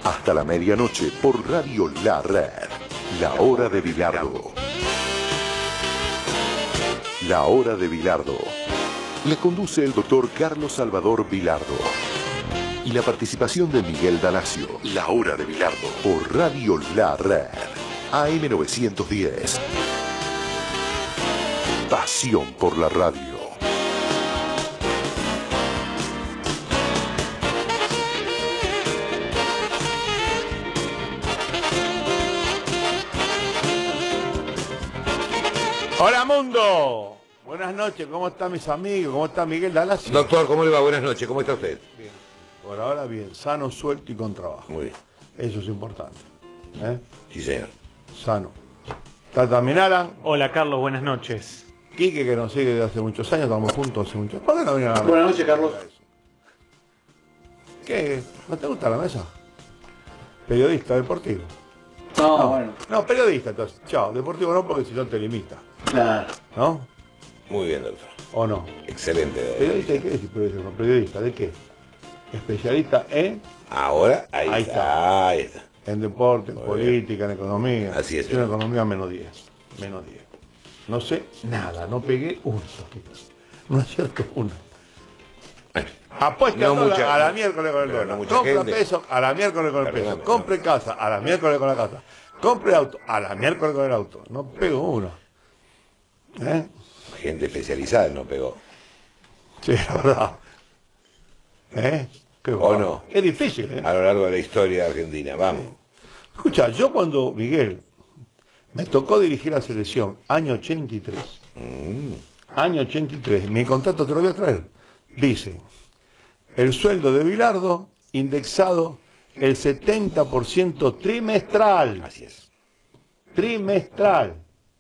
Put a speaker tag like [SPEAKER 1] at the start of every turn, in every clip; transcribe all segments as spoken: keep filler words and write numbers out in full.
[SPEAKER 1] Hasta la medianoche por Radio La Red. La Hora de Bilardo. La Hora de Bilardo. La conduce el doctor Carlos Salvador Bilardo. Y la participación de Miguel Dalacio. La Hora de Bilardo por Radio La Red. A M novecientos diez. Pasión por la radio.
[SPEAKER 2] Hola mundo, buenas noches, ¿cómo están mis amigos? ¿Cómo está Miguel Dalacio?
[SPEAKER 3] Doctor, ¿cómo le va? Buenas noches, ¿cómo está usted?
[SPEAKER 2] Bien, por ahora bien, sano, suelto y con trabajo.
[SPEAKER 3] Muy bien.
[SPEAKER 2] Eso es importante. ¿Eh?
[SPEAKER 3] Sí, señor.
[SPEAKER 2] Sano. Tata Minaran.
[SPEAKER 4] Hola Carlos, buenas noches.
[SPEAKER 2] Quique, que nos sigue desde hace muchos años, estamos juntos hace muchos años. ¿Por qué no viene a la mesa?
[SPEAKER 4] Buenas noches, Carlos.
[SPEAKER 2] ¿Qué? ¿No te gusta la mesa? Periodista deportivo.
[SPEAKER 4] No,
[SPEAKER 2] No,
[SPEAKER 4] bueno.
[SPEAKER 2] no, periodista entonces. Chao, deportivo no, porque si no te limita.
[SPEAKER 4] Claro.
[SPEAKER 2] ¿No?
[SPEAKER 3] Muy bien, doctor.
[SPEAKER 2] ¿O no?
[SPEAKER 3] Excelente, doctor.
[SPEAKER 2] ¿Periodista de qué decir periodista? ¿Periodista de qué? Especialista en...
[SPEAKER 3] Ahora, ahí,
[SPEAKER 2] Ahí
[SPEAKER 3] está.
[SPEAKER 2] está.
[SPEAKER 3] Ahí está.
[SPEAKER 2] En deporte, en
[SPEAKER 3] Muy
[SPEAKER 2] política, en economía.
[SPEAKER 3] Así es.
[SPEAKER 2] Yo en economía menos diez. Menos diez. No sé nada, no pegué uno. No acierto uno.
[SPEAKER 3] Bueno,
[SPEAKER 2] Apuesta
[SPEAKER 3] No
[SPEAKER 2] dólar
[SPEAKER 3] mucha-
[SPEAKER 2] a la miércoles con el
[SPEAKER 3] pero
[SPEAKER 2] dólar.
[SPEAKER 3] no mucha
[SPEAKER 2] Compra
[SPEAKER 3] gente.
[SPEAKER 2] peso a la miércoles con el peso.
[SPEAKER 3] Perdóname,
[SPEAKER 2] Compre
[SPEAKER 3] no.
[SPEAKER 2] casa a la miércoles con la casa. Compre auto a la miércoles con el auto. No pego uno. ¿Eh?
[SPEAKER 3] gente especializada no pegó.
[SPEAKER 2] Sí, la verdad. ¿Eh? Qué
[SPEAKER 3] ¿O
[SPEAKER 2] bueno.
[SPEAKER 3] no?
[SPEAKER 2] Es difícil, ¿eh?
[SPEAKER 3] A lo largo de la historia argentina, vamos.
[SPEAKER 2] Escucha, yo cuando, Miguel, me tocó dirigir la selección, año ochenta y tres,
[SPEAKER 3] Mm.
[SPEAKER 2] año ochenta y tres, mi contrato te lo voy a traer, dice, el sueldo de Bilardo indexado el setenta por ciento trimestral,
[SPEAKER 3] Así es.
[SPEAKER 2] trimestral.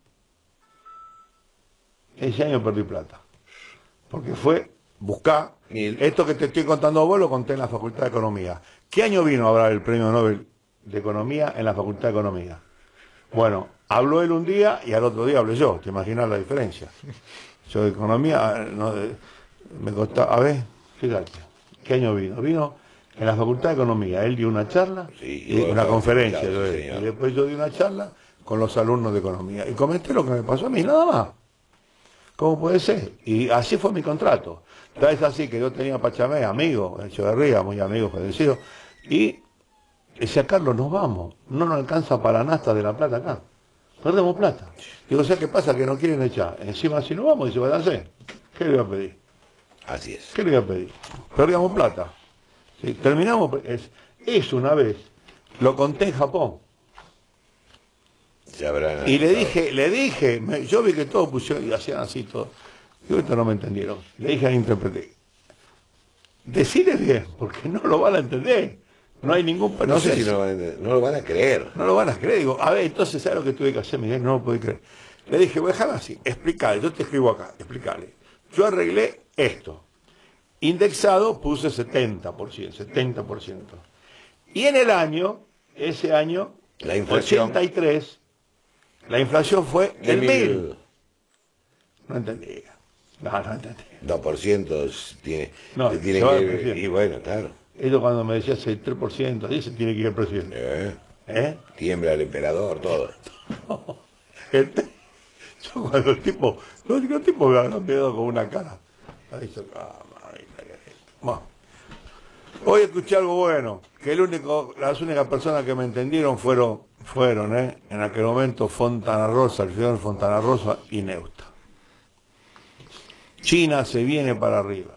[SPEAKER 2] Ese año perdí plata, porque fue buscar,
[SPEAKER 3] Mil.
[SPEAKER 2] esto que te estoy contando a vos lo conté en la Facultad de Economía. ¿Qué año vino a hablar el premio Nobel de Economía en la Facultad de Economía? Bueno, habló él un día y al otro día hablé yo, te imaginas la diferencia. Yo de Economía, no, de- me costaba, a ver, fíjate, ¿qué año vino? Vino en la Facultad de Economía, él dio una charla,
[SPEAKER 3] Sí,
[SPEAKER 2] y
[SPEAKER 3] y vos
[SPEAKER 2] una
[SPEAKER 3] estabas
[SPEAKER 2] conferencia,
[SPEAKER 3] invitado,
[SPEAKER 2] yo-
[SPEAKER 3] sí, señor.
[SPEAKER 2] y después yo di una charla con los alumnos de Economía, y comenté lo que me pasó a mí, nada más. ¿Cómo puede ser? Y así fue mi contrato. Tal vez así que yo tenía a Pachamé, amigo, Echeverría, muy amigo, fallecido, y decía, Carlos, nos vamos, no nos alcanza para la nafta de La Plata acá, perdemos plata. Digo, ¿sabes qué pasa? Que no quieren echar. Encima si no vamos, dice, van a hacer. ¿Qué le voy a pedir?
[SPEAKER 3] Así es.
[SPEAKER 2] ¿Qué le voy a pedir? Perdíamos plata. Sí, terminamos, es, eso una vez, lo conté en Japón.
[SPEAKER 3] Ya habrán
[SPEAKER 2] Y le
[SPEAKER 3] anotado.
[SPEAKER 2] dije, le dije, me- yo vi que todos pusieron y hacían así todo. Yo esto no me entendieron. Le dije al intérprete, decirle bien, porque no lo van a entender. No hay ningún
[SPEAKER 3] No sé si
[SPEAKER 2] proceso.
[SPEAKER 3] no, van a- no lo van a creer.
[SPEAKER 2] No lo van a creer. Digo, a ver, entonces, ¿sabes lo que tuve que hacer, Miguel? No lo pude creer. Le dije, voy a dejar así, explicarle, yo te escribo acá, explicarle. Yo arreglé esto. Indexado puse setenta por ciento, setenta por ciento. Y en el año, ese año,
[SPEAKER 3] La inflación.
[SPEAKER 2] ochenta y tres, la inflación fue
[SPEAKER 3] De
[SPEAKER 2] el
[SPEAKER 3] mil.
[SPEAKER 2] mil. No entendía. No, no entendía.
[SPEAKER 3] dos por ciento tiene,
[SPEAKER 2] No,
[SPEAKER 3] tiene
[SPEAKER 2] se va al
[SPEAKER 3] que
[SPEAKER 2] presidente.
[SPEAKER 3] y bueno, claro.
[SPEAKER 2] Eso cuando me decía ese tres por ciento, dice tiene que ir el presidente.
[SPEAKER 3] Eh,
[SPEAKER 2] ¿Eh?
[SPEAKER 3] tiembla el emperador, todo.
[SPEAKER 2] El te- yo cuando el tipo, los el tipo me habrán quedado con una cara. Ahí se- ah, mamita querida. Bueno. Hoy escuché algo bueno, que el único, las únicas personas que me entendieron fueron, fueron, eh, en aquel momento Fontana Rosa, el señor Fontana Rosa y Neusta. China se viene para arriba.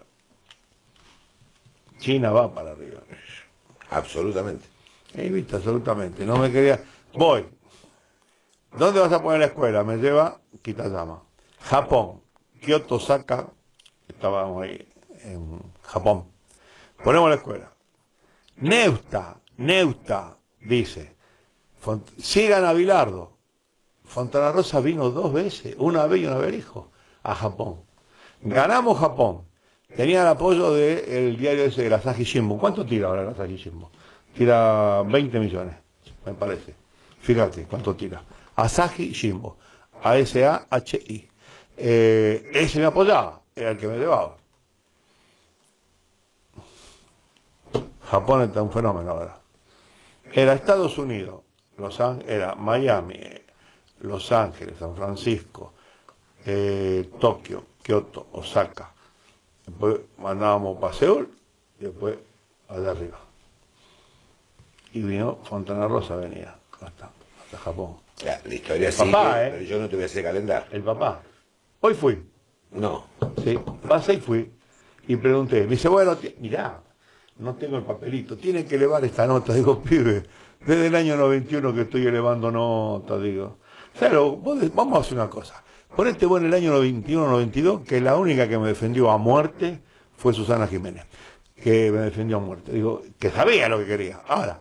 [SPEAKER 2] China va para arriba.
[SPEAKER 3] Absolutamente.
[SPEAKER 2] He visto, absolutamente. No me quería. Voy. ¿Dónde vas a poner la escuela? Me lleva Kitayama. Japón. Kioto, Osaka. Estábamos ahí en Japón. Ponemos la escuela. Neusta, Neusta, dice. Font- sigan a Bilardo. Fontana Rosa vino dos veces, una vez y una vez dijo, a Japón. Ganamos Japón. Tenía el apoyo del diario ese de la Asahi Shimbun. ¿Cuánto tira ahora la Asahi Shimbun? Tira veinte millones, me parece. Fíjate cuánto tira. Asahi Shimbun. A S A H I. Eh, ese me apoyaba, era el que me llevaba. Japón está un fenómeno ahora. Era Estados Unidos, Los Ángeles, era Miami, Los Ángeles, San Francisco, eh, Tokio, Kioto, Osaka. Después mandábamos para Seúl y después allá arriba. Y vino Fontana Rosa, venía hasta, hasta Japón.
[SPEAKER 3] La, la historia
[SPEAKER 2] El
[SPEAKER 3] sigue,
[SPEAKER 2] papá, ¿eh?
[SPEAKER 3] pero yo no te voy a hacer calendar.
[SPEAKER 2] El papá. Hoy fui.
[SPEAKER 3] No.
[SPEAKER 2] Sí, pasé y fui. Y pregunté. Me dice, bueno, mirá, no tengo el papelito. Tiene que elevar esta nota. Digo, pibe, desde el año noventa y uno que estoy elevando notas, digo. Claro, vos, vamos a hacer una cosa. Ponete vos en el año noventa y uno, noventa y dos, que la única que me defendió a muerte fue Susana Jiménez. Que me defendió a muerte. Digo, que sabía lo que quería. Ahora,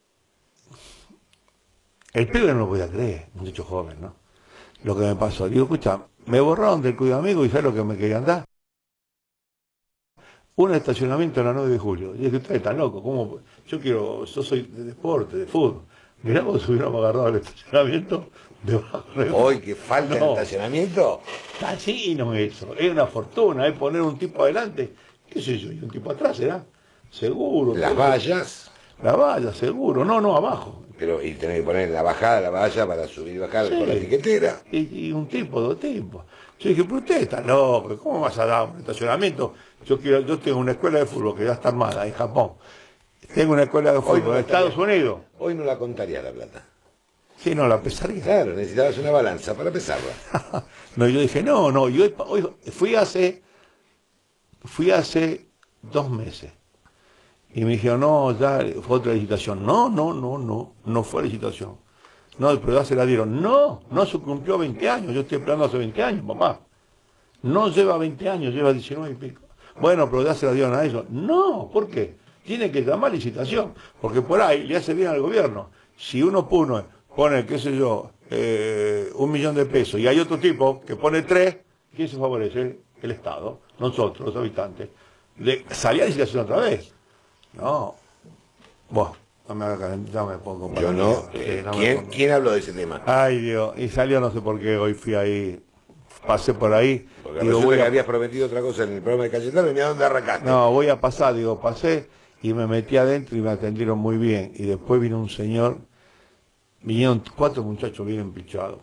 [SPEAKER 2] el pibe no lo podía creer, muchacho joven, ¿no? Lo que me pasó. Digo, escucha, me borraron del cuidado amigo y ¿sabes lo que me querían dar? Un estacionamiento en la nueve de julio. Y dije, ustedes están locos, ¿cómo? Yo quiero, yo soy de deporte, de fútbol. Mirá cómo se hubiéramos agarrado el estacionamiento debajo de...
[SPEAKER 3] Hoy que falta
[SPEAKER 2] No.
[SPEAKER 3] el estacionamiento.
[SPEAKER 2] Así no es eso, es una fortuna, es poner un tipo adelante, qué sé yo, y un tipo atrás, ¿será? Seguro.
[SPEAKER 3] Las
[SPEAKER 2] todo.
[SPEAKER 3] vallas.
[SPEAKER 2] La valla, seguro, no, no, abajo.
[SPEAKER 3] Pero, y tenés que poner la bajada, la valla para subir y bajar
[SPEAKER 2] Sí.
[SPEAKER 3] con la etiquetera.
[SPEAKER 2] Y, y un tipo, dos tipos. Yo dije, pero usted está loco, ¿cómo vas a dar un estacionamiento? Yo quiero, yo tengo una escuela de fútbol que ya está armada en Japón. Tengo una escuela de
[SPEAKER 3] Hoy
[SPEAKER 2] fútbol
[SPEAKER 3] no
[SPEAKER 2] en
[SPEAKER 3] la
[SPEAKER 2] Estados
[SPEAKER 3] estaría.
[SPEAKER 2] Unidos.
[SPEAKER 3] Hoy no la contaría la plata.
[SPEAKER 2] Sí, no, la pesaría.
[SPEAKER 3] Claro, necesitabas una balanza para pesarla.
[SPEAKER 2] No, yo dije, no, no, yo hoy fui hace, fui hace dos meses. Y me dijeron, no, ya fue otra licitación. No, no, no, no, no fue licitación. No, pero ya se la dieron. No, no se cumplió veinte años. Yo estoy esperando hace veinte años, papá. No lleva veinte años, lleva diecinueve y pico. Bueno, pero ya se la dieron a ellos. No, ¿por qué? Tiene que llamar licitación. Porque por ahí le hace bien al gobierno. Si uno pone, pone, qué sé yo, eh, un millón de pesos y hay otro tipo que pone tres, ¿quién se favorece? El Estado, nosotros, los habitantes. De, salía a licitación otra vez. No. Bueno, no me haga calentar, ya me pongo
[SPEAKER 3] Yo no.
[SPEAKER 2] Sí,
[SPEAKER 3] eh,
[SPEAKER 2] no me
[SPEAKER 3] ¿quién,
[SPEAKER 2] pongo.
[SPEAKER 3] ¿Quién habló de ese tema?
[SPEAKER 2] Ay, Dios. Y salió no sé por qué, hoy fui ahí, pasé por ahí.
[SPEAKER 3] Porque
[SPEAKER 2] Digo,
[SPEAKER 3] resulta
[SPEAKER 2] voy
[SPEAKER 3] que
[SPEAKER 2] a,
[SPEAKER 3] habías prometido otra cosa en el programa de Cayetano y mira dónde arrancaste.
[SPEAKER 2] no, voy a pasar, digo, pasé y me metí adentro y me atendieron muy bien. Y después vino un señor, vinieron cuatro muchachos bien empichados.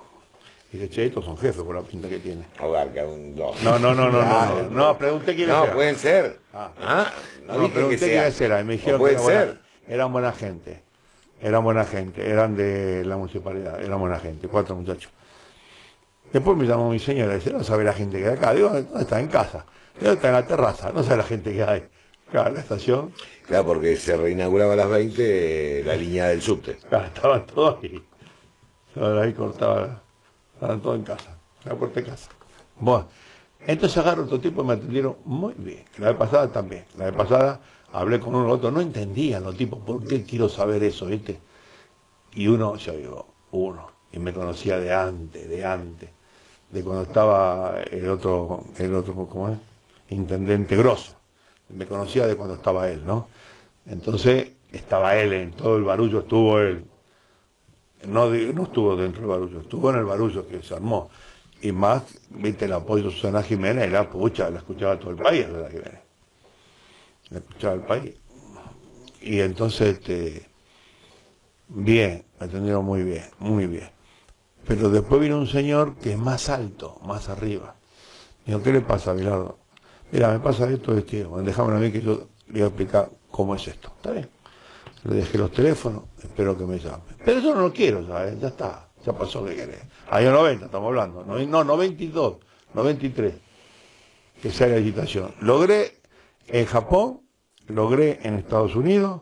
[SPEAKER 2] Y dije, che, estos son jefes por la pinta que tiene.
[SPEAKER 3] Hogar, que un dos.
[SPEAKER 2] No, no, no, no, no,
[SPEAKER 3] Claro.
[SPEAKER 2] no, no, pregunté quiénes
[SPEAKER 3] No,
[SPEAKER 2] eran.
[SPEAKER 3] pueden ser.
[SPEAKER 2] Ah.
[SPEAKER 3] Ah, no,
[SPEAKER 2] No,
[SPEAKER 3] dije
[SPEAKER 2] pregunté
[SPEAKER 3] que sea.
[SPEAKER 2] quiénes eran y me dijeron
[SPEAKER 3] O puede
[SPEAKER 2] que eran buena-
[SPEAKER 3] ser.
[SPEAKER 2] eran buena gente. Eran buena gente, eran de la municipalidad, eran buena gente, cuatro muchachos. Después me llamó mi señora y dice, no sabe la gente que hay acá. Digo, no, está en casa. Digo, está en la terraza, no sabe la gente que hay. Claro, la estación,
[SPEAKER 3] Claro, porque se reinauguraba a las veinte la línea del subte.
[SPEAKER 2] claro, estaban todos ahí. Ahora ahí cortaba, estaban todos en casa, en la puerta de casa. Bueno, entonces agarro otro tipo y me atendieron muy bien. La vez pasada también. La vez pasada hablé con uno y otro, no entendían los tipos, ¿por qué quiero saber eso, viste? Y uno, yo digo, uno, y me conocía de antes, de antes, de cuando estaba el otro, el otro, ¿cómo es? Intendente Grosso. Me conocía de cuando estaba él, ¿no? Entonces, estaba él, en todo el barullo estuvo él. No, di- no estuvo dentro del barullo, estuvo en el barullo que se armó. Y más, viste, el apoyo de Susana Jiménez, era pucha, la escuchaba todo el país, Susana Jiménez. La escuchaba el país. Y entonces, este, bien, me atendieron muy bien, muy bien. Pero después vino un señor que es más alto, más arriba. Digo, ¿qué le pasa, Bilardo? Mira, me pasa esto, este, déjame a mí que yo le voy a explicar cómo es esto. ¿Está bien? Le dejé los teléfonos, espero que me llame. Pero yo no lo quiero, ¿sabes? Ya está, ya pasó, ¿qué querés? Año noventa estamos hablando, no, no, noventa y dos, noventa y tres, que sea la agitación. Logré en Japón, logré en Estados Unidos,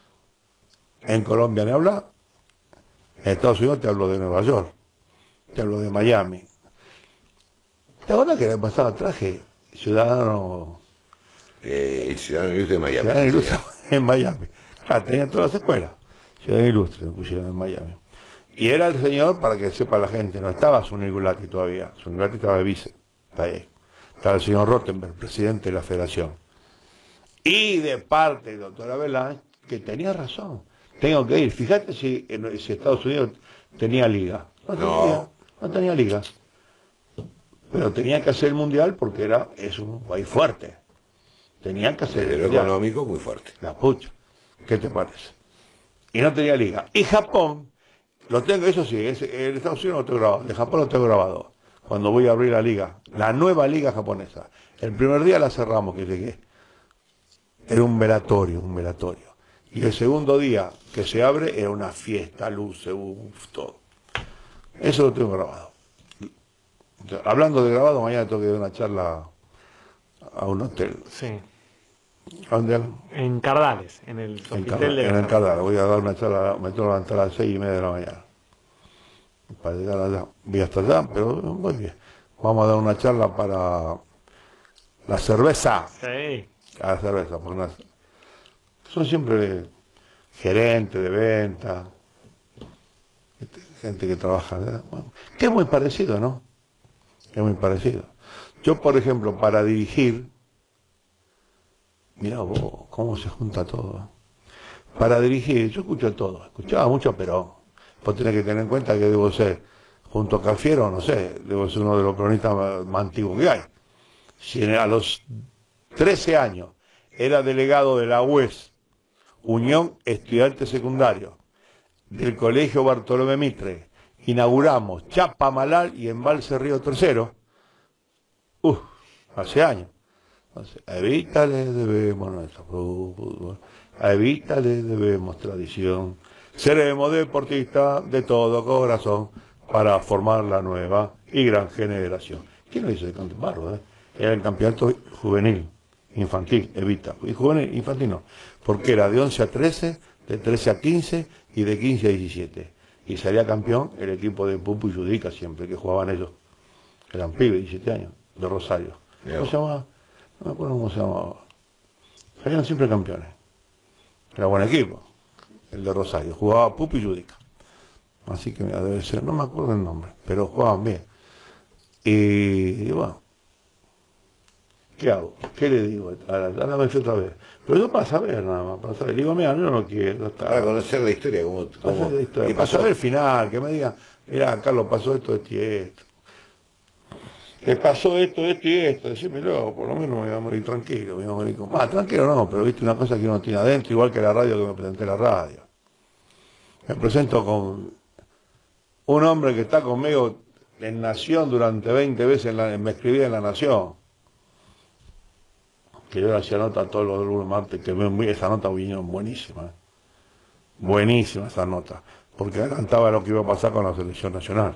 [SPEAKER 2] en Colombia ni hablar, en Estados Unidos te hablo de Nueva York, te hablo de Miami. ¿Te acuerdas que la pasada traje ciudadano,
[SPEAKER 3] Eh, el ciudadano ilustre de Miami.
[SPEAKER 2] ciudadano ilustre en Miami? Claro, tenían todas las escuelas, ciudadano ilustre, me pusieron en Miami. Y era el señor, para que sepa la gente, no estaba Zunigulati todavía, Zunigulati estaba de vice, está ahí. Estaba el señor Rottenberg, presidente de la federación. Y de parte del doctor Abelán, que tenía razón, tengo que ir. Fíjate si, en- si Estados Unidos tenía liga. No tenía,
[SPEAKER 3] No.
[SPEAKER 2] no tenía liga. Pero tenía que hacer el mundial porque era, es un país fuerte. Tenían que hacer
[SPEAKER 3] Desde
[SPEAKER 2] el
[SPEAKER 3] lo
[SPEAKER 2] mundial.
[SPEAKER 3] económico, muy fuerte.
[SPEAKER 2] La pucha. ¿Qué te parece? Y no tenía liga. Y Japón, lo tengo, eso sí, es, el Estados Unidos lo tengo grabado, de Japón lo tengo grabado. Cuando voy a abrir la liga, la nueva liga japonesa. El primer día la cerramos, que llegué. Era un velatorio, un velatorio. Y el segundo día que se abre era una fiesta, luces, uff, todo. Eso lo tengo grabado. Hablando de grabado, mañana tengo que dar una charla a un hotel.
[SPEAKER 4] Sí.
[SPEAKER 2] ¿A dónde?
[SPEAKER 4] En Cardales, en el
[SPEAKER 2] En
[SPEAKER 4] Sofitel
[SPEAKER 2] Cardales,
[SPEAKER 4] de
[SPEAKER 2] en el
[SPEAKER 4] Cardales.
[SPEAKER 2] Cardales. Voy a dar una charla, me tengo que levantar a las seis y media de la mañana. Para llegar allá. Voy hasta allá, pero muy bien. Vamos a dar una charla para la cerveza.
[SPEAKER 4] Sí.
[SPEAKER 2] A la cerveza, porque una- son siempre gerentes de venta, gente que trabaja, bueno, que es muy parecido, ¿no? Es muy parecido. Yo, por ejemplo, para dirigir, mirá vos, cómo se junta todo. ¿Eh? Para dirigir, yo escucho todo, escuchaba mucho, pero vos tenés que tener en cuenta que debo ser, junto a Cafiero, no sé, debo ser uno de los cronistas más, más antiguos que hay. Si a los trece años era delegado de la U E S, Unión Estudiantes Secundarios, del Colegio Bartolomé Mitre, inauguramos Chapamalal y Embalse Río Tercero, uff, hace años. Entonces, a Evita le debemos nuestro fútbol, a Evita le debemos tradición, seremos deportistas de todo corazón para formar la nueva y gran generación. ¿Quién lo hizo de canto? Barro, eh? Era el campeonato juvenil, infantil, Evita, y juvenil, infantil no, porque era de once a trece, de trece a quince y de quince a diecisiete. Y salía campeón el equipo de Pupu y Judica siempre, que jugaban ellos. Eran pibes, diecisiete años, de Rosario. ¿Cómo se llamaba? No me acuerdo cómo se llamaba. Salían siempre campeones. Era buen equipo, el de Rosario. Jugaba Pupu y Judica. Así que mira, debe ser, no me acuerdo el nombre, pero jugaban bien. Y, y bueno, ¿qué hago? ¿Qué le digo? Ahora, ahora me fui otra vez. Pero yo para saber nada más, para saber. Digo, mira, yo no quiero. Está.
[SPEAKER 3] Para conocer la historia, ¿cómo,
[SPEAKER 2] Para
[SPEAKER 3] cómo,
[SPEAKER 2] saber la historia,
[SPEAKER 3] qué
[SPEAKER 2] para
[SPEAKER 3] pasó?
[SPEAKER 2] saber el final, que me digan, mira, Carlos, pasó esto, esto y esto. Que pasó esto, esto y esto, decímelo, por lo menos me voy a morir tranquilo, me voy a morir con... Ah, tranquilo no, pero viste una cosa que uno tiene adentro, igual que la radio, que me presenté la radio. Me presento con un hombre que está conmigo en Nación durante veinte veces, en la, me escribía en La Nación. Que yo le hacía nota todos los lunes martes, que me, esa nota vinieron buenísima, ¿eh? Buenísima esa nota, porque adelantaba lo que iba a pasar con la selección nacional.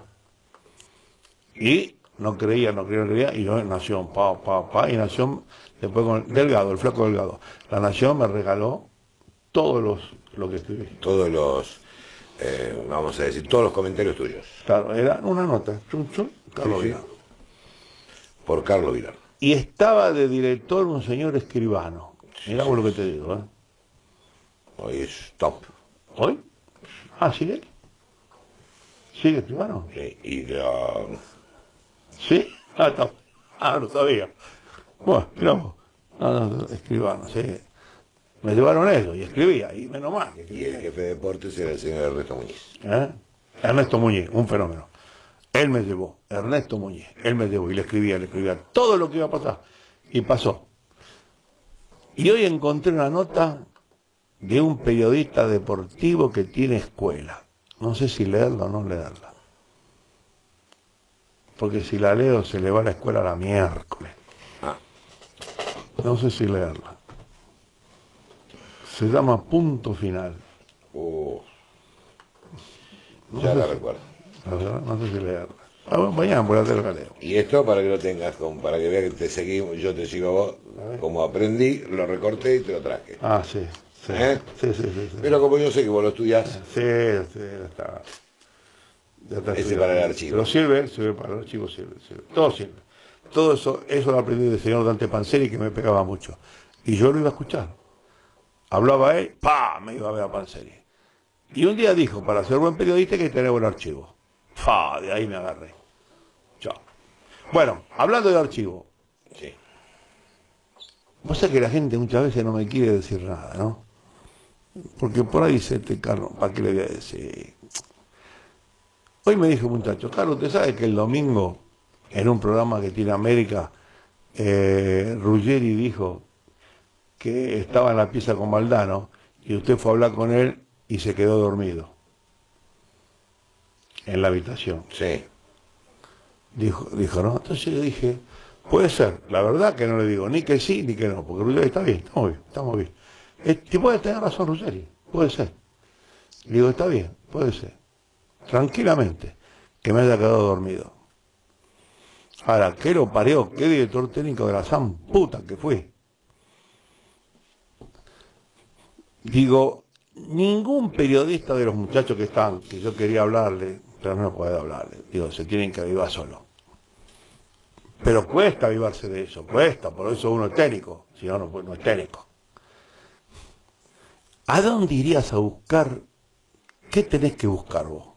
[SPEAKER 2] Y no creía, no creía, no creía, y yo en Nación, pa, pa, pa, y Nación, después con Delgado, el flaco Delgado, la Nación me regaló todos los, lo que escribí.
[SPEAKER 3] Todos los, eh, vamos a decir, todos los comentarios tuyos.
[SPEAKER 2] Claro, era una nota, chum, chum, Carlos
[SPEAKER 3] Sí, sí.
[SPEAKER 2] Vilar.
[SPEAKER 3] Por Carlos Vilar.
[SPEAKER 2] Y estaba de director un señor escribano. Mirá vos lo que te digo, ¿eh?
[SPEAKER 3] Hoy es top.
[SPEAKER 2] ¿Hoy? Ah, ¿sigue? ¿Sigue escribano?
[SPEAKER 3] Sí, y la,
[SPEAKER 2] ¿Sí? Ah, está. Ah, no sabía. Bueno, mirá vos. No, no, no, escribano, sí. Me llevaron eso y escribía, y menos mal. que
[SPEAKER 3] y el jefe de deportes era el señor Ernesto Muñiz.
[SPEAKER 2] ¿Eh? Ernesto Muñiz, un fenómeno. Él me llevó, Ernesto Muñiz, él me llevó y le escribía, le escribía todo lo que iba a pasar. Y pasó. Y hoy encontré una nota de un periodista deportivo que tiene escuela. No sé si leerla o no leerla. Porque si la leo se le va a la escuela a la miércoles.
[SPEAKER 3] Ah,
[SPEAKER 2] No sé si leerla. Se llama Punto Final.
[SPEAKER 3] uh,
[SPEAKER 2] No
[SPEAKER 3] ya
[SPEAKER 2] sé
[SPEAKER 3] la
[SPEAKER 2] si-
[SPEAKER 3] recuerdo.
[SPEAKER 2] No sé, no sé si leerla. Ah, bueno, mañana por la tele la leo.
[SPEAKER 3] Y esto para que lo tengas, como para que veas que te seguimos, yo te sigo a vos, como aprendí, lo recorté y te lo traje.
[SPEAKER 2] Ah, sí. Sí,
[SPEAKER 3] ¿Eh?
[SPEAKER 2] sí, sí, sí, sí.
[SPEAKER 3] Pero como yo sé que vos lo estudiás,
[SPEAKER 2] Sí, sí, ya está. Ya está
[SPEAKER 3] Ese
[SPEAKER 2] estudiado.
[SPEAKER 3] para el archivo.
[SPEAKER 2] Pero sirve, sirve para el archivo, sirve, sirve. Todo sirve. Todo eso, eso lo aprendí del señor Dante Panzeri, que me pegaba mucho. Y yo lo iba a escuchar. Hablaba él, ¡pa! Me iba a ver a Panzeri. Y un día dijo, para ser buen periodista hay que tener buen archivo. ¡Fa! De ahí me agarré. Chao. Bueno, hablando de archivo.
[SPEAKER 3] sí.
[SPEAKER 2] Vos sabés que la gente muchas veces no me quiere decir nada, ¿no? Porque por ahí dice este Carlos, ¿para qué le voy a decir? Hoy me dijo un muchacho, Carlos, ¿usted sabe que el domingo, en un programa que tiene América, eh, Ruggeri dijo que estaba en la pieza con Valdano, y usted fue a hablar con él y se quedó dormido en la habitación.
[SPEAKER 3] Sí.
[SPEAKER 2] Dijo, dijo, no, entonces yo dije, puede ser, la verdad que no le digo ni que sí ni que no, porque Ruggeri está bien, estamos bien, estamos bien. Y puede tener razón Ruggeri, puede ser. Le digo, está bien, puede ser. Tranquilamente, que me haya quedado dormido. Ahora, ¿qué lo parió? ¿Qué director técnico de la san puta que fue? Digo, ningún periodista de los muchachos que están, que yo quería hablarle, pero no puedo hablarle, digo, se tienen que avivar solo. Pero cuesta avivarse de eso, cuesta, por eso uno es técnico, si no, no, no es técnico. ¿A dónde irías a buscar? ¿Qué tenés que buscar vos?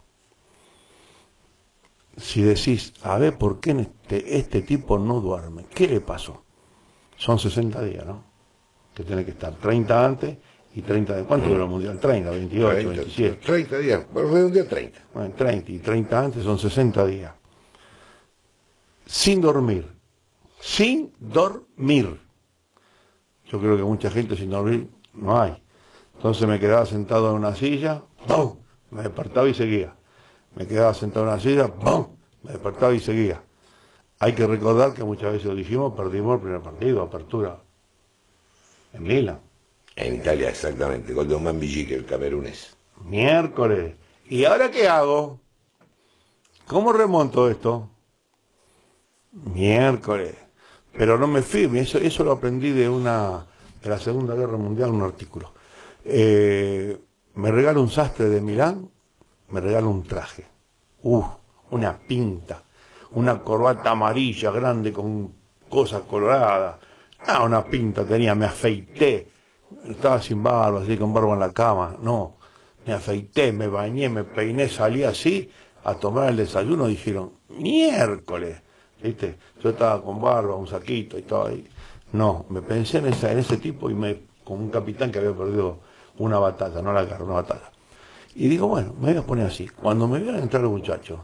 [SPEAKER 2] Si decís, a ver, ¿por qué este, este tipo no duerme? ¿Qué le pasó? Son sesenta días, ¿no? Que tiene que estar treinta antes y treinta de... ¿Cuánto dura el Mundial? treinta, veintiocho,
[SPEAKER 3] treinta,
[SPEAKER 2] veintisiete.
[SPEAKER 3] treinta días, bueno, fue un día treinta.
[SPEAKER 2] Bueno, treinta y treinta antes son sesenta días. Sin dormir. Sin dormir. Yo creo que mucha gente sin dormir no hay. Entonces me quedaba sentado en una silla, ¡pum! Me despertaba y seguía. Me quedaba sentado en una silla, ¡pum! Me despertaba y seguía. Hay que recordar que muchas veces lo dijimos, perdimos el primer partido, apertura, en Milán.
[SPEAKER 3] En Italia, exactamente, gol de Oman Villique, el camerunés.
[SPEAKER 2] Miércoles. ¿Y ahora qué hago? ¿Cómo remonto esto? Miércoles. Pero no me firme, eso, eso lo aprendí de una de la Segunda Guerra Mundial, un artículo. Eh, me regala un sastre de Milán, me regala un traje. Uh, una pinta, una corbata amarilla grande con cosas coloradas. Ah, una pinta tenía, me afeité. Estaba sin barba, así con barba en la cama. No, me afeité, me bañé, me peiné, salí así a tomar el desayuno. Dijeron, miércoles, ¿viste? Yo estaba con barba, un saquito y todo ahí. No, me pensé en, esa, en ese tipo y me, como un capitán que había perdido una batalla, no la guerra, una batalla. Y digo, bueno, me voy a poner así. Cuando me vieron entrar los muchachos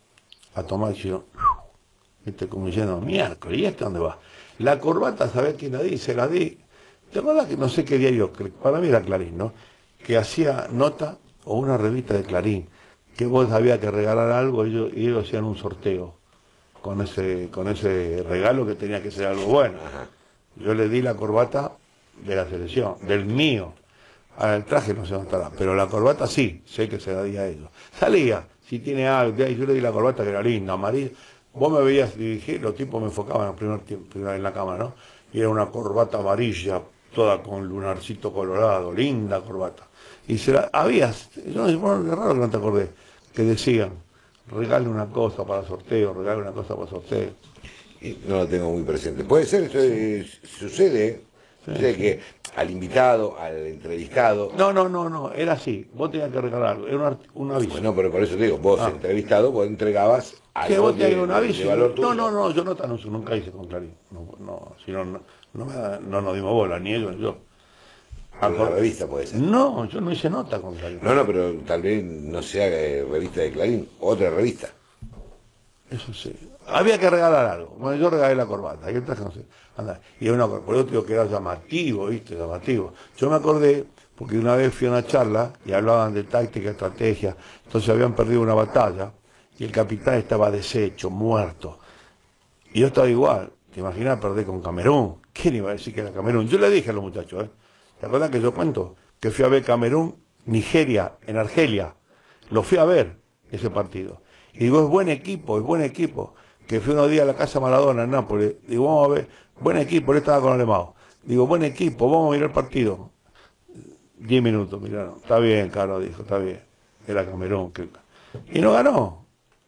[SPEAKER 2] a tomar, yo, ¿viste? Como diciendo, miércoles, ¿y este dónde va? La corbata, ¿sabés quién la di? Se la di. ¿Te acuerdas que no sé qué diario? Para mí era Clarín, ¿no? Que hacía nota o una revista de Clarín, que vos había que regalar algo y ellos, y ellos hacían un sorteo con ese, con ese regalo que tenía que ser algo bueno. Yo le di la corbata de la selección, del mío. Ahora el traje no sé dónde estará, pero la corbata sí, sé que se la di a ellos. Salía, si tiene algo, yo le di la corbata que era linda, amarilla. Vos me veías dirigir, los tipos me enfocaban en, primer tiempo, en la cámara, ¿no? Y era una corbata amarilla, toda con lunarcito colorado, linda corbata. Y se la, había, yo no sé, bueno, es raro que no te acordé, que decían, regale una cosa para sorteo, regale una cosa para sorteo.
[SPEAKER 3] Y no lo tengo muy presente. Puede ser, eso eh, sucede,
[SPEAKER 2] Sí,
[SPEAKER 3] sucede
[SPEAKER 2] sí.
[SPEAKER 3] que al invitado, al entrevistado...
[SPEAKER 2] No, no, no, no, era así, vos tenías que regalar algo, era un, art- un aviso.
[SPEAKER 3] Bueno, pero por eso te digo, vos
[SPEAKER 2] Ah.
[SPEAKER 3] entrevistado, vos entregabas
[SPEAKER 2] Que
[SPEAKER 3] algo
[SPEAKER 2] vos tenías
[SPEAKER 3] de,
[SPEAKER 2] un
[SPEAKER 3] de
[SPEAKER 2] aviso.
[SPEAKER 3] valor
[SPEAKER 2] No,
[SPEAKER 3] tuyo.
[SPEAKER 2] no, no, yo no te anuncio, nunca hice con Clarín. No, no, si no, no, no, me da- no nos dimos bola, ni ellos ni yo.
[SPEAKER 3] Con la revista puede ser.
[SPEAKER 2] No, yo no hice nota con Clarín.
[SPEAKER 3] No, no, pero tal vez no sea eh, revista de Clarín, otra revista.
[SPEAKER 2] Eso sí. Había que regalar algo. Bueno, yo regalé la corbata. Y el traje no sé. Anda. Y una, por eso digo que era llamativo, ¿viste? Llamativo. Yo me acordé, porque una vez fui a una charla y hablaban de táctica, estrategia. Entonces habían perdido una batalla y el capitán estaba deshecho, muerto. Y yo estaba igual. ¿Te imaginas perder con Camerún? ¿Quién iba a decir que era Camerún? Yo le dije a los muchachos, ¿eh? ¿Te acuerdas que yo cuento? Que fui a ver Camerún, Nigeria, en Argelia. Lo fui a ver, ese partido. Y digo, es buen equipo, es buen equipo. Que fui unos días a la casa Maradona en Nápoles. Digo, vamos a ver, buen equipo, él estaba con Alemão. Digo, buen equipo, vamos a mirar el partido. Diez minutos, miraron. Está bien, Carlos, dijo, está bien. Era Camerún. Que... Y no ganó.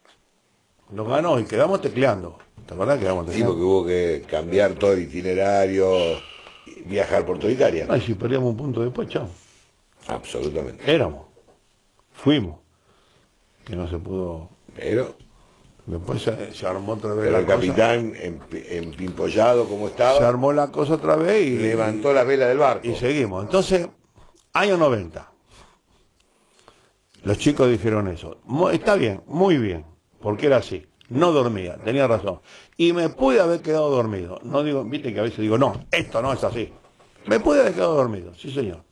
[SPEAKER 2] Nos ganó y quedamos tecleando. ¿Te acuerdas? Quedamos
[SPEAKER 3] Sí,
[SPEAKER 2] tecleando.
[SPEAKER 3] porque hubo que cambiar todo el itinerario, viajar por toda Italia.
[SPEAKER 2] Ay, si perdíamos un punto después, chao.
[SPEAKER 3] Absolutamente.
[SPEAKER 2] Éramos. Fuimos. Que no se pudo.
[SPEAKER 3] Pero,
[SPEAKER 2] Después se, se armó otra vez
[SPEAKER 3] pero
[SPEAKER 2] la
[SPEAKER 3] el
[SPEAKER 2] cosa.
[SPEAKER 3] capitán, empi- empimpollado como
[SPEAKER 2] Se
[SPEAKER 3] estaba,
[SPEAKER 2] armó la cosa otra vez y
[SPEAKER 3] levantó la vela del barco.
[SPEAKER 2] y seguimos. Entonces, año noventa. Los chicos dijeron eso. Mu- Está bien, muy bien, porque era así. No dormía, tenía razón. Y me pude haber quedado dormido. No digo, viste que a veces digo, no, esto no es así. Me pude haber quedado dormido, sí señor.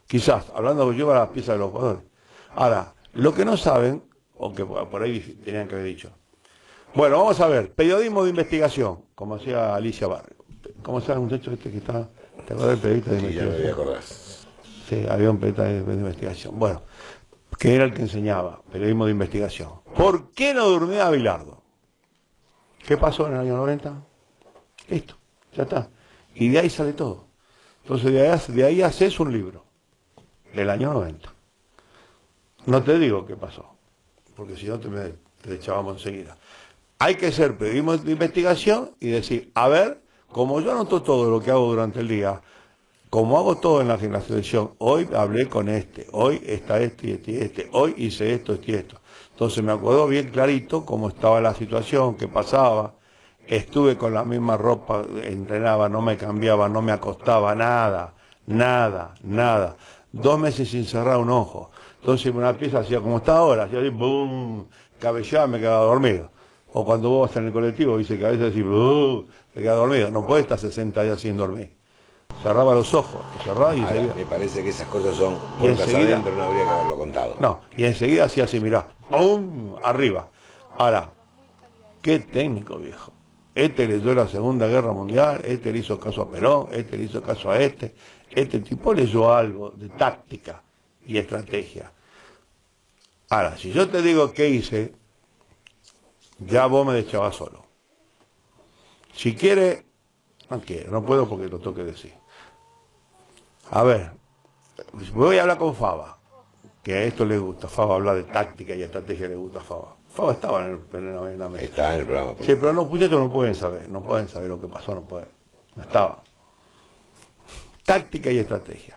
[SPEAKER 2] Quizás, hablando yo a las piezas de los jugadores. Ahora, lo que no saben, o que por ahí tenían que haber dicho. Bueno, vamos a ver, periodismo de investigación, como hacía Alicia Barrio. ¿Cómo se llama el muchacho este que está? ¿Te acuerdas del periodista de
[SPEAKER 3] Sí, ya me voy a
[SPEAKER 2] investigación?
[SPEAKER 3] acordar.
[SPEAKER 2] Sí, había un periodista de, de investigación. Bueno, que era el que enseñaba, periodismo de investigación. ¿Por qué no durmió Bilardo? ¿Qué pasó en el año noventa? Listo, ya está. Y de ahí sale todo. Entonces de ahí, de ahí haces un libro, del año noventa. No te digo qué pasó, porque si no te, me, te echábamos enseguida. Hay que hacer periodismo de investigación y decir, a ver, como yo anoto todo lo que hago durante el día, como hago todo en la, en la selección, hoy hablé con este, hoy está este y este y este, hoy hice esto, este y esto. Entonces me acuerdo bien clarito cómo estaba la situación, qué pasaba. Estuve con la misma ropa, entrenaba, no me cambiaba, no me acostaba, nada, nada, nada. Dos meses sin cerrar un ojo. Entonces una pieza hacía como está ahora, hacía así, boom, cabellaba, me quedaba dormido. O cuando vos vas en el colectivo, dice que a veces así, boom, me quedaba dormido. No puede estar sesenta días sin dormir. Cerraba los ojos, cerraba y
[SPEAKER 3] Ahora,
[SPEAKER 2] seguía.
[SPEAKER 3] me parece que esas cosas son
[SPEAKER 2] Y
[SPEAKER 3] puertas
[SPEAKER 2] enseguida-
[SPEAKER 3] adentro, no habría que haberlo contado.
[SPEAKER 2] No, y enseguida hacía así, mirá, ¡pum! Arriba. Ahora, qué técnico, viejo. Este le dio la Segunda Guerra Mundial, este le hizo caso a Perón, este le hizo caso a este. Este tipo leyó algo de táctica y estrategia. Ahora, si yo te digo qué hice, ya vos me deschabas solo. Si quiere, no quiero, no puedo porque lo tengo que decir. A ver, voy a hablar con Fava, que a esto le gusta. Fava habla de táctica y estrategia, le gusta a Fava. Fava estaba en, el, en, la, en la mesa.
[SPEAKER 3] Está en el programa.
[SPEAKER 2] Sí, pero los muchachos no pueden saber, no pueden saber lo que pasó, no pueden. No estaba. Táctica y estrategia.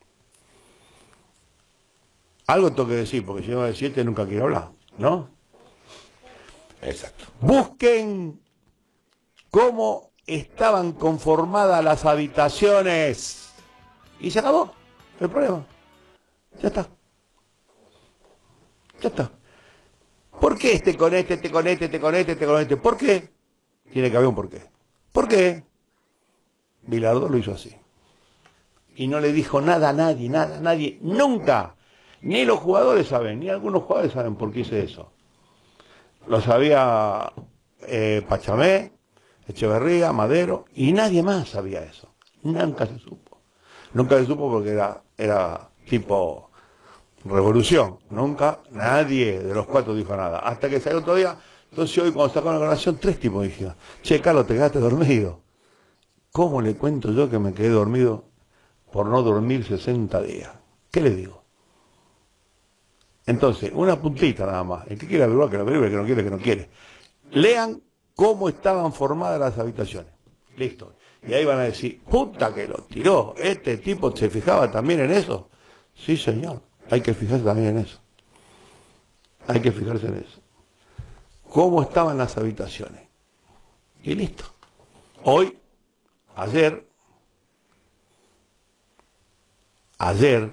[SPEAKER 2] Algo tengo que decir, porque si no decir este nunca quiero hablar, ¿no?
[SPEAKER 3] Exacto.
[SPEAKER 2] Busquen cómo estaban conformadas las habitaciones. Y se acabó el problema. Ya está. Ya está. ¿Por qué este con este, este con este, este con este, este con este? ¿Por qué? Tiene que haber un porqué. ¿Por qué? Bilardo lo hizo así. Y no le dijo nada a nadie, nada a nadie, nunca. Ni los jugadores saben, ni algunos jugadores saben por qué hice eso. Lo sabía eh, Pachamé, Echeverría, Madero, y nadie más sabía eso. Nunca se supo. Nunca se supo porque era, era tipo revolución. Nunca nadie de los cuatro dijo nada. Hasta que salió otro día. Entonces hoy cuando sacó la grabación, tres tipos dijeron, che, Carlos, te quedaste dormido. ¿Cómo le cuento yo que me quedé dormido por no dormir sesenta días? ¿Qué le digo? Entonces, una puntita nada más. El que quiera averiguar, que lo averigüe, el que no quiere, que no quiere. Lean cómo estaban formadas las habitaciones. Listo. Y ahí van a decir, puta que lo tiró. ¿Este tipo se fijaba también en eso? Sí, señor. Hay que fijarse también en eso. Hay que fijarse en eso. ¿Cómo estaban las habitaciones? Y listo. Hoy, ayer, ayer,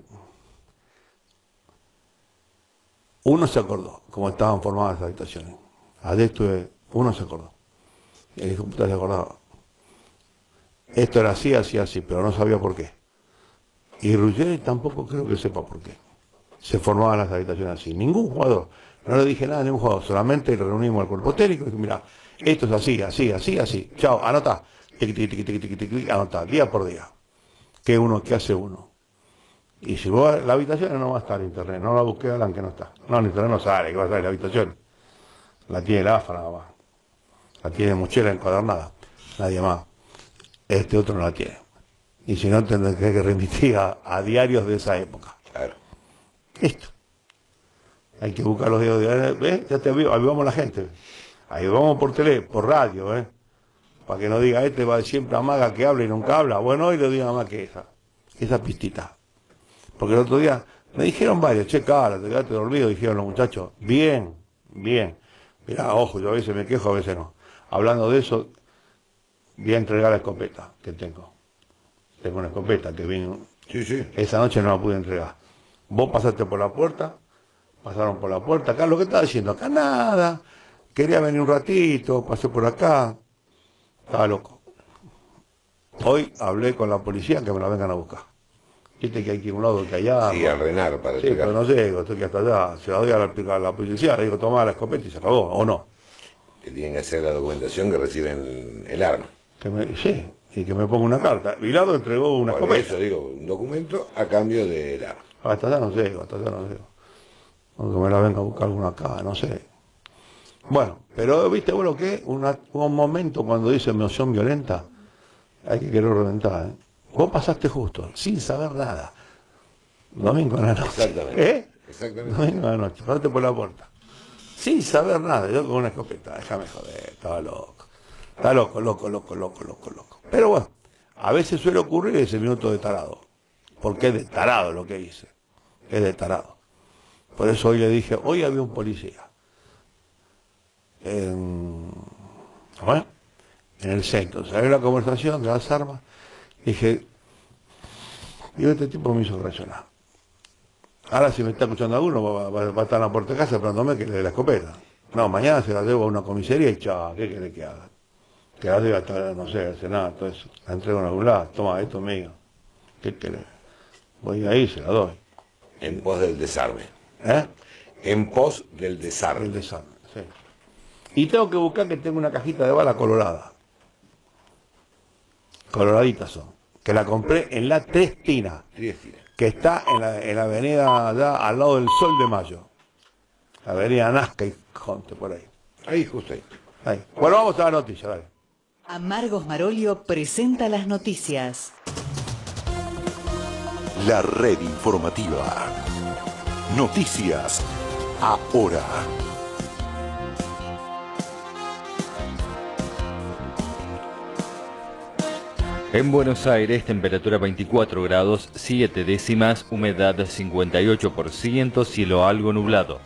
[SPEAKER 2] uno se acordó cómo estaban formadas las habitaciones. Ayer estuve, uno se acordó. Y el hijo de puta se acordaba. Esto era así, así, así, pero no sabía por qué. Y Ruggeri tampoco creo que sepa por qué. Se formaban las habitaciones así. Ningún jugador. No le dije nada a ningún jugador. Solamente reunimos al cuerpo técnico y dije, mira, esto es así, así, así, así. Chao, anota. Tiqui, tiqui, tiqui, tiqui, tiqui, anota, día por día. ¿Qué uno, qué hace uno? Y si vos, la habitación no va a estar en internet. No la busqué, Alan, que no está. No, en internet no sale, que va a estar en la habitación. La tiene el A F A nada más. La tiene Mochela encuadernada. Nadie más. Este otro no la tiene. Y si no, tendré que remitir a, a diarios de esa época.
[SPEAKER 3] Claro.
[SPEAKER 2] Listo. Hay que buscar los diarios. ¿Ves? Ya te aviv- avivamos la gente. Ahí vamos por tele, por radio, ¿eh? Para que no diga, este va siempre amaga que habla y nunca habla. Bueno, hoy le diga más que esa. Esa pistita. Porque el otro día me dijeron varios, che, cara, te quedaste dormido, dijeron los muchachos. Bien, bien. Mirá, ojo, yo a veces me quejo, a veces no. Hablando de eso, voy a entregar la escopeta que tengo. Tengo una escopeta que vino.
[SPEAKER 3] Sí, sí.
[SPEAKER 2] Esa noche no la pude entregar. Vos pasaste por la puerta, pasaron por la puerta. Carlos, ¿qué estás diciendo? Acá nada. Quería venir un ratito, pasé por acá. Estaba loco. Hoy hablé con la policía que me la vengan a buscar. Viste que hay que ir a un lado que allá.
[SPEAKER 3] Sí, al Renar para
[SPEAKER 2] Sí, pero no llego, estoy que hasta allá. Se la doy a la, a la policía, le digo, tomá la escopeta y se acabó, ¿o no?
[SPEAKER 3] Que tienen que hacer la documentación que reciben el arma.
[SPEAKER 2] Que me, sí, y que me ponga una carta. Bilardo entregó una
[SPEAKER 3] Por
[SPEAKER 2] escopeta.
[SPEAKER 3] eso digo, un documento a cambio del arma.
[SPEAKER 2] Hasta allá no llego, hasta allá no llego. Aunque me la venga a buscar alguna acá, no sé. Bueno, pero viste vos lo que es, Una, un momento cuando dice emoción violenta, hay que querer reventar, ¿eh? Vos pasaste justo, sin saber nada. Domingo en la noche.
[SPEAKER 3] Exactamente.
[SPEAKER 2] ¿Eh?
[SPEAKER 3] Exactamente.
[SPEAKER 2] Domingo en la noche, pasaste por la puerta. Sin saber nada, yo con una escopeta, déjame joder, estaba loco. Está loco, loco, loco, loco, loco, loco. Pero bueno, a veces suele ocurrir ese minuto de tarado. Porque es de tarado lo que hice. Es de tarado. Por eso hoy le dije, hoy había un policía. En, bueno, en el centro. Salió la conversación de las armas. Dije, y este tipo me hizo reaccionar. Ahora si me está escuchando alguno, va, va, va a estar en la puerta de casa esperándome que le dé la escopeta. No, mañana se la llevo a una comisaría y chao, ¿qué quiere que haga? Que la lleve hasta, no sé, al Senado, todo eso. La entrego en algún lado, toma, esto es mío. ¿Qué quiere? Voy ahí, se la doy.
[SPEAKER 3] En pos del desarme.
[SPEAKER 2] ¿Eh?
[SPEAKER 3] En pos del desarme.
[SPEAKER 2] El desarme, sí. Y tengo que buscar que tenga una cajita de bala colorada. Coloraditas son. Que la compré en la Trestina,
[SPEAKER 3] Triestina.
[SPEAKER 2] que está en la, en la avenida allá al lado del Sol de Mayo. La avenida Nazca y Conte, por ahí.
[SPEAKER 3] Ahí, justo ahí.
[SPEAKER 2] ahí. Bueno, vamos a la noticia, dale.
[SPEAKER 5] Amargos Marolio presenta las noticias.
[SPEAKER 1] La red informativa. Noticias ahora.
[SPEAKER 6] En Buenos Aires, temperatura veinticuatro grados, siete décimas, humedad cincuenta y ocho por ciento, cielo algo nublado.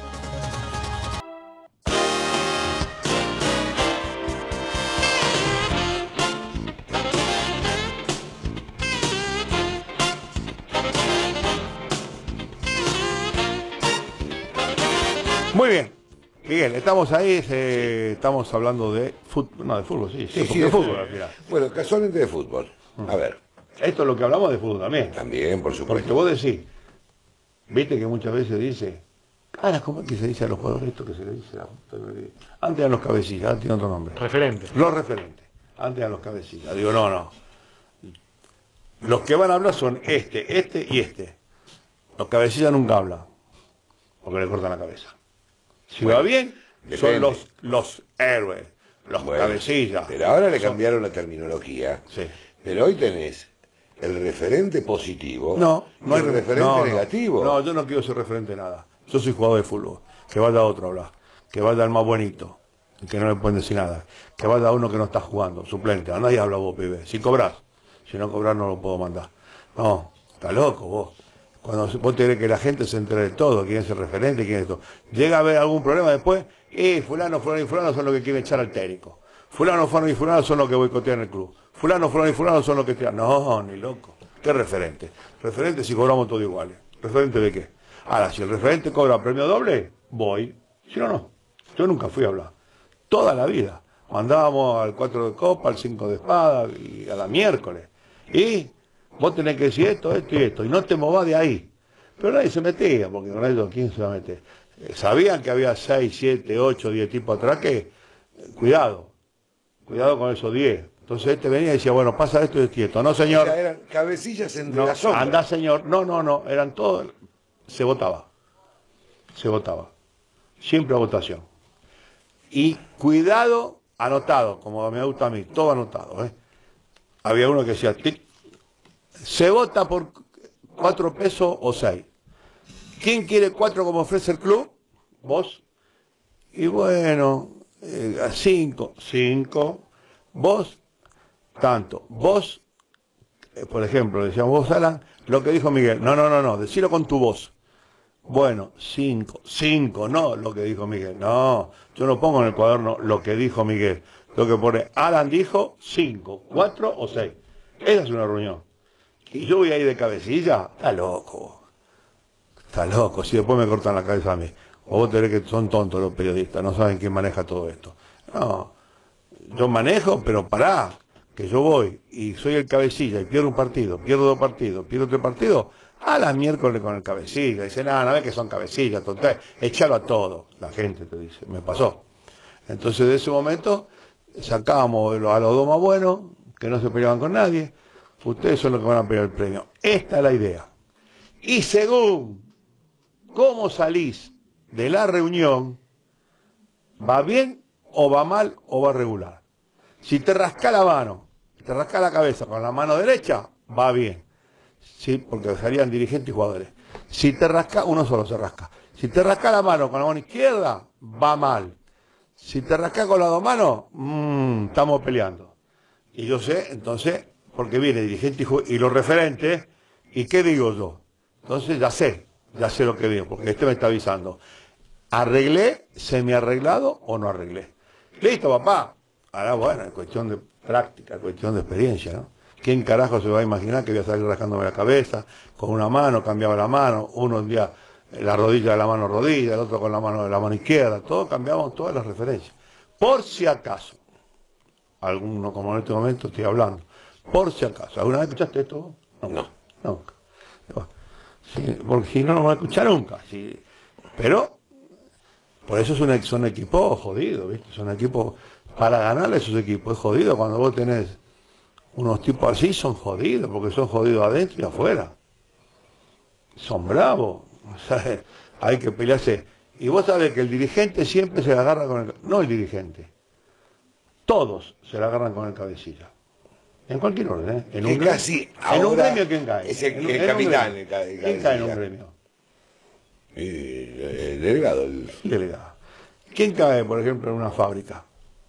[SPEAKER 2] Muy bien. Miguel, estamos ahí, eh, estamos hablando de fútbol, no, de fútbol, sí, sí,
[SPEAKER 3] Sí,
[SPEAKER 2] porque
[SPEAKER 3] sí,
[SPEAKER 2] de
[SPEAKER 3] de
[SPEAKER 2] fútbol
[SPEAKER 3] fútbol.
[SPEAKER 2] al final.
[SPEAKER 3] Bueno, casualmente de fútbol. A ver,
[SPEAKER 2] Esto es lo que hablamos de fútbol también.
[SPEAKER 3] también, por
[SPEAKER 2] Porque
[SPEAKER 3] supuesto.
[SPEAKER 2] vos decís, viste que muchas veces dice, ahora, ¿cómo es que se dice a los jugadores esto que se le dice? La puta que me dice? Antes eran los cabecillas, ahora tiene otro nombre.
[SPEAKER 4] Referente.
[SPEAKER 2] Los referentes, antes eran los cabecillas. Digo, no, no. Los que van a hablar son este, este y este. Los cabecillas nunca hablan, porque le cortan la cabeza. Si
[SPEAKER 3] Bueno,
[SPEAKER 2] va bien,
[SPEAKER 3] depende.
[SPEAKER 2] son los, los héroes, los
[SPEAKER 3] Bueno,
[SPEAKER 2] cabecillas.
[SPEAKER 3] pero ahora le
[SPEAKER 2] Son-
[SPEAKER 3] cambiaron la terminología.
[SPEAKER 2] Sí.
[SPEAKER 3] Pero hoy tenés el referente positivo
[SPEAKER 2] No, no
[SPEAKER 3] y
[SPEAKER 2] hay
[SPEAKER 3] el
[SPEAKER 2] re-
[SPEAKER 3] referente
[SPEAKER 2] no, no.
[SPEAKER 3] negativo.
[SPEAKER 2] No, yo no quiero ser referente de nada. Yo soy jugador de fútbol. Que vaya otro a hablar. Que vaya el más bonito. El que no le pueden decir nada. Que vaya uno que no está jugando, suplente. A nadie habla vos, pibe. Si cobrás. Si no cobrás no lo puedo mandar. No, está loco vos. Cuando vos tenés que la gente se entere de todo, quién es el referente, quién es esto. Llega a haber algún problema después, y fulano, fulano y fulano son los que quieren echar al técnico. Fulano, fulano y fulano son los que boicotean el club. Fulano, fulano y fulano son los que tiran. No, ni loco. ¿Qué referente? Referente si cobramos todo iguales. ¿Referente de qué? Ahora, si el referente cobra premio doble, voy. Si no, no. Yo nunca fui a hablar. Toda la vida. Mandábamos al cuatro de copa, al cinco de espada, y a la miércoles. Y vos tenés que decir esto, esto y esto. Y no te movás de ahí. Pero nadie se metía, porque con ellos, ¿quién se va a meter? Eh, sabían que había seis, siete, ocho, diez tipos atrás que, eh, cuidado. Cuidado con esos diez. Entonces este venía y decía, bueno, pasa esto y esto y esto. No, señor.
[SPEAKER 3] O sea, eran cabecillas entre
[SPEAKER 2] No,
[SPEAKER 3] las sombras.
[SPEAKER 2] anda, señor. No, no, no. Eran todos. Se votaba. Se votaba. Siempre a votación. Y cuidado, anotado, como me gusta a mí, todo anotado. ¿eh? Había uno que decía, tic, se vota por cuatro pesos o seis. ¿Quién quiere cuatro como ofrece el club? Vos. Y bueno, eh, a cinco. Cinco. Vos, tanto. Vos, eh, por ejemplo, decíamos vos, Alan, lo que dijo Miguel. No, no, no, no, decilo con tu voz. Bueno, cinco. Cinco, no lo que dijo Miguel. No, yo no pongo en el cuaderno lo que dijo Miguel. Lo que pone, Alan dijo cinco, cuatro o seis. Esa es una reunión. Y yo voy ahí de cabecilla, está loco. Está loco, si después me cortan la cabeza a mí. O vos tenés que son tontos los periodistas, no saben quién maneja todo esto. No, yo manejo, pero pará. que yo voy y soy el cabecilla y pierdo un partido, pierdo dos partidos, pierdo tres partidos, a las miércoles con el cabecilla. Dice, nada, no ves que son cabecillas, total, échalo a todo. La gente te dice, me pasó. Entonces de ese momento sacábamos a los dos más buenos, que no se peleaban con nadie, ustedes son los que van a pelear el premio. Esta es la idea. Y según cómo salís de la reunión, va bien o va mal o va regular. Si te rasca la mano, te rasca la cabeza con la mano derecha, va bien. Sí, porque salían dirigentes y jugadores. Si te rasca, uno solo se rasca. Si te rasca la mano con la mano izquierda, va mal. Si te rasca con las dos manos, mmm, estamos peleando. Y yo sé, entonces, porque viene dirigente y, y los referentes, ¿y qué digo yo? Entonces ya sé, ya sé lo que digo, porque este me está avisando. ¿Arreglé, semi-arreglado o no arreglé? Listo, papá. Ahora, bueno, es cuestión de práctica, es cuestión de experiencia, ¿no? ¿Quién carajo se va a imaginar que voy a salir rascándome la cabeza? Con una mano, cambiaba la mano, uno un día la rodilla de la mano rodilla, el otro con la mano de la mano izquierda, todos cambiamos todas las referencias. Por si acaso, alguno como en este momento estoy hablando, por si acaso, ¿alguna vez escuchaste esto?
[SPEAKER 3] No. No.
[SPEAKER 2] Nunca. Sí, porque si no, no van a escuchar nunca. Sí. Pero, por eso es un, son equipos jodidos, ¿viste? Son equipos, para ganarle a esos equipos, es jodido. Cuando vos tenés unos tipos así, son jodidos, porque son jodidos adentro y afuera. Son bravos. O sea, hay que pelearse. Y vos sabés que el dirigente siempre se la agarra con el... No el dirigente. Todos se la agarran con el cabecilla. En cualquier orden, ¿eh? En un,
[SPEAKER 3] que casi
[SPEAKER 2] en un
[SPEAKER 3] ahora
[SPEAKER 2] gremio, ¿quién cae?
[SPEAKER 3] Es el,
[SPEAKER 2] en,
[SPEAKER 3] el
[SPEAKER 2] en
[SPEAKER 3] capitán.
[SPEAKER 2] Un
[SPEAKER 3] el, el,
[SPEAKER 2] ¿Quién cae en un gremio?
[SPEAKER 3] El, el delegado. El...
[SPEAKER 2] el delegado. ¿Quién cae, por ejemplo, en una fábrica?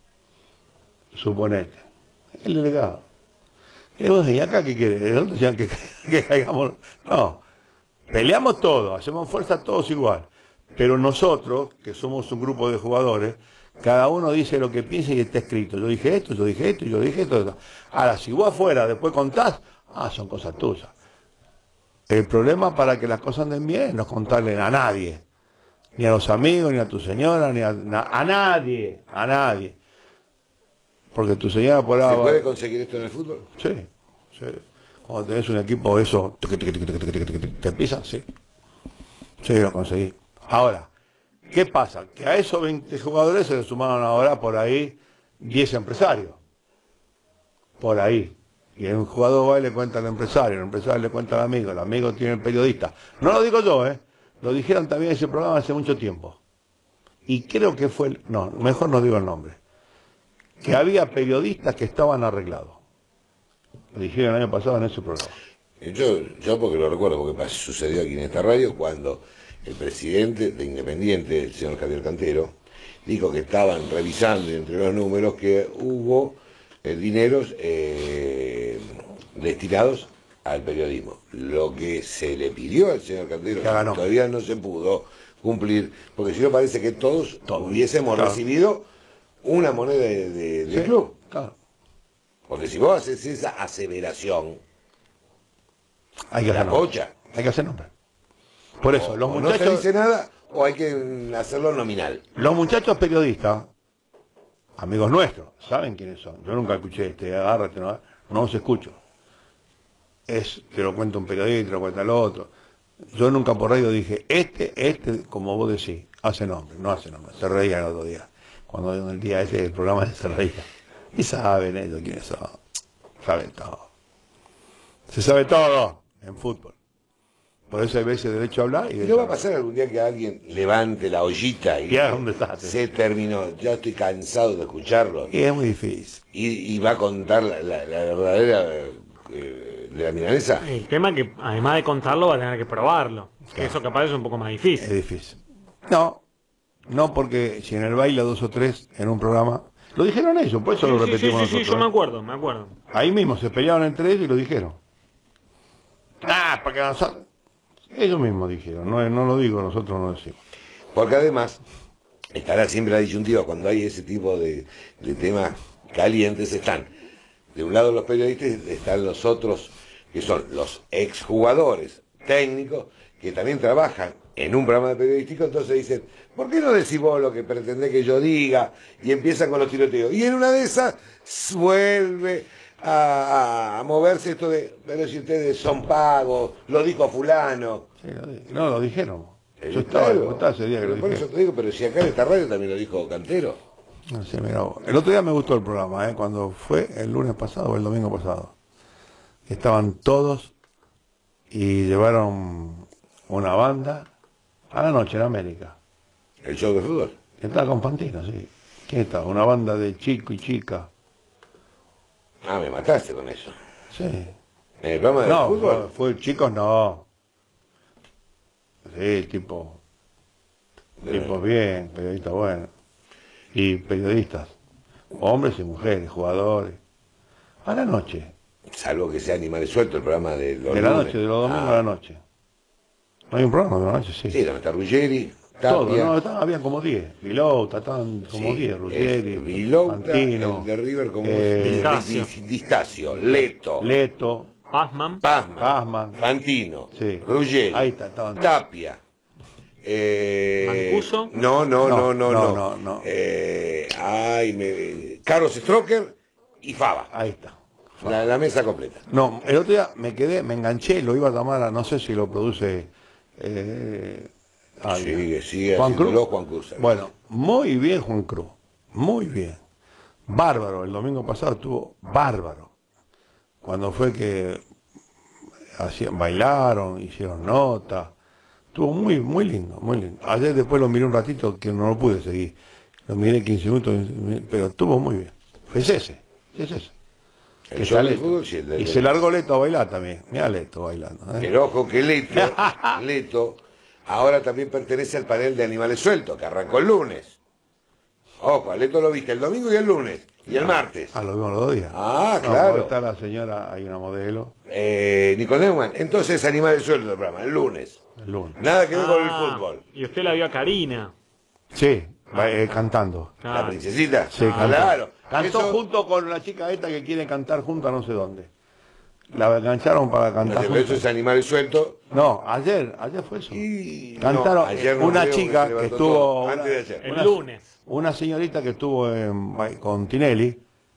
[SPEAKER 2] Suponete. El delegado. Y vos decís, ¿acá qué quiere? ¿De dónde decían que, que caigamos? No. Peleamos todos, hacemos fuerza todos igual. Pero nosotros, que somos un grupo de jugadores, cada uno dice lo que piensa y está escrito. Yo dije esto, yo dije esto, yo dije esto. esto. Ahora, si vos afuera después contás, ah, son cosas tuyas. El problema para que las cosas anden bien es no contarle a nadie. Ni a los amigos, ni a tu señora, ni a, a nadie, a nadie. Porque tu señora por ahí...
[SPEAKER 3] ¿Se puede conseguir esto en el fútbol?
[SPEAKER 2] Sí, sí. Cuando tenés un equipo, eso, te pisan, sí. Sí, lo conseguí. Ahora, ¿qué pasa? Que a esos veinte jugadores se le sumaron ahora por ahí diez empresarios. Por ahí. Y un jugador va y le cuenta al empresario, el empresario le cuenta al amigo, el amigo tiene el periodista. No lo digo yo, ¿eh? Lo dijeron también en ese programa hace mucho tiempo. Y creo que fue, el, no, mejor no digo el nombre. Que había periodistas que estaban arreglados. Lo dijeron el año pasado en ese programa.
[SPEAKER 3] Yo, yo porque lo recuerdo, porque sucedió aquí en esta radio cuando el presidente de Independiente, el señor Javier Cantero, dijo que estaban revisando entre los números que hubo eh, dineros eh, destinados al periodismo. Lo que se le pidió al señor Cantero todavía no se pudo cumplir, porque si no parece que todos, todos. hubiésemos claro. recibido una moneda de, de, de sí, club. Claro. Porque si vos haces esa aseveración,
[SPEAKER 2] hay que hacer nombre. Hay que hacer nombre. Por eso,
[SPEAKER 3] o,
[SPEAKER 2] los
[SPEAKER 3] o
[SPEAKER 2] muchachos...
[SPEAKER 3] no se dice nada, o hay que hacerlo nominal.
[SPEAKER 2] Los muchachos periodistas, amigos nuestros, saben quiénes son. Yo nunca escuché este, agárrate, no, no los escucho. Es, te lo cuenta un periodista, te lo cuenta el otro. Yo nunca por radio dije, este, este, como vos decís, hace nombre, no hace nombre. Se reía el otro día. Cuando en el día ese el programa se reía. Y saben ellos quiénes son. Saben todo. Se sabe todo en fútbol. Por eso hay veces derecho a hablar y
[SPEAKER 3] ¿No va a pasar algún día que alguien levante la ollita y
[SPEAKER 2] ya, ¿dónde está?
[SPEAKER 3] Se terminó? Ya estoy cansado de escucharlo.
[SPEAKER 2] Y es muy difícil.
[SPEAKER 3] Y, y va a contar la, la, la verdadera eh, de la milanesa.
[SPEAKER 4] El tema es que además de contarlo va a tener que probarlo. Claro. Que eso capaz es un poco más difícil.
[SPEAKER 2] Es difícil. No, no porque si en el baile dos o tres en un programa... Lo dijeron ellos, por eso
[SPEAKER 4] sí,
[SPEAKER 2] lo
[SPEAKER 4] sí,
[SPEAKER 2] repetimos
[SPEAKER 4] sí, sí,
[SPEAKER 2] nosotros.
[SPEAKER 4] Sí, yo me acuerdo, me acuerdo.
[SPEAKER 2] Ahí mismo se pelearon entre ellos y lo dijeron. Ah, porque nosotros... Ellos mismos dijeron, no, no lo digo, nosotros no lo decimos.
[SPEAKER 3] Porque además, estará siempre la disyuntiva cuando hay ese tipo de, de temas calientes, están de un lado los periodistas, están los otros que son los exjugadores técnicos que también trabajan en un programa de periodístico, entonces dicen, ¿por qué no decís vos lo que pretendés que yo diga? Y empiezan con los tiroteos. Y en una de esas vuelve a, a, a moverse esto de, pero si ustedes son pagos, lo dijo fulano.
[SPEAKER 2] Sí, lo di- no, lo dijeron.
[SPEAKER 3] Eh,
[SPEAKER 2] Yo estaba,
[SPEAKER 3] claro,
[SPEAKER 2] yo estaba ese día que
[SPEAKER 3] pero
[SPEAKER 2] lo
[SPEAKER 3] por
[SPEAKER 2] dijeron.
[SPEAKER 3] eso te digo, pero si acá en esta radio también lo dijo Cantero.
[SPEAKER 2] No sé, mira vos. El otro día me gustó el programa, ¿eh? Cuando fue el lunes pasado o el domingo pasado. Estaban todos y llevaron una banda a la noche en América.
[SPEAKER 3] El show de fútbol.
[SPEAKER 2] Estaba con Fantino, sí. ¿Quién estaba? Una banda de chico y chica.
[SPEAKER 3] Ah, me mataste con eso.
[SPEAKER 2] Sí.
[SPEAKER 3] En el programa de
[SPEAKER 2] No,
[SPEAKER 3] fútbol.
[SPEAKER 2] fue, fue chicos, no. Sí, tipo. Tipos bien, periodistas buenos. Y periodistas. Hombres y mujeres, jugadores. A la noche.
[SPEAKER 3] Salvo que sea Animales Sueltos, el programa de los
[SPEAKER 2] De la
[SPEAKER 3] lunes.
[SPEAKER 2] noche, de los domingos
[SPEAKER 3] Ah,
[SPEAKER 2] a la noche. ¿No hay un programa de la noche? Sí.
[SPEAKER 3] Sí, donde está Ruggeri,
[SPEAKER 2] Todo,
[SPEAKER 3] Tapia.
[SPEAKER 2] no, estaban, habían como diez. Vilouta, estaban como
[SPEAKER 3] Sí,
[SPEAKER 2] diez. Ruggeri,
[SPEAKER 3] es Vilouta,
[SPEAKER 2] Fantino,
[SPEAKER 3] el de River como
[SPEAKER 2] eh,
[SPEAKER 4] Distacio.
[SPEAKER 3] Di- Distacio, Leto,
[SPEAKER 2] Leto,
[SPEAKER 4] Pazman.
[SPEAKER 3] Pazman,
[SPEAKER 2] Pazman.
[SPEAKER 3] Fantino,
[SPEAKER 2] Sí.
[SPEAKER 3] Ruggeri,
[SPEAKER 2] Ahí está, estaban.
[SPEAKER 3] Tapia. Eh,
[SPEAKER 4] Mancuso.
[SPEAKER 3] No, no, no, no,
[SPEAKER 2] No,
[SPEAKER 3] no.
[SPEAKER 2] no, no, no.
[SPEAKER 3] Eh, ay, me... Carlos Stroker y Fava.
[SPEAKER 2] Ahí está.
[SPEAKER 3] La, la mesa completa.
[SPEAKER 2] No, el otro día me quedé, me enganché, lo iba a llamar a, no sé si lo produce eh, alguien.
[SPEAKER 3] Sigue, sigue
[SPEAKER 2] Juan Cruz.
[SPEAKER 3] haciéndolo Juan Cruz.
[SPEAKER 2] Bueno, muy bien Juan Cruz, muy bien. Bárbaro, el domingo pasado estuvo bárbaro. Cuando fue que hacían, bailaron, hicieron nota, estuvo muy, muy lindo, muy lindo. Ayer después lo miré un ratito que no lo pude seguir. Lo miré quince minutos, pero estuvo muy bien. Es ese, es ese.
[SPEAKER 3] El
[SPEAKER 2] Que
[SPEAKER 3] show
[SPEAKER 2] está
[SPEAKER 3] de
[SPEAKER 2] Leto.
[SPEAKER 3] fútbol, sí, el de-
[SPEAKER 2] Y se largó Leto a bailar también. Mira Leto bailando. ¿eh?
[SPEAKER 3] Pero ojo que Leto, Leto ahora también pertenece al panel de Animales Sueltos, que arrancó el lunes. Ojo, a Leto lo viste el domingo y el lunes, y el martes.
[SPEAKER 2] Ah, lo vimos los dos días.
[SPEAKER 3] Ah,
[SPEAKER 2] No,
[SPEAKER 3] claro.
[SPEAKER 2] está la señora, hay una modelo,
[SPEAKER 3] Eh, Nicole Neumann, entonces Animales Sueltos el programa, el lunes.
[SPEAKER 2] el lunes.
[SPEAKER 3] Nada que ver con el
[SPEAKER 4] Ah,
[SPEAKER 3] fútbol.
[SPEAKER 4] Y usted la vio a Karina.
[SPEAKER 2] Sí, va, eh, cantando.
[SPEAKER 3] La
[SPEAKER 4] Claro.
[SPEAKER 3] princesita.
[SPEAKER 2] Sí,
[SPEAKER 3] Ah,
[SPEAKER 2] cantó.
[SPEAKER 3] claro.
[SPEAKER 2] Cantó
[SPEAKER 3] Eso-
[SPEAKER 2] junto con la chica esta que quiere cantar junto a no sé dónde. La engancharon para
[SPEAKER 3] No
[SPEAKER 2] cantar
[SPEAKER 3] sé, pero eso
[SPEAKER 2] juntos.
[SPEAKER 3] es Animales Sueltos.
[SPEAKER 2] No, ayer, ayer fue eso.
[SPEAKER 3] Y...
[SPEAKER 2] Cantaron
[SPEAKER 3] no, ayer no
[SPEAKER 2] una
[SPEAKER 3] creo,
[SPEAKER 2] chica
[SPEAKER 3] se
[SPEAKER 2] que
[SPEAKER 3] levantó
[SPEAKER 2] estuvo
[SPEAKER 3] todo,
[SPEAKER 2] una-
[SPEAKER 3] antes de ayer.
[SPEAKER 4] El
[SPEAKER 2] Una-
[SPEAKER 4] lunes.
[SPEAKER 2] Una señorita que estuvo en- con Tinelli,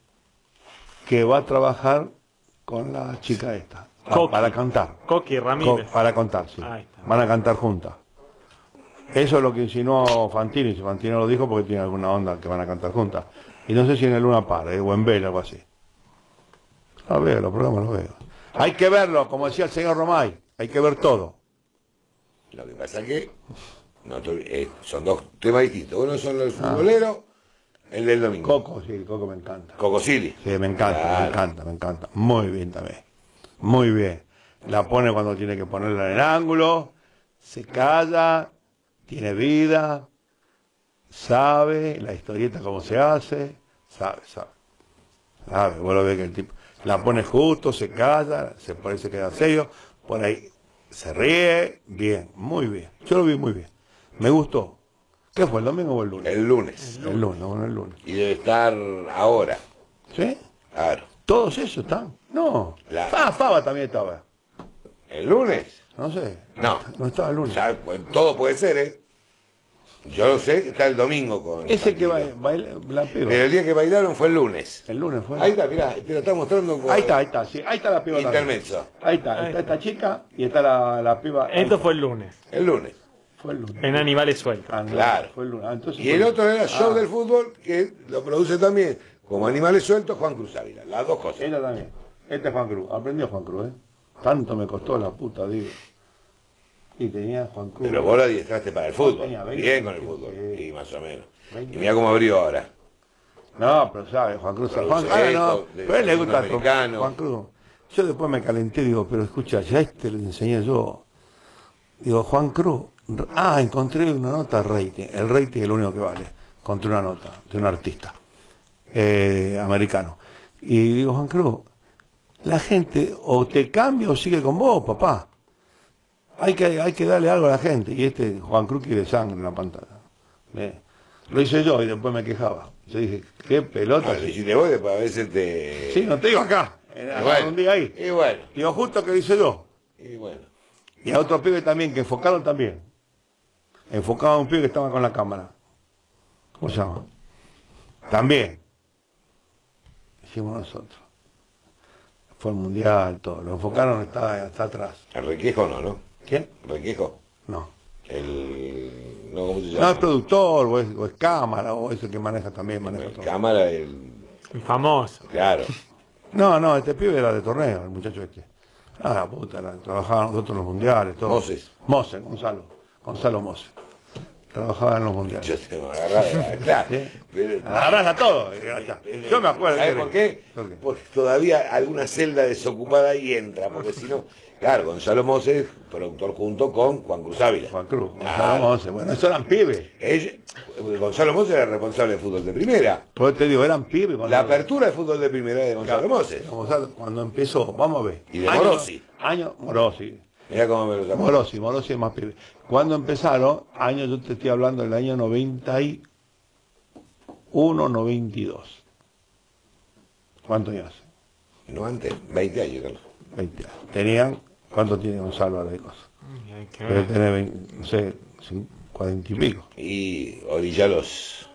[SPEAKER 2] que va a trabajar con la chica esta, pa-
[SPEAKER 4] Coqui.
[SPEAKER 2] para cantar.
[SPEAKER 4] Coqui Ramírez.
[SPEAKER 2] Co- para contar, sí.
[SPEAKER 4] Ahí está.
[SPEAKER 2] Van a cantar juntas. Eso es lo que insinuó Fantino, y si Fantino lo dijo porque tiene alguna onda que van a cantar juntas. Y no sé si en el Luna Par, eh, o en Vela, algo así. Lo veo, los programas los veo. Hay que verlo, como decía el señor Romay, hay que ver todo.
[SPEAKER 3] Lo que pasa que no te- eh, son dos temas distintos. Uno son
[SPEAKER 2] Ah.
[SPEAKER 3] los futboleros, el del domingo.
[SPEAKER 2] Coco, sí, el Coco me encanta.
[SPEAKER 3] Cocosili.
[SPEAKER 2] Sí, me encanta,
[SPEAKER 3] Claro.
[SPEAKER 2] me encanta, me encanta. Muy bien también. Muy bien. La pone cuando tiene que ponerla en el ángulo, se calla, tiene vida, sabe la historieta cómo se hace, sabe, sabe. Sabe, vos lo ves que el tipo la pone justo, se calla, se pone, se queda serio, por ahí se ríe, bien, muy bien. Yo lo vi muy bien. Me gustó. ¿Qué fue, el domingo o el lunes?
[SPEAKER 3] El lunes.
[SPEAKER 2] El lunes, bueno, el lunes.
[SPEAKER 3] Y debe estar ahora.
[SPEAKER 2] ¿Sí?
[SPEAKER 3] Claro.
[SPEAKER 2] ¿Todos esos están? No.
[SPEAKER 3] La-
[SPEAKER 2] Ah, Fava también estaba.
[SPEAKER 3] ¿El lunes?
[SPEAKER 2] No sé.
[SPEAKER 3] No.
[SPEAKER 2] No estaba el lunes.
[SPEAKER 3] Ya, pues, todo puede ser, ¿eh? Yo lo sé, está el domingo con...
[SPEAKER 2] Ese que
[SPEAKER 3] Fantino.
[SPEAKER 2] ba- baila, la piba.
[SPEAKER 3] Pero el día que bailaron fue el lunes.
[SPEAKER 2] El lunes fue.
[SPEAKER 3] Ahí está, mirá, te lo está mostrando con...
[SPEAKER 2] Ahí está, ahí está, sí. Ahí está la piba. también.
[SPEAKER 3] Intermezzo.
[SPEAKER 2] Ahí está, está esta chica y está la, la piba. ahí
[SPEAKER 4] Esto
[SPEAKER 2] está.
[SPEAKER 4] fue el lunes.
[SPEAKER 3] El lunes.
[SPEAKER 2] Fue el lunes.
[SPEAKER 4] En Animales Sueltos.
[SPEAKER 2] Ah, no,
[SPEAKER 3] Claro.
[SPEAKER 2] Fue el lunes. Ah, entonces
[SPEAKER 3] Y
[SPEAKER 2] fue
[SPEAKER 3] el
[SPEAKER 2] lunes.
[SPEAKER 3] otro era Show
[SPEAKER 2] Ah,
[SPEAKER 3] del Fútbol, que lo produce también, como Animales Sueltos, Juan Cruz Ávila. Las dos cosas.
[SPEAKER 2] Ella también. Este es Juan Cruz. Aprendió Juan Cruz, ¿eh? Tanto me costó la puta, digo. Y tenía Juan Cruz.
[SPEAKER 3] Pero vos la adiestraste para el fútbol.
[SPEAKER 2] Tenía veinte,
[SPEAKER 3] Bien con el
[SPEAKER 2] sí,
[SPEAKER 3] fútbol.
[SPEAKER 2] sí.
[SPEAKER 3] Y más o menos.
[SPEAKER 2] veinte.
[SPEAKER 3] Y mira cómo abrió ahora.
[SPEAKER 2] No, pero sabe, Juan Cruz.
[SPEAKER 3] Produce
[SPEAKER 2] Juan, ah, no,
[SPEAKER 3] esto, de-
[SPEAKER 2] pero a él le gusta
[SPEAKER 3] latinoamericano.
[SPEAKER 2] Juan Cruz. Yo después me calenté y digo, pero escucha, ya este lo enseñé yo. Digo, Juan Cruz. Ah, encontré una nota rating. El rating es lo único que vale. Encontré una nota de un artista eh, americano. Y digo, Juan Cruz, la gente o te cambia o sigue con vos, papá. Hay que, hay que darle algo a la gente. Y este Juan Cruz quiere sangre en la pantalla. ¿Ve? Lo hice yo y después me quejaba. Yo dije, qué pelota.
[SPEAKER 3] Ah, si te voy, después a veces te...
[SPEAKER 2] Sí, no te digo acá.
[SPEAKER 3] Y
[SPEAKER 2] Era
[SPEAKER 3] bueno,
[SPEAKER 2] un día ahí.
[SPEAKER 3] Y bueno,
[SPEAKER 2] Digo, justo que dice yo.
[SPEAKER 3] y bueno.
[SPEAKER 2] Y a otro pibe también, que enfocaron también. Enfocaban a un pibe que estaba con la cámara. ¿Cómo se llama? También. Hicimos nosotros. fue al mundial, todo. Lo enfocaron, está, está atrás.
[SPEAKER 3] El Requejo no, ¿no?
[SPEAKER 2] ¿Quién?
[SPEAKER 3] Requejo.
[SPEAKER 2] No.
[SPEAKER 3] El... No, ¿cómo se llama?
[SPEAKER 2] No, es productor, o es, o es cámara, o es el que maneja también, maneja
[SPEAKER 3] El
[SPEAKER 2] todo.
[SPEAKER 3] cámara, el...
[SPEAKER 4] El famoso.
[SPEAKER 3] Claro.
[SPEAKER 2] No, no, este pibe era de torneo, el muchacho este. Ah, la puta, la, trabajaba nosotros en los mundiales, todo.
[SPEAKER 3] Moses.
[SPEAKER 2] Moses, Gonzalo. Gonzalo Moses. Trabajaba en los mundiales.
[SPEAKER 3] Yo tengo agarrado, claro.
[SPEAKER 2] ¿Sí?
[SPEAKER 3] Pero-
[SPEAKER 2] Agarrás a todo. y ya está. Yo me acuerdo.
[SPEAKER 3] ¿Sabes
[SPEAKER 2] que-
[SPEAKER 3] por qué?
[SPEAKER 2] ¿Por qué?
[SPEAKER 3] Porque todavía alguna celda desocupada ahí entra, porque si no, claro, Gonzalo Moses, productor junto con Juan Cruz Ávila.
[SPEAKER 2] Juan Cruz, Gonzalo
[SPEAKER 3] Ah.
[SPEAKER 2] Moses. Bueno, esos eran pibes.
[SPEAKER 3] Ella- Gonzalo Moses era responsable de fútbol de primera.
[SPEAKER 2] Por eso te digo, eran pibes.
[SPEAKER 3] La apertura de fútbol de primera de Gonzalo Moses.
[SPEAKER 2] Gonzalo, cuando empezó, vamos a ver.
[SPEAKER 3] Y de
[SPEAKER 2] Año-
[SPEAKER 3] Morosi.
[SPEAKER 2] Año, Morosi.
[SPEAKER 3] Mirá cómo me lo llamó.
[SPEAKER 2] Morosi, Morosi es más pibe. Cuando empezaron, año, yo te estoy hablando del año noventa y uno, noventa y dos. ¿Cuántos años hace?
[SPEAKER 3] No antes, veinte años, Carlos.
[SPEAKER 2] veinte años. Tenían, ¿cuánto tiene Gonzalo ahora de cosas?
[SPEAKER 4] Ay, hay que
[SPEAKER 2] Debe
[SPEAKER 4] ver.
[SPEAKER 2] tener, veinte, no sé, cin- cuarenta y pico.
[SPEAKER 3] Y Orillalos,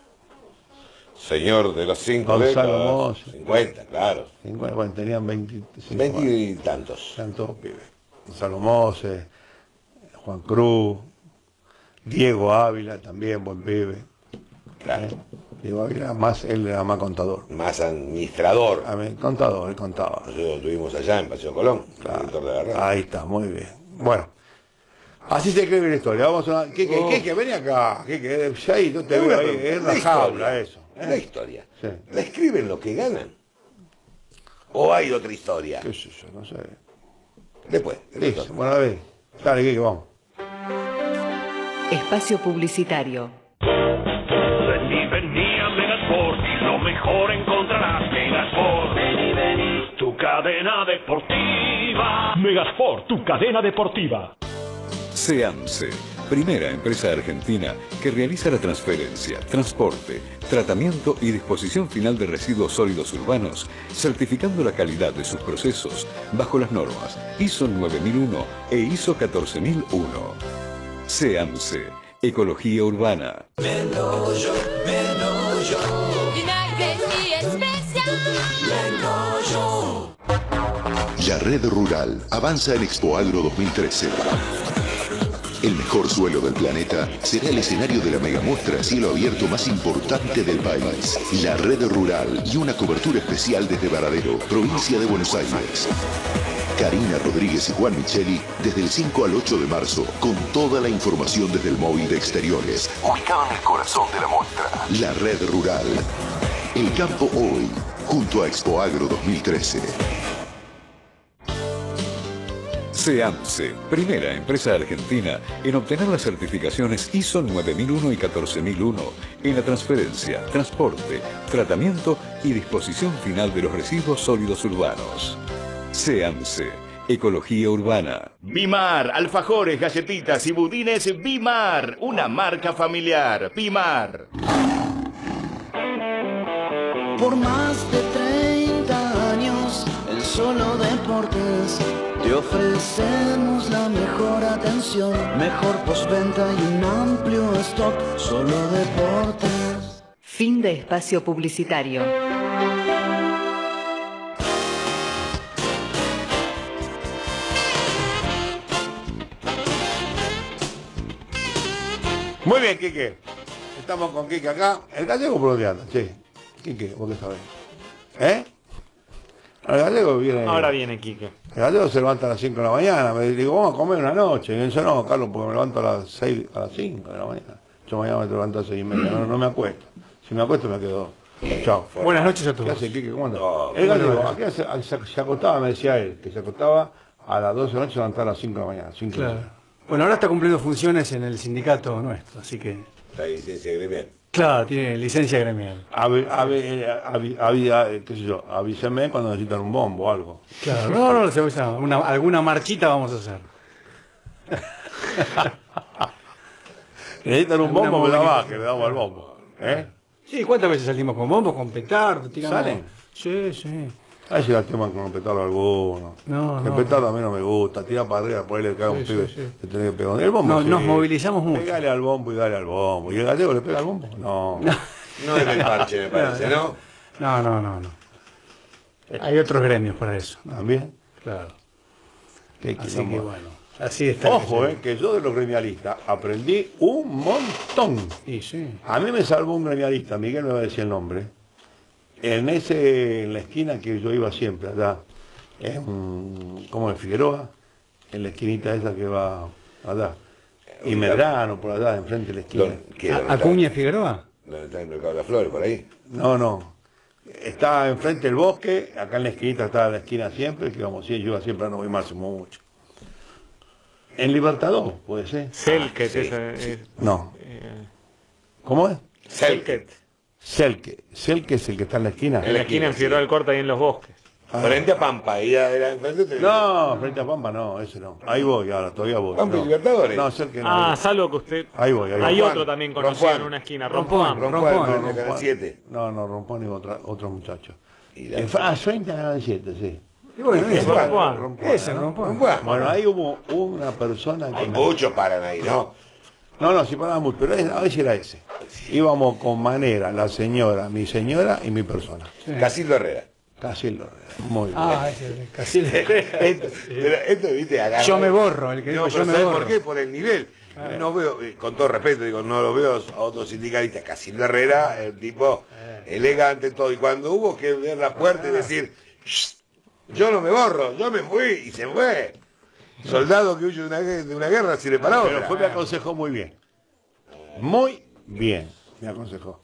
[SPEAKER 3] señor de los cinco
[SPEAKER 2] Gonzalo
[SPEAKER 3] décadas,
[SPEAKER 2] Moses.
[SPEAKER 3] cincuenta, claro.
[SPEAKER 2] cincuenta, bueno, tenían veinticinco
[SPEAKER 3] Veinte
[SPEAKER 2] años.
[SPEAKER 3] y tantos.
[SPEAKER 2] Eran todos pibes. Gonzalo Moses, Juan Cruz, Diego Ávila, también buen pibe.
[SPEAKER 3] Claro.
[SPEAKER 2] ¿Eh? Diego Ávila, más, él era más contador.
[SPEAKER 3] Más administrador.
[SPEAKER 2] A mí, contador, él contaba.
[SPEAKER 3] Nosotros lo tuvimos allá en Paseo Colón, director de la radio.
[SPEAKER 2] Ahí está, muy bien. Bueno, así se escribe la historia. Vamos a... Quique,
[SPEAKER 3] Oh.
[SPEAKER 2] Quique, vení acá. Quique, ya ahí, yo te
[SPEAKER 3] Es
[SPEAKER 2] veo
[SPEAKER 3] una
[SPEAKER 2] ahí.
[SPEAKER 3] pregunta,
[SPEAKER 2] Es
[SPEAKER 3] la
[SPEAKER 2] una jaula
[SPEAKER 3] historia,
[SPEAKER 2] eso. ¿eh?
[SPEAKER 3] La historia.
[SPEAKER 2] Sí.
[SPEAKER 3] ¿La escriben los que ganan? ¿O hay otra historia?
[SPEAKER 2] ¿Qué sé yo? No sé.
[SPEAKER 3] Después.
[SPEAKER 2] Listo, bueno, a ver. Dale, Quique, vamos.
[SPEAKER 5] Espacio publicitario.
[SPEAKER 7] Vení, vení a Megasport, lo mejor encontrarás. Megasport, vení, vení, tu cadena deportiva. Megasport, tu cadena deportiva.
[SPEAKER 8] SEAMSE, primera empresa argentina que realiza la transferencia, transporte, tratamiento y disposición final de residuos sólidos urbanos, certificando la calidad de sus procesos bajo las normas ISO nueve mil uno e ISO catorce mil uno. SEAMSE, Ecología Urbana.
[SPEAKER 1] La red rural avanza en Expo Agro dos mil trece. El mejor suelo del planeta será el escenario de la megamuestra a cielo abierto más importante del país. La red rural y una cobertura especial desde Varadero, provincia de Buenos Aires. Karina Rodríguez y Juan Micheli desde el cinco al ocho de marzo con toda la información desde el móvil de exteriores, ubicado en el corazón de la muestra. La red rural. El campo hoy, junto a Expo Agro dos mil trece.
[SPEAKER 8] SEAMSE, primera empresa argentina en obtener las certificaciones ISO nueve mil uno y catorce mil uno en la transferencia, transporte, tratamiento y disposición final de los residuos sólidos urbanos. SEAMSE, Ecología Urbana.
[SPEAKER 9] Bimar, alfajores, galletitas y budines Bimar, una marca familiar. Bimar.
[SPEAKER 10] Por más de treinta años, en Solo Deportes te ofrecemos la mejor atención, mejor postventa y un amplio stock. Solo Deportes.
[SPEAKER 5] Fin de espacio publicitario.
[SPEAKER 2] Muy bien, Quique. Estamos con Quique acá. El gallego por dónde anda, che. Quique, vos qué sabés. ¿Eh? El gallego viene.
[SPEAKER 4] Ahora viene Quique.
[SPEAKER 2] El gallego se levanta a las cinco de la mañana. Me digo, vamos a comer una noche. Y me dice, no, Carlos, porque me levanto a las seis, a las cinco de la mañana. Yo mañana me levanto a las seis y media. No, no me acuesto. Si me acuesto me quedo. Chao.
[SPEAKER 4] Buenas noches a
[SPEAKER 2] ¿Qué
[SPEAKER 4] todos.
[SPEAKER 2] hace, Quique? ¿Cómo anda?
[SPEAKER 3] No,
[SPEAKER 2] El gallego,
[SPEAKER 4] bueno,
[SPEAKER 2] ¿a qué hace? A- se, se acostaba, me decía él, que se acostaba a las doce de la noche y se levantaba a las cinco de la mañana. cinco y
[SPEAKER 11] Claro.
[SPEAKER 2] media.
[SPEAKER 11] Bueno, ahora está cumpliendo funciones en el sindicato nuestro, así que...
[SPEAKER 3] La licencia gremial.
[SPEAKER 11] Claro, tiene licencia gremial.
[SPEAKER 2] Ave, ave, eh, avi- avi- eh, qué sé yo, avíseme cuando necesitan un bombo o algo.
[SPEAKER 11] Claro, no, no, se usa una, alguna marchita vamos a hacer.
[SPEAKER 2] Necesitan un
[SPEAKER 11] Alguna
[SPEAKER 2] bombo, me la
[SPEAKER 11] movilización.
[SPEAKER 2] baje, le damos al bombo. ¿Eh?
[SPEAKER 11] Sí, ¿cuántas veces salimos con bombos, con petardo? tiramos-
[SPEAKER 2] ¿Salen?
[SPEAKER 11] Sí, sí.
[SPEAKER 2] Ahí llega el tema con un petardo alguno.
[SPEAKER 11] No,
[SPEAKER 2] el
[SPEAKER 11] no,
[SPEAKER 2] petardo a mí no me gusta, tira para arriba, por ahí le cae un
[SPEAKER 11] Sí,
[SPEAKER 2] pibe,
[SPEAKER 11] sí, sí.
[SPEAKER 2] le tenés que pegar. El bombo
[SPEAKER 11] No,
[SPEAKER 2] sí.
[SPEAKER 11] nos movilizamos mucho.
[SPEAKER 2] Pegale al bombo y dale al bombo. ¿Y el gallego le pega al bombo? No.
[SPEAKER 3] No es el parche, me parece, ¿no?
[SPEAKER 11] No, no, no, no. Hay otros gremios para eso.
[SPEAKER 2] ¿También?
[SPEAKER 11] Claro.
[SPEAKER 2] Qué
[SPEAKER 11] Así
[SPEAKER 2] quilombo.
[SPEAKER 11] que bueno, así está.
[SPEAKER 2] Ojo, eh, que yo de los gremialistas aprendí un montón.
[SPEAKER 11] Sí, sí.
[SPEAKER 2] A mí me salvó un gremialista, Miguel me va a decir el nombre, en ese, en la esquina que yo iba siempre, allá, en, como en Figueroa, en la esquinita esa que va allá, y Medrano, por allá, enfrente de la esquina.
[SPEAKER 3] ¿Qué?
[SPEAKER 11] ¿A- Acuña Figueroa?
[SPEAKER 3] ¿Dónde está el mercado de las flores, por ahí?
[SPEAKER 2] No, no. Está enfrente del bosque, acá en la esquinita está la esquina siempre, que vamos, sí, yo siempre no voy más mucho. En Libertador, puede ser.
[SPEAKER 4] Selket,
[SPEAKER 3] sí,
[SPEAKER 4] esa,
[SPEAKER 3] sí.
[SPEAKER 4] eh,
[SPEAKER 2] No.
[SPEAKER 4] eh,
[SPEAKER 2] ¿Cómo es?
[SPEAKER 4] Selket.
[SPEAKER 2] Selke. Selke es el que está en la esquina.
[SPEAKER 4] En la esquina en Figueroa del Corte, ahí en los bosques.
[SPEAKER 2] Ah.
[SPEAKER 3] Frente a Pampa, ella era enfrente de...
[SPEAKER 2] No, frente a Pampa no, ese no. Ahí voy ahora, todavía voy.
[SPEAKER 3] Pampa y
[SPEAKER 2] no.
[SPEAKER 3] Libertadores.
[SPEAKER 2] No, Selke no.
[SPEAKER 4] Ah,
[SPEAKER 2] ahí
[SPEAKER 4] salvo que usted...
[SPEAKER 2] Ahí voy, ahí voy.
[SPEAKER 4] Hay
[SPEAKER 3] Rompuan,
[SPEAKER 4] otro también conocido
[SPEAKER 3] Rompuan.
[SPEAKER 4] en una esquina,
[SPEAKER 11] Rompuan,
[SPEAKER 4] Rompuan.
[SPEAKER 3] Rompuan,
[SPEAKER 11] Rompuan,
[SPEAKER 3] frente a Canal
[SPEAKER 2] Rompuan.
[SPEAKER 3] siete.
[SPEAKER 2] No, no, Rompón y otra, otro muchacho.
[SPEAKER 3] Y la-
[SPEAKER 2] En fra- Ah, frente a Canal siete, sí.
[SPEAKER 11] Y bueno,
[SPEAKER 3] Es
[SPEAKER 11] eso.
[SPEAKER 3] Rompuan.
[SPEAKER 2] Rompuan,
[SPEAKER 11] Ese,
[SPEAKER 2] ¿no?
[SPEAKER 11] Rompuan.
[SPEAKER 3] Rompuan.
[SPEAKER 2] Bueno, ahí hubo una persona que...
[SPEAKER 3] Hay
[SPEAKER 2] me-
[SPEAKER 3] muchos paran ahí, ¿no?
[SPEAKER 2] No, no, sí parábamos, pero es- a veces era ese. Íbamos con Manera, la señora, mi señora y mi persona.
[SPEAKER 11] Sí.
[SPEAKER 3] Casildo Herrera.
[SPEAKER 2] Casi lo... Muy bien.
[SPEAKER 11] Ah, ese, casi.
[SPEAKER 3] Esto, pero esto, viste, acá.
[SPEAKER 11] Yo me borro, el que digo
[SPEAKER 3] No,
[SPEAKER 11] yo
[SPEAKER 3] pero
[SPEAKER 11] me
[SPEAKER 3] ¿sabes
[SPEAKER 11] borro.
[SPEAKER 3] por qué? Por el nivel. No veo, eh, con todo respeto, digo, no lo veo a otros sindicalistas. Casildo Herrera, el tipo elegante, todo. Y cuando hubo que ver la puerta y decir, "Shh, yo no me borro, yo me fui", y se fue. Soldado que huye de una, gue- de una guerra sirve para
[SPEAKER 2] Pero
[SPEAKER 3] otra.
[SPEAKER 2] fue, me aconsejó muy bien. Muy bien, me aconsejó.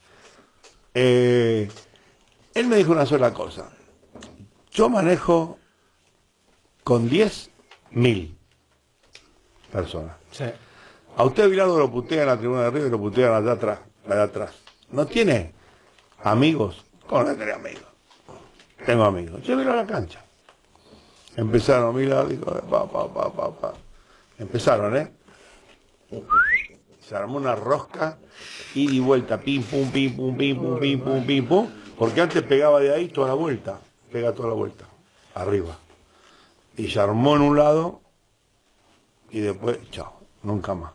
[SPEAKER 2] Eh, él me dijo una sola cosa. Yo manejo con diez mil personas.
[SPEAKER 11] Sí.
[SPEAKER 2] A usted, Bilardo, lo putean en la tribuna de arriba y lo putean allá atrás, allá atrás. ¿No tiene amigos? ¿Cómo no tiene amigos? Tengo amigos. Llévelo a la cancha. Empezaron, mira, digo, pa, pa, pa, pa, pa. Empezaron, ¿eh? Se armó una rosca, ida y vuelta, pim, pum, pim, pum, pim, pum, pim, pum, pim, pum, porque antes pegaba de ahí toda la vuelta, pega toda la vuelta, arriba. Y se armó en un lado, y después, chao, nunca más.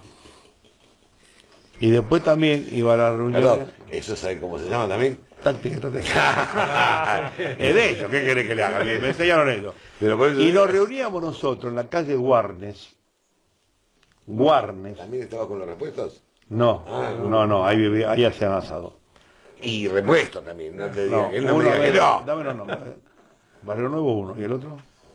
[SPEAKER 2] Y después también iba a la reunión.
[SPEAKER 3] Perdón, ¿eso sabe cómo se llama también?
[SPEAKER 2] Táctica, táctica. Es de ellos, ¿qué querés que le haga? Me enseñaron eso.
[SPEAKER 3] Pero por eso-
[SPEAKER 2] Y nos reuníamos nosotros en la calle Guarnes. Guarnes.
[SPEAKER 3] ¿También estaba con los repuestos?
[SPEAKER 2] No, no, no, ahí vivía, ahí hacían asado.
[SPEAKER 3] Y repuestos también, no te diga
[SPEAKER 2] No,
[SPEAKER 3] que él no me
[SPEAKER 2] uno
[SPEAKER 3] diga que
[SPEAKER 2] de-
[SPEAKER 3] no.
[SPEAKER 2] dame los nombres. Barrio Nuevo uno, ¿y el otro?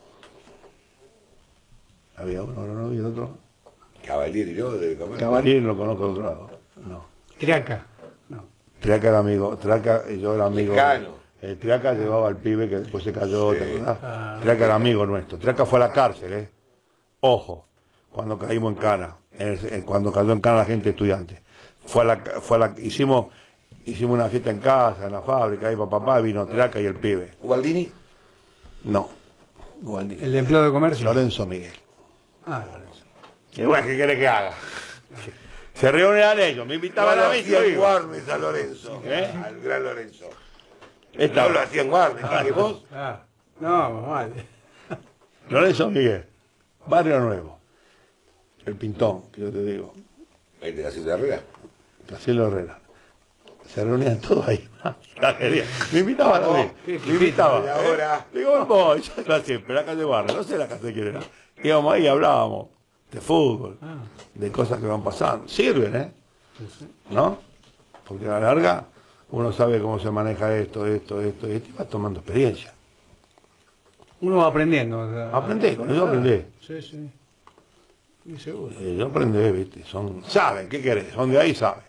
[SPEAKER 2] Había uno, Barrio Nuevo y el otro.
[SPEAKER 3] Caballero y yo de comer.
[SPEAKER 2] Caballero no lo conozco de otro lado. No.
[SPEAKER 11] Triaca. No.
[SPEAKER 2] Triaca era amigo, Triaca, yo era amigo.
[SPEAKER 3] Lejano.
[SPEAKER 2] El Triaca llevaba al pibe que después se cayó,
[SPEAKER 3] Sí.
[SPEAKER 2] ¿te acordás?
[SPEAKER 11] Ah.
[SPEAKER 2] Triaca era amigo nuestro. Triaca fue a la cárcel, ¿eh? Ojo, cuando caímos en Cana, en el- en- cuando cayó en Cana la gente estudiante. Fue a la, fue a la, hicimos, hicimos una fiesta en casa, en la fábrica, ahí papá, papá, vino Triaca y el pibe.
[SPEAKER 3] ¿Ubaldini?
[SPEAKER 2] No, Gualdini.
[SPEAKER 11] El de empleado de comercio.
[SPEAKER 2] Lorenzo Miguel.
[SPEAKER 11] Ah, Lorenzo.
[SPEAKER 2] ¿Qué bueno que quiere que haga? Se reunían ellos, me invitaban
[SPEAKER 3] No
[SPEAKER 2] a
[SPEAKER 3] lo
[SPEAKER 2] mí.
[SPEAKER 3] hacía en
[SPEAKER 2] yo iba.
[SPEAKER 3] Guarnes a Lorenzo,
[SPEAKER 2] ¿Eh?
[SPEAKER 3] al gran Lorenzo.
[SPEAKER 2] Esta-
[SPEAKER 3] No lo hacía en Guarnes, ¿qué vos?
[SPEAKER 11] Ah, no, mal.
[SPEAKER 2] Lorenzo Miguel, Barrio Nuevo, el Pintón, que yo te digo,
[SPEAKER 3] Ahí de la ciudad de Herrera.
[SPEAKER 2] Casildo Herrera. Se reunían todos ahí. Me invitaban a mí, me invitaban.
[SPEAKER 3] Y ahora-
[SPEAKER 2] Digo, voy, yo era siempre, la calle Barrio, no sé la calle de quién era. Íbamos ahí y hablábamos de fútbol, de cosas que van pasando. Sirven, ¿eh? ¿No? Porque a la larga uno sabe cómo se maneja esto, esto, esto, esto, y va tomando experiencia.
[SPEAKER 11] Uno va aprendiendo. o sea.
[SPEAKER 2] Aprendé, con eso aprendí.
[SPEAKER 11] Sí, sí. Sí, seguro.
[SPEAKER 2] Eh, yo aprendí, viste, son, saben, ¿qué querés? Son de ahí, saben.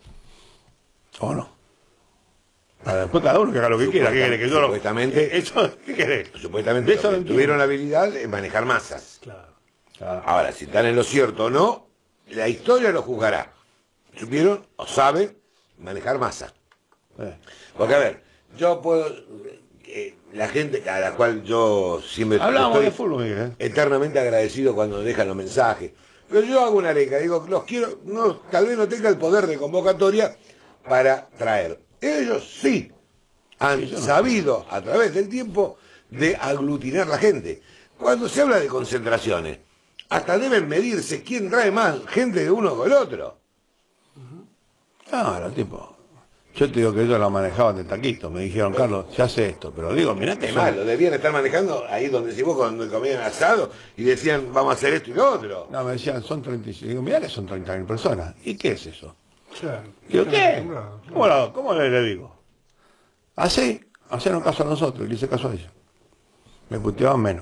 [SPEAKER 2] ¿O no? Ahora, después cada uno que haga lo que quiera, ¿qué querés? Que yo lo...
[SPEAKER 3] Supuestamente-
[SPEAKER 2] Eso, ¿qué querés?
[SPEAKER 3] Supuestamente
[SPEAKER 2] De eso
[SPEAKER 3] lo
[SPEAKER 2] lo
[SPEAKER 3] que tuvieron la habilidad de manejar masas.
[SPEAKER 11] Claro.
[SPEAKER 2] Ah,
[SPEAKER 3] Ahora, si están en lo cierto o no, la historia lo juzgará. Supieron o saben manejar masas.
[SPEAKER 2] eh.
[SPEAKER 3] Porque, a ver, yo puedo... eh, la gente a la cual yo siempre
[SPEAKER 2] Hablábamos
[SPEAKER 3] estoy
[SPEAKER 2] de fútbol, Miguel, ¿eh?
[SPEAKER 3] eternamente agradecido cuando dejan los mensajes. Pero yo hago una arenga, digo, los quiero, no, tal vez no tenga el poder de convocatoria para traer. Ellos sí han sabido a través del tiempo de aglutinar la gente. Cuando se habla de concentraciones, hasta deben medirse quién trae más gente de uno con el otro.
[SPEAKER 2] Claro, tipo. Yo te digo que ellos la manejaban de taquito. Me dijeron, Carlos, se hace esto. Pero digo, mirá que
[SPEAKER 3] Es más, lo debían estar manejando ahí donde si vos cuando comían asado y decían, vamos a hacer esto y lo otro.
[SPEAKER 2] No, me decían, son treinta y cinco. Digo, mirá que son treinta mil personas. ¿Y qué es eso?
[SPEAKER 11] Claro.
[SPEAKER 2] Digo, ¿qué? ¿Cómo, lo- cómo le, le digo? Así, hacieron caso a nosotros y le hice caso a ellos. Me puteaban menos.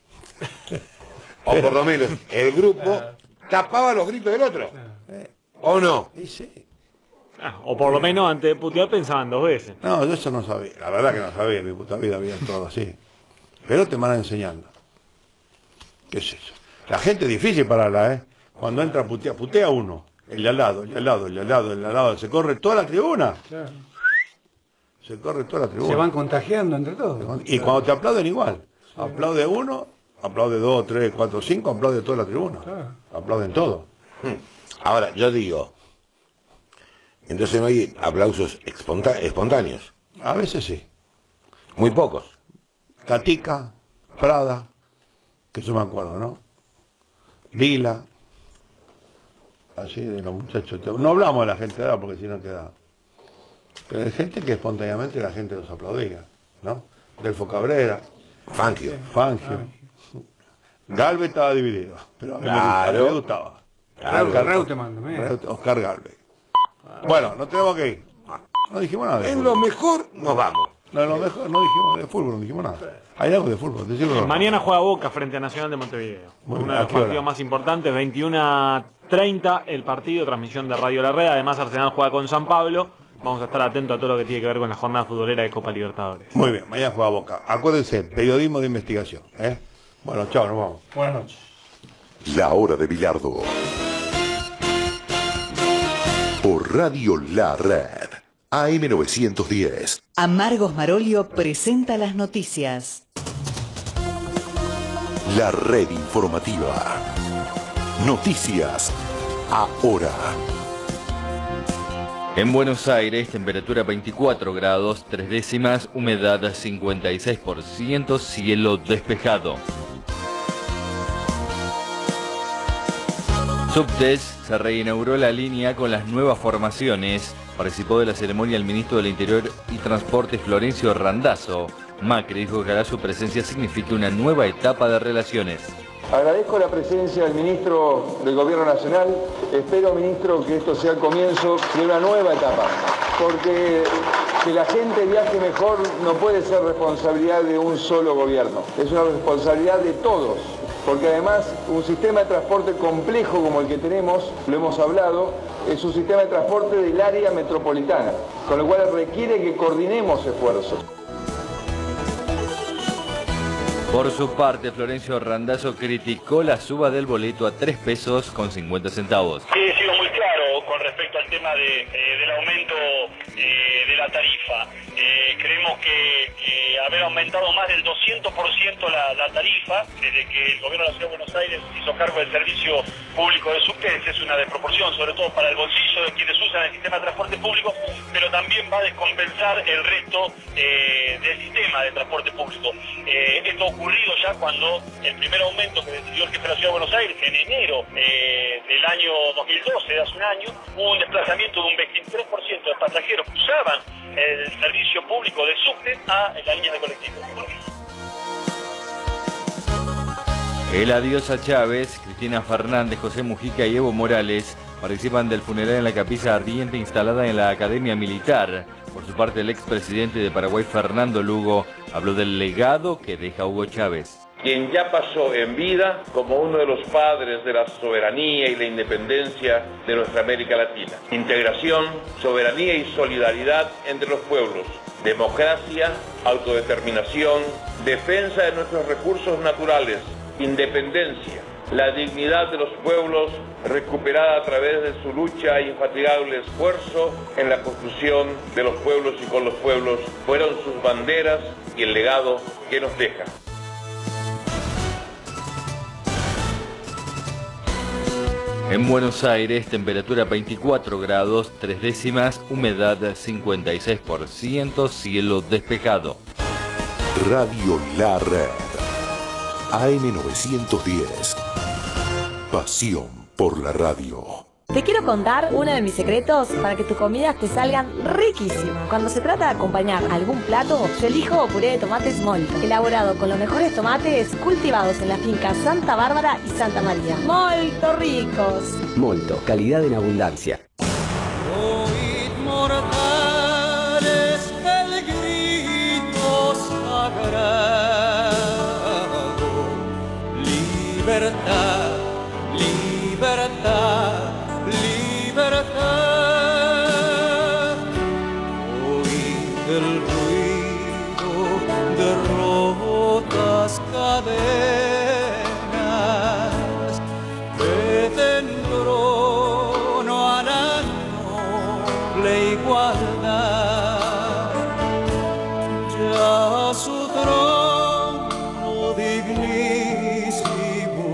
[SPEAKER 3] O por lo menos el grupo tapaba los gritos del otro. ¿O no?
[SPEAKER 2] Y sí.
[SPEAKER 4] Ah, o por lo menos antes de putear pensaban dos veces.
[SPEAKER 2] No, yo eso no sabía. La verdad que no sabía. En mi puta vida había todo así. Pero te van enseñando. ¿Qué es eso? La gente es difícil pararla, ¿eh? Cuando entra a putear, putea uno. El de al lado, el de al lado, el de al lado, el de al lado. Se corre toda la tribuna.
[SPEAKER 11] Claro.
[SPEAKER 2] Se corre toda la tribuna.
[SPEAKER 11] Se van contagiando entre todos.
[SPEAKER 2] Y cuando te aplauden igual. Aplaude uno, aplaude dos, tres, cuatro, cinco, aplaude toda la tribuna.
[SPEAKER 11] Claro.
[SPEAKER 2] Aplauden todo.
[SPEAKER 3] Ahora, yo digo, entonces no hay aplausos esponta- espontáneos.
[SPEAKER 2] A veces sí.
[SPEAKER 3] Muy pocos.
[SPEAKER 2] Catica, Prada, que yo me acuerdo, ¿no? Vila, así de los muchachos. No hablamos de la gente de edad porque si no queda. Pero hay gente que espontáneamente la gente los aplaudía, ¿no? Delfo Cabrera,
[SPEAKER 3] Fangio.
[SPEAKER 2] Fangio. Galvez estaba dividido, pero a mí me gustaba,
[SPEAKER 3] Claro.
[SPEAKER 2] me gustaba.
[SPEAKER 3] Claro.
[SPEAKER 11] Oscar Reutemann también.
[SPEAKER 2] Reu- Oscar Galvez. Bueno, no tenemos que ir. No dijimos nada de
[SPEAKER 3] En
[SPEAKER 2] fútbol.
[SPEAKER 3] lo mejor nos vamos.
[SPEAKER 2] No, lo mejor, no dijimos de fútbol, no dijimos nada. Hay algo de fútbol, decirlo. no.
[SPEAKER 4] Mañana juega Boca frente a Nacional de Montevideo.
[SPEAKER 2] Muy
[SPEAKER 4] Uno
[SPEAKER 2] bien.
[SPEAKER 4] de
[SPEAKER 2] ¿A
[SPEAKER 4] los
[SPEAKER 2] qué hora?
[SPEAKER 4] partidos más importantes, veintiuno treinta el partido, transmisión de Radio La Red. Además, Arsenal juega con San Pablo. Vamos a estar atentos a todo lo que tiene que ver con la jornada futbolera de Copa Libertadores.
[SPEAKER 2] Muy bien, mañana juega Boca. Acuérdense, periodismo de investigación. ¿eh? Bueno, chao, nos vamos.
[SPEAKER 11] Buenas noches.
[SPEAKER 1] La hora de Bilardo. Por Radio La Red. A M novecientos diez.
[SPEAKER 5] Amargos Marolio presenta las noticias.
[SPEAKER 1] La red informativa. Noticias. Ahora.
[SPEAKER 6] En Buenos Aires, temperatura veinticuatro grados, tres décimas, humedad cincuenta y seis por ciento, cielo despejado. Subtes se reinauguró la línea con las nuevas formaciones. Participó de la ceremonia el ministro del Interior y Transporte Florencio Randazzo. Macri dijo que ojalá su presencia signifique una nueva etapa de relaciones.
[SPEAKER 12] Agradezco la presencia del ministro del Gobierno Nacional. Espero, ministro, que esto sea el comienzo de una nueva etapa, porque que la gente viaje mejor no puede ser responsabilidad de un solo gobierno, es una responsabilidad de todos, porque además un sistema de transporte complejo como el que tenemos, lo hemos hablado, es un sistema de transporte del área metropolitana, con lo cual requiere que coordinemos esfuerzos.
[SPEAKER 6] Por su parte, Florencio Randazzo criticó la suba del boleto a tres pesos con cincuenta centavos.
[SPEAKER 13] Sí, he sido muy claro con respecto al tema de, eh, del aumento eh, de la tarifa. Eh, creemos que, que haber aumentado más del doscientos por ciento la, la tarifa desde que el gobierno de la Ciudad de Buenos Aires hizo cargo del servicio público de subtes es una desproporción, sobre todo para el bolsillo de quienes usan el sistema de transporte público, pero también va a descompensar el resto eh, del sistema de transporte público. Eh, esto ha ocurrido ya cuando el primer aumento que decidió el jefe de la Ciudad de Buenos Aires en enero eh, del año dos mil doce, de hace un año, hubo un desplazamiento de un veintitrés por ciento de pasajeros que usaban el servicio público de subte a la línea de colectivos.
[SPEAKER 6] El adiós a Chávez, Cristina Fernández, José Mujica y Evo Morales participan del funeral en la capilla ardiente instalada en la Academia Militar. Por su parte, el expresidente de Paraguay, Fernando Lugo, habló del legado que deja Hugo Chávez.
[SPEAKER 14] Quien ya pasó en vida como uno de los padres de la soberanía y la independencia de nuestra América Latina. Integración, soberanía y solidaridad entre los pueblos. Democracia, autodeterminación, defensa de nuestros recursos naturales, independencia, la dignidad de los pueblos recuperada a través de su lucha e infatigable esfuerzo en la construcción de los pueblos y con los pueblos, fueron sus banderas y el legado que nos deja.
[SPEAKER 6] En Buenos Aires, temperatura veinticuatro grados, tres décimas, humedad cincuenta y seis por ciento, cielo despejado.
[SPEAKER 1] Radio La Red. A M novecientos diez. Pasión por la radio.
[SPEAKER 15] Te quiero contar uno de mis secretos para que tus comidas te salgan riquísimas. Cuando se trata de acompañar algún plato, yo elijo puré de tomates Molto, elaborado con los mejores tomates cultivados en las fincas Santa Bárbara y Santa María. ¡Molto ricos!
[SPEAKER 16] Molto, calidad en abundancia.
[SPEAKER 10] Oíd mortales el grito sagrado, libertad, libertad, libertad. Oíd el ruido de rotas cadenas que den trono a la noble igualdad. Ya su trono dignísimo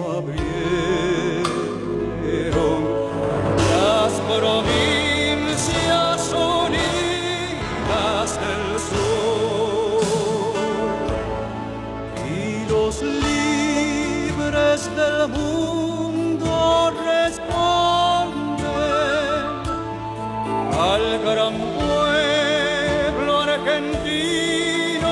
[SPEAKER 10] abrieron las provincias unidas del sur y los libres del mundo responden al gran pueblo argentino.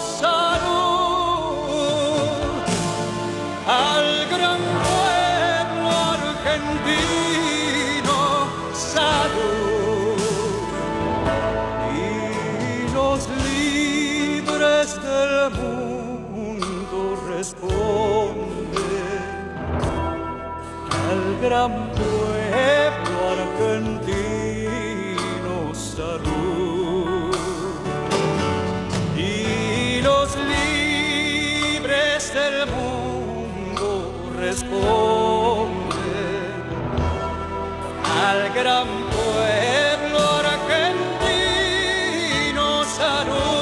[SPEAKER 10] Salud al gran pueblo argentino. Salud y los libres del mundo responden al gran pueblo argentino. Salud y los libres del mundo responden al gran pueblo argentino. Salud.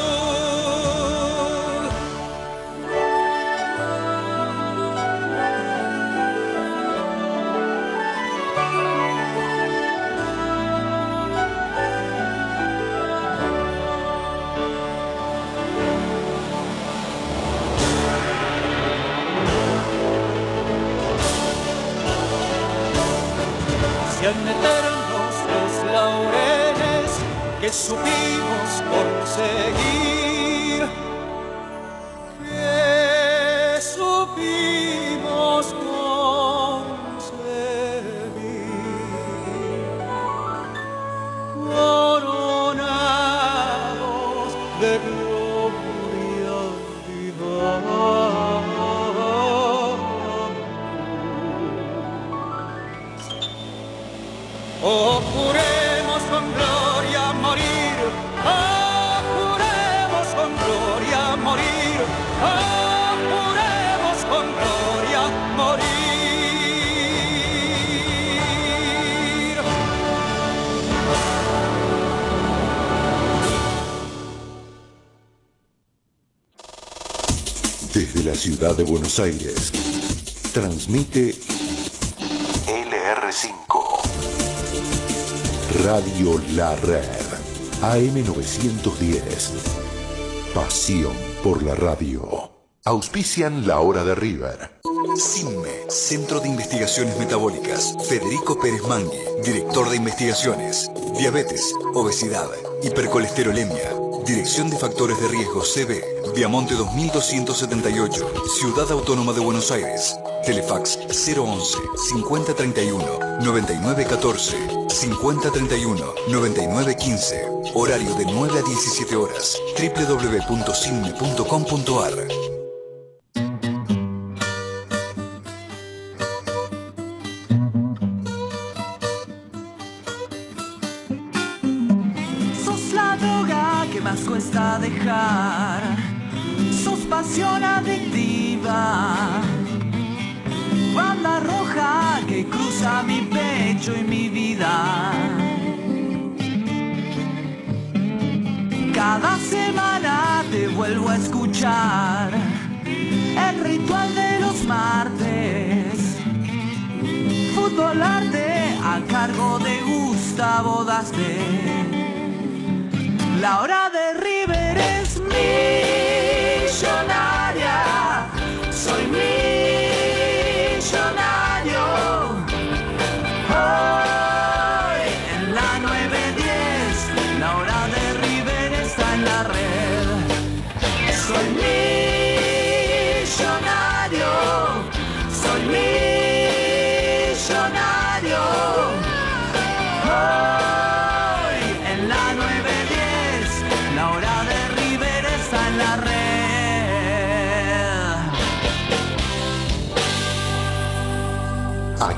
[SPEAKER 10] Sean eternos los laureles que supimos conseguir, que supimos conseguir, coronados de gloria divina. Oh, juremos con gloria morir, oh, juremos con gloria morir, oh, juremos con gloria morir.
[SPEAKER 1] Desde la ciudad de Buenos Aires, transmite L R cinco. Radio La Red, A M novecientos diez. Pasión por la radio. Auspician La Hora de River.
[SPEAKER 17] CINME, Centro de Investigaciones Metabólicas. Federico Pérez Mangui, Director de Investigaciones. Diabetes, obesidad, hipercolesterolemia. Dirección de Factores de Riesgo C B. Viamonte dos mil doscientos setenta y ocho, Ciudad Autónoma de Buenos Aires. Telefax cero once, cincuenta treinta y uno, noventa y nueve catorce, cincuenta treinta y uno, noventa y nueve quince. Horario de nueve a diecisiete horas. doble u doble u doble u punto cinme punto com punto a r.
[SPEAKER 10] Sos la droga que más cuesta dejar, sos pasión adictiva, banda roja que cruza mi pecho y mi vida. Cada semana te vuelvo a escuchar el ritual de los martes. Fútbol arte a cargo de Gustavo Daste. La hora de River es millonaria. Soy millonario. Oh.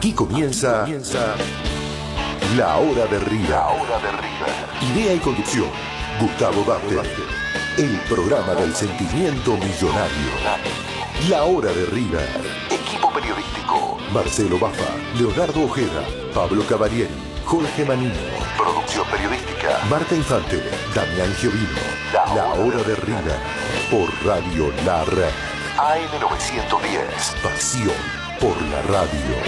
[SPEAKER 1] Aquí comienza, comienza La Hora de River. La Hora de River. Idea y conducción, Gustavo Barte. El programa del sentimiento millonario. La Hora de River. Equipo periodístico: Marcelo Bafa, Leonardo Ojeda, Pablo Cavalieri, Jorge Manino. Producción periodística: Marta Infante, Damián Giovino. La, La Hora de River. Por Radio La Red. A M novecientos diez. Pasión por la radio.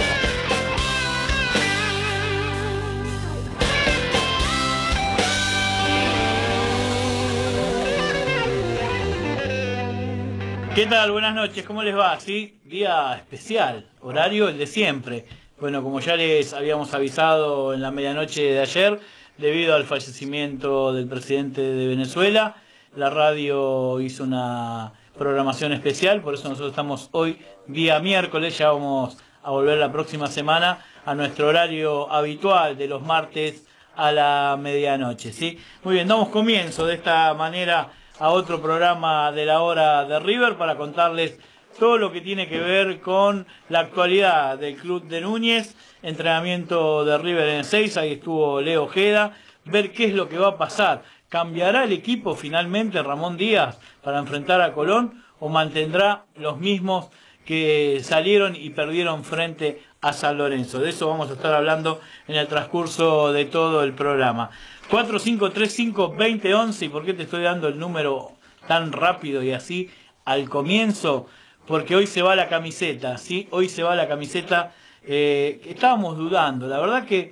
[SPEAKER 18] ¿Qué tal? Buenas noches, ¿cómo les va? Sí, día especial, horario el de siempre. Bueno, como ya les habíamos avisado en la medianoche de ayer, debido al fallecimiento del presidente de Venezuela, la radio hizo una programación especial, por eso nosotros estamos hoy día miércoles, ya vamos a volver la próxima semana a nuestro horario habitual de los martes a la medianoche, ¿sí? Muy bien, damos comienzo de esta manera a otro programa de La Hora de River para contarles todo lo que tiene que ver con la actualidad del club de Núñez, entrenamiento de River en Ezeiza, ahí estuvo Leo Ojeda, ver qué es lo que va a pasar. ¿Cambiará el equipo finalmente Ramón Díaz para enfrentar a Colón o mantendrá los mismos que salieron y perdieron frente a San Lorenzo? De eso vamos a estar hablando en el transcurso de todo el programa. cuatro cinco tres cinco, dos cero uno uno, ¿y por qué te estoy dando el número tan rápido y así al comienzo? Porque hoy se va la camiseta, ¿sí? Hoy se va la camiseta. Eh, estábamos dudando, la verdad que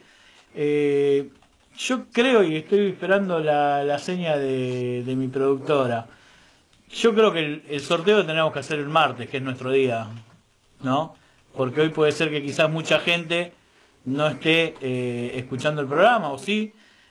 [SPEAKER 18] eh, yo creo, y estoy esperando la, la seña de, de mi productora, yo creo que el, el sorteo lo tenemos que hacer el martes, que es nuestro día, ¿no? Porque hoy puede ser que quizás mucha gente no esté eh, escuchando el programa, o sí,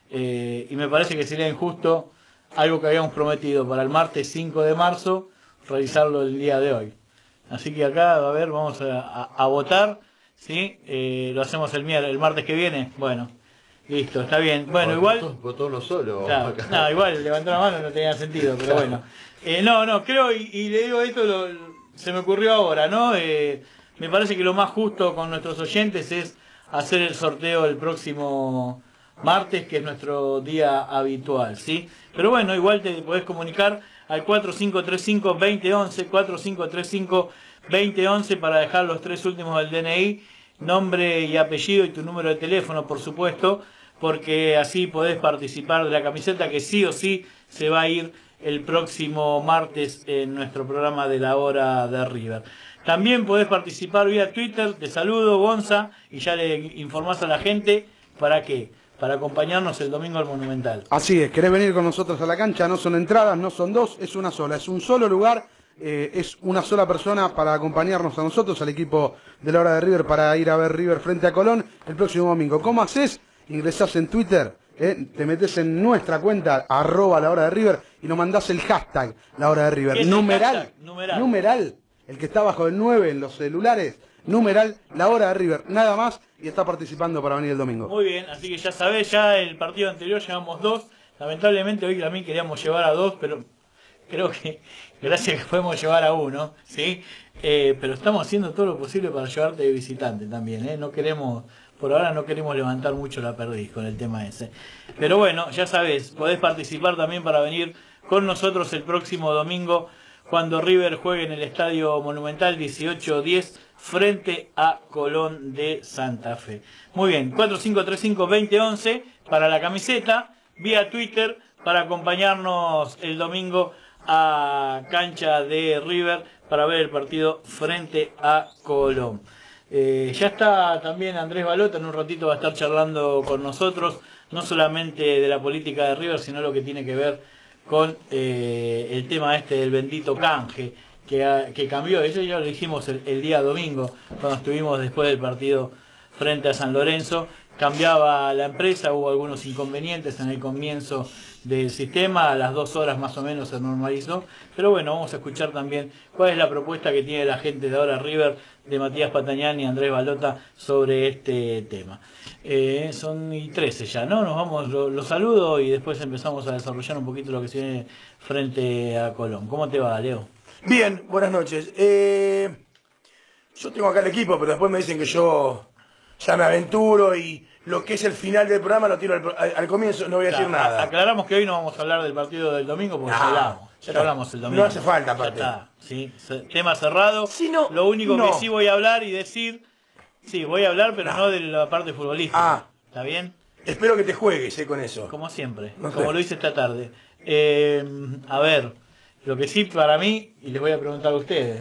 [SPEAKER 18] eh, y me parece que sería injusto algo que habíamos prometido para el martes cinco de marzo, realizarlo el día de hoy. Así que acá, a ver, vamos a, a, a votar, ¿sí? Eh, lo hacemos el, el martes que viene, bueno. Listo, está bien. Bueno, igual...
[SPEAKER 2] Votó uno solo.
[SPEAKER 18] Claro, no, igual levantar la mano no tenía sentido, pero bueno. Eh, no, no, creo, y, y le digo esto, lo, se me ocurrió ahora, ¿no? Eh, me parece que lo más justo con nuestros oyentes es hacer el sorteo el próximo martes, que es nuestro día habitual, ¿sí? Pero bueno, igual te podés comunicar al cuatro cinco tres cinco, dos cero uno uno, cuatro cinco tres cinco, dos cero uno uno para dejar los tres últimos del D N I, nombre y apellido y tu número de teléfono, por supuesto, porque así podés participar de la camiseta que sí o sí se va a ir el próximo martes en nuestro programa de La Hora de River. También podés participar vía Twitter, te saludo Gonza, y ya le informás a la gente para qué, para acompañarnos el domingo al Monumental.
[SPEAKER 19] Así es, querés venir con nosotros a la cancha, no son entradas, no son dos, es una sola, es un solo lugar. Eh, es una sola persona para acompañarnos a nosotros, al equipo de La Hora de River, para ir a ver River frente a Colón el próximo domingo. ¿Cómo haces? Ingresás en Twitter, eh, te metes en nuestra cuenta, arroba La Hora de River, y nos mandás el hashtag La Hora de River. Numeral, hashtag? numeral, numeral, el que está bajo el nueve en los celulares, numeral La Hora de River, nada más, y está participando para venir el domingo.
[SPEAKER 18] Muy bien, así que ya sabés, ya el partido anterior llevamos dos, lamentablemente hoy también queríamos llevar a dos, pero... creo que gracias que podemos llevar a uno, ¿sí? Eh, pero estamos haciendo todo lo posible para llevarte de visitante también, ¿eh? No queremos, por ahora no queremos levantar mucho la perdiz con el tema ese. Pero bueno, ya sabes, podés participar también para venir con nosotros el próximo domingo cuando River juegue en el Estadio Monumental dieciocho diez frente a Colón de Santa Fe. Muy bien, cuatro cinco tres cinco, dos cero uno uno para la camiseta, vía Twitter para acompañarnos el domingo a cancha de River para ver el partido frente a Colón. Eh, ya está también Andrés Balota, en un ratito va a estar charlando con nosotros, no solamente de la política de River, sino lo que tiene que ver con eh, el tema este del bendito canje, que, que cambió, eso ya lo dijimos el, el día domingo, cuando estuvimos después del partido frente a San Lorenzo, cambiaba la empresa, hubo algunos inconvenientes en el comienzo del sistema, a las dos horas más o menos se normalizó, pero bueno, vamos a escuchar también cuál es la propuesta que tiene la gente de ahora River, de Matías Patañán y Andrés Balota sobre este tema. Eh, son y trece ya, ¿no? Nos vamos, lo, lo saludo y después empezamos a desarrollar un poquito lo que se viene frente a Colón. ¿Cómo te va, Leo?
[SPEAKER 20] Bien, buenas noches. Eh, yo tengo acá el equipo, pero después me dicen que yo ya me aventuro y lo que es el final del programa lo tiro al, al, al comienzo, no voy a decir
[SPEAKER 18] Claro,
[SPEAKER 20] nada.
[SPEAKER 18] Aclaramos que hoy no vamos a hablar del partido del domingo porque
[SPEAKER 20] No,
[SPEAKER 18] ya hablamos. Ya
[SPEAKER 20] no,
[SPEAKER 18] hablamos el domingo.
[SPEAKER 20] no hace falta,
[SPEAKER 18] Ya
[SPEAKER 20] aparte.
[SPEAKER 18] está, sí, se- tema cerrado.
[SPEAKER 20] no,
[SPEAKER 18] Lo único
[SPEAKER 20] no.
[SPEAKER 18] que sí voy a hablar y decir, sí, voy a hablar, pero no, de la parte futbolística.
[SPEAKER 20] Ah.
[SPEAKER 18] ¿Está bien?
[SPEAKER 20] Espero que te juegues eh, con eso.
[SPEAKER 18] Como siempre,
[SPEAKER 20] No sé.
[SPEAKER 18] como lo hice esta tarde. Eh, a ver, lo que sí para mí, y les voy a preguntar a ustedes,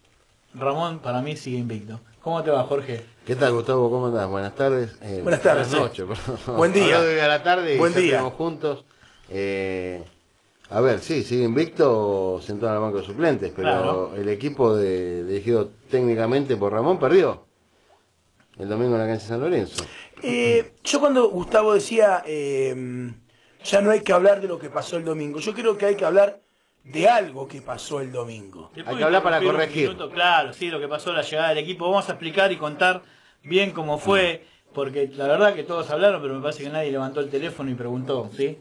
[SPEAKER 18] Ramón para mí sigue invicto. ¿Cómo te va, Jorge?
[SPEAKER 3] ¿Qué tal, Gustavo? ¿Cómo andás? Buenas tardes. Eh,
[SPEAKER 18] Buenas tardes,
[SPEAKER 3] Buenas
[SPEAKER 18] sí.
[SPEAKER 3] noches, perdón.
[SPEAKER 20] Buen día.
[SPEAKER 3] Hablando de a la tarde y
[SPEAKER 20] Buen
[SPEAKER 3] ya
[SPEAKER 20] día.
[SPEAKER 3] estuvimos juntos. Eh, a ver, sí, sigue invicto, sentado en el banco de suplentes, pero
[SPEAKER 20] Claro.
[SPEAKER 3] el equipo de, dirigido técnicamente por Ramón perdió el domingo en la cancha de San Lorenzo.
[SPEAKER 20] Eh, yo cuando Gustavo decía, eh, ya no hay que hablar de lo que pasó el domingo, yo creo que hay que hablar de algo que pasó el domingo.
[SPEAKER 18] Después interrumpir un minuto, claro, sí, lo que pasó, la llegada del equipo. Vamos a explicar y contar bien cómo fue, porque la verdad que todos hablaron, pero me parece que nadie levantó el teléfono y preguntó, ¿sí?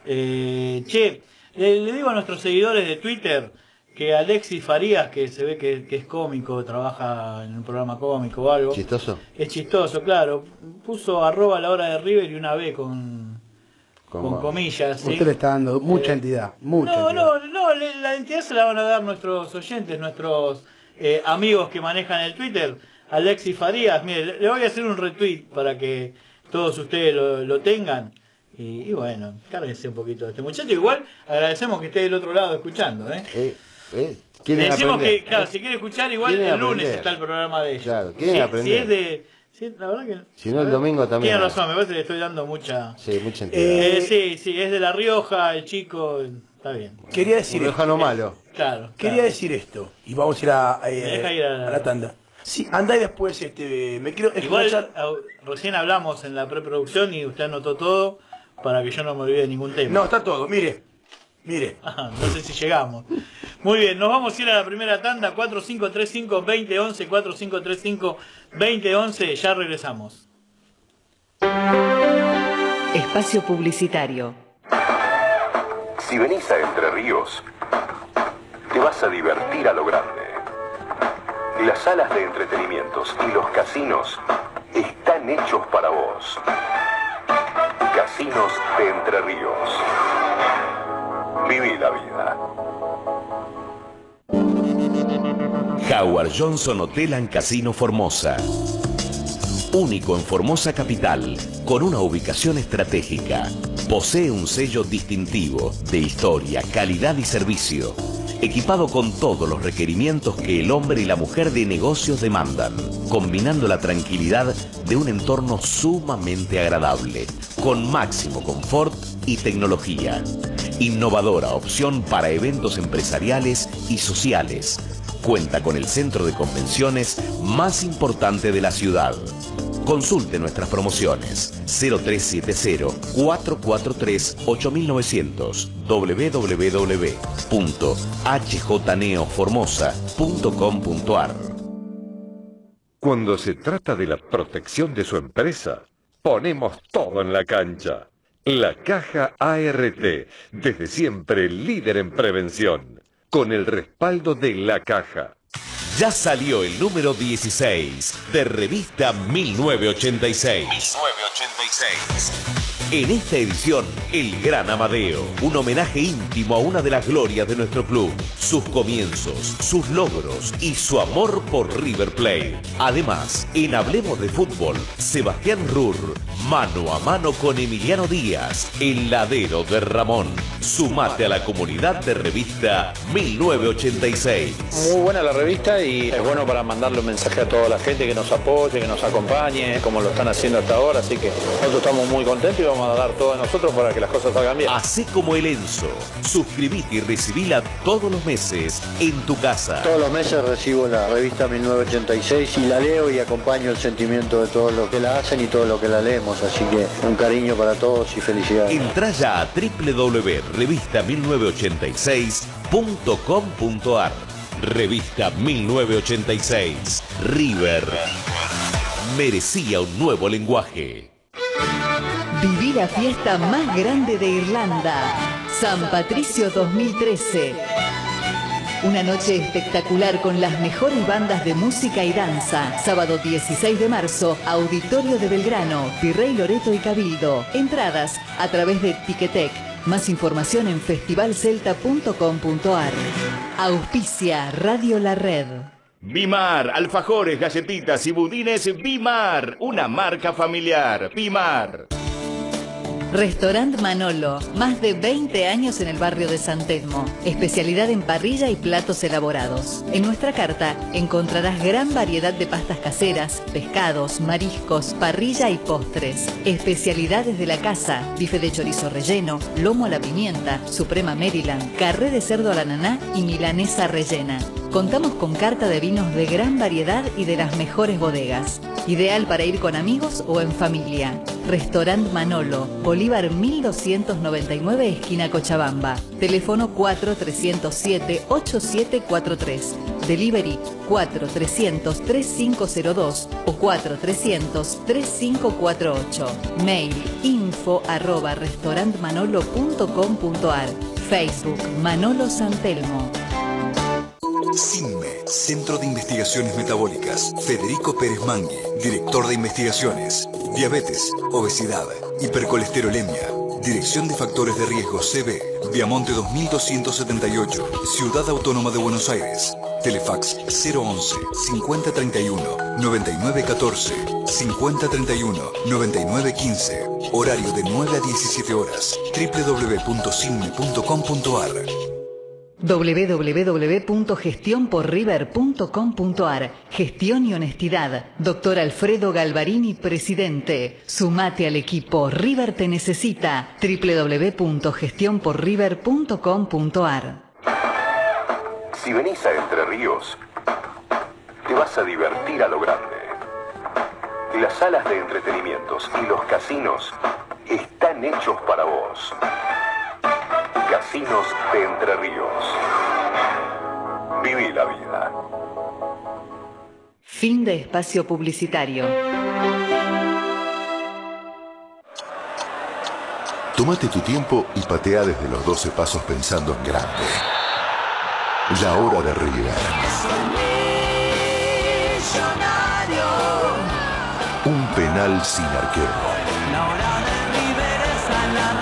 [SPEAKER 18] Eh, che, le, le digo a nuestros seguidores de Twitter que Alexis Farías, que se ve que, que es cómico, trabaja en un programa cómico o algo.
[SPEAKER 3] ¿Chistoso?
[SPEAKER 18] Es chistoso, claro. Puso arroba la hora de River y una B con, con comillas, ¿sí?
[SPEAKER 19] Usted le está dando mucha entidad, mucha
[SPEAKER 18] No,
[SPEAKER 19] entidad.
[SPEAKER 18] no, no, le- la identidad se la van a dar nuestros oyentes, nuestros eh, amigos que manejan el Twitter. Alexis Farías, mire, le, le voy a hacer un retweet para que todos ustedes lo, lo tengan. Y, y bueno, cárguense un poquito de este muchacho. Igual agradecemos que esté del otro lado escuchando, ¿eh?
[SPEAKER 3] Eh, eh,
[SPEAKER 18] Le
[SPEAKER 3] ¿quieren
[SPEAKER 18] decimos
[SPEAKER 3] aprender?
[SPEAKER 18] que, claro, si quiere escuchar, igual
[SPEAKER 3] ¿Quieren
[SPEAKER 18] el lunes
[SPEAKER 3] aprender?
[SPEAKER 18] está el programa de ellos.
[SPEAKER 3] Claro, quieren
[SPEAKER 18] si,
[SPEAKER 3] aprender.
[SPEAKER 18] si es de... si- la verdad que...
[SPEAKER 3] Si no, el domingo también.
[SPEAKER 18] Tiene razón, me parece que le estoy dando mucha...
[SPEAKER 3] Sí, mucha entidad.
[SPEAKER 18] Eh, sí, sí, es de La Rioja, el chico, está bien.
[SPEAKER 20] Quería decir
[SPEAKER 3] Un riojano
[SPEAKER 20] esto.
[SPEAKER 3] malo.
[SPEAKER 18] Claro.
[SPEAKER 20] Quería
[SPEAKER 18] claro.
[SPEAKER 20] decir esto, y vamos a ir a, eh,
[SPEAKER 18] Me deja ir a la-
[SPEAKER 20] a la tanda. Sí, andá y después este, me quiero
[SPEAKER 18] Igual
[SPEAKER 20] escuchar.
[SPEAKER 18] a- recién hablamos en la preproducción y usted anotó todo para que yo no me olvide de ningún tema.
[SPEAKER 20] No, está todo, mire, mire.
[SPEAKER 18] Ah, no sé si llegamos. Muy bien, nos vamos a ir a la primera tanda, cuatro cinco tres cinco, dos cero uno uno, cuatro cinco tres cinco, dos cero uno uno, ya regresamos.
[SPEAKER 5] Espacio publicitario.
[SPEAKER 1] Si venís a Entre Ríos, te vas a divertir a lo grande. Las salas de entretenimientos y los casinos están hechos para vos. Casinos de Entre Ríos. Viví la vida.
[SPEAKER 21] Howard Johnson Hotel and Casino Formosa. Único en Formosa Capital, con una ubicación estratégica. Posee un sello distintivo de historia, calidad y servicio. Equipado con todos los requerimientos que el hombre y la mujer de negocios demandan, combinando la tranquilidad de un entorno sumamente agradable, con máximo confort y tecnología. Innovadora opción para eventos empresariales y sociales. Cuenta con el centro de convenciones más importante de la ciudad. Consulte nuestras promociones cero tres siete cero, cuatro cuatro tres, ocho nueve cero cero w w w punto h j neoformosa punto com punto a r.
[SPEAKER 22] Cuando se trata de la protección de su empresa, ponemos todo en la cancha. La Caja A R T, desde siempre líder en prevención, con el respaldo de La Caja.
[SPEAKER 21] Ya salió el número dieciséis de Revista mil novecientos ochenta y seis. mil novecientos ochenta y seis. En esta edición, El Gran Amadeo, un homenaje íntimo a una de las glorias de nuestro club, sus comienzos, sus logros y su amor por River Plate. Además, en Hablemos de Fútbol, Sebastián Rur, mano a mano con Emiliano Díaz, el ladero de Ramón. Sumate a la comunidad de Revista mil novecientos ochenta y seis.
[SPEAKER 23] Muy buena la revista y es bueno para mandarle un mensaje a toda la gente que nos apoye, que nos acompañe, como lo están haciendo hasta ahora, así que nosotros estamos muy contentos y vamos a dar todo de nosotros para que las cosas salgan bien.
[SPEAKER 21] Así como el Enzo, suscribite y recibila todos los meses en tu casa.
[SPEAKER 24] Todos los meses recibo la revista mil novecientos ochenta y seis y la leo y acompaño el sentimiento de todos los que la hacen y todo lo que la leemos, así que un cariño para todos y felicidades.
[SPEAKER 21] Entrá ya a w w w punto revista mil novecientos ochenta y seis punto com punto a r. Revista mil novecientos ochenta y seis. River merecía un nuevo lenguaje.
[SPEAKER 5] Viví la fiesta más grande de Irlanda. San Patricio dos mil trece. Una noche espectacular con las mejores bandas de música y danza. Sábado dieciséis de marzo, Auditorio de Belgrano, Virrey Loreto y Cabildo. Entradas a través de Ticketek. Más información en festival celta punto com punto ar. Auspicia Radio La Red.
[SPEAKER 21] Bimar, alfajores, galletitas y budines Bimar, una marca familiar. Bimar.
[SPEAKER 5] Restaurant Manolo, más de veinte años en el barrio de San Telmo. Especialidad en parrilla y platos elaborados. En nuestra carta encontrarás gran variedad de pastas caseras, pescados, mariscos, parrilla y postres. Especialidades de la casa, bife de chorizo relleno, lomo a la pimienta, suprema Maryland, carré de cerdo a la naná y milanesa rellena. Contamos con carta de vinos de gran variedad y de las mejores bodegas. Ideal para ir con amigos o en familia. Restaurant Manolo, Bolívar mil doscientos noventa y nueve, esquina Cochabamba. Teléfono cuatro tres cero siete, ocho siete cuatro tres. Delivery cuatro tres cero cero, tres cinco cero dos o cuatro tres cero cero, tres cinco cuatro ocho. Mail info arroba restaurantmanolo punto com punto ar. Facebook Manolo San Telmo.
[SPEAKER 17] CINME, Centro de Investigaciones Metabólicas. Federico Pérez Mangui, director de investigaciones. Diabetes, obesidad, hipercolesterolemia. Dirección de Factores de Riesgo C B, Viamonte dos mil doscientos setenta y ocho, Ciudad Autónoma de Buenos Aires. Telefax cero once, cincuenta treinta y uno, noventa y nueve catorce, cincuenta treinta y uno, noventa y nueve quince. Horario de nueve a diecisiete horas. doble u doble u doble u punto cinme punto com punto ar.
[SPEAKER 5] doble u doble u doble u punto gestión por river punto com punto ar. Gestión y honestidad. Doctor Alfredo Galvarini, presidente. Sumate al equipo. River te necesita. doble u doble u doble u punto gestión por river punto com punto ar.
[SPEAKER 1] Si venís a Entre Ríos, te vas a divertir a lo grande. Las salas de entretenimientos y los casinos están hechos para vos. Casinos de Entre Ríos. Viví la vida.
[SPEAKER 5] Fin de espacio publicitario.
[SPEAKER 1] Tómate tu tiempo y patea desde los doce pasos pensando en grande. La hora de River. Un penal sin arquero.
[SPEAKER 10] La hora de River está en la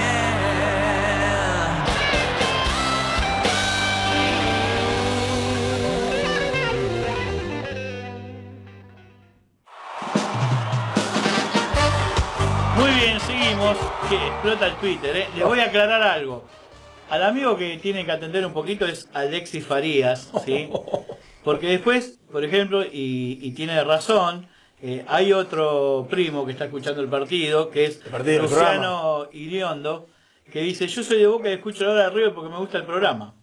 [SPEAKER 18] Muy bien, seguimos. Que explota el Twitter, ¿eh? Les voy a aclarar algo. Al amigo que tiene que atender un poquito es Alexis Farías, ¿sí? Porque después, por ejemplo, y, y tiene razón, eh, hay otro primo que está escuchando el partido, que es
[SPEAKER 20] partido,
[SPEAKER 18] Luciano Iriondo, que dice: yo soy de Boca y escucho la hora de River porque me gusta el programa.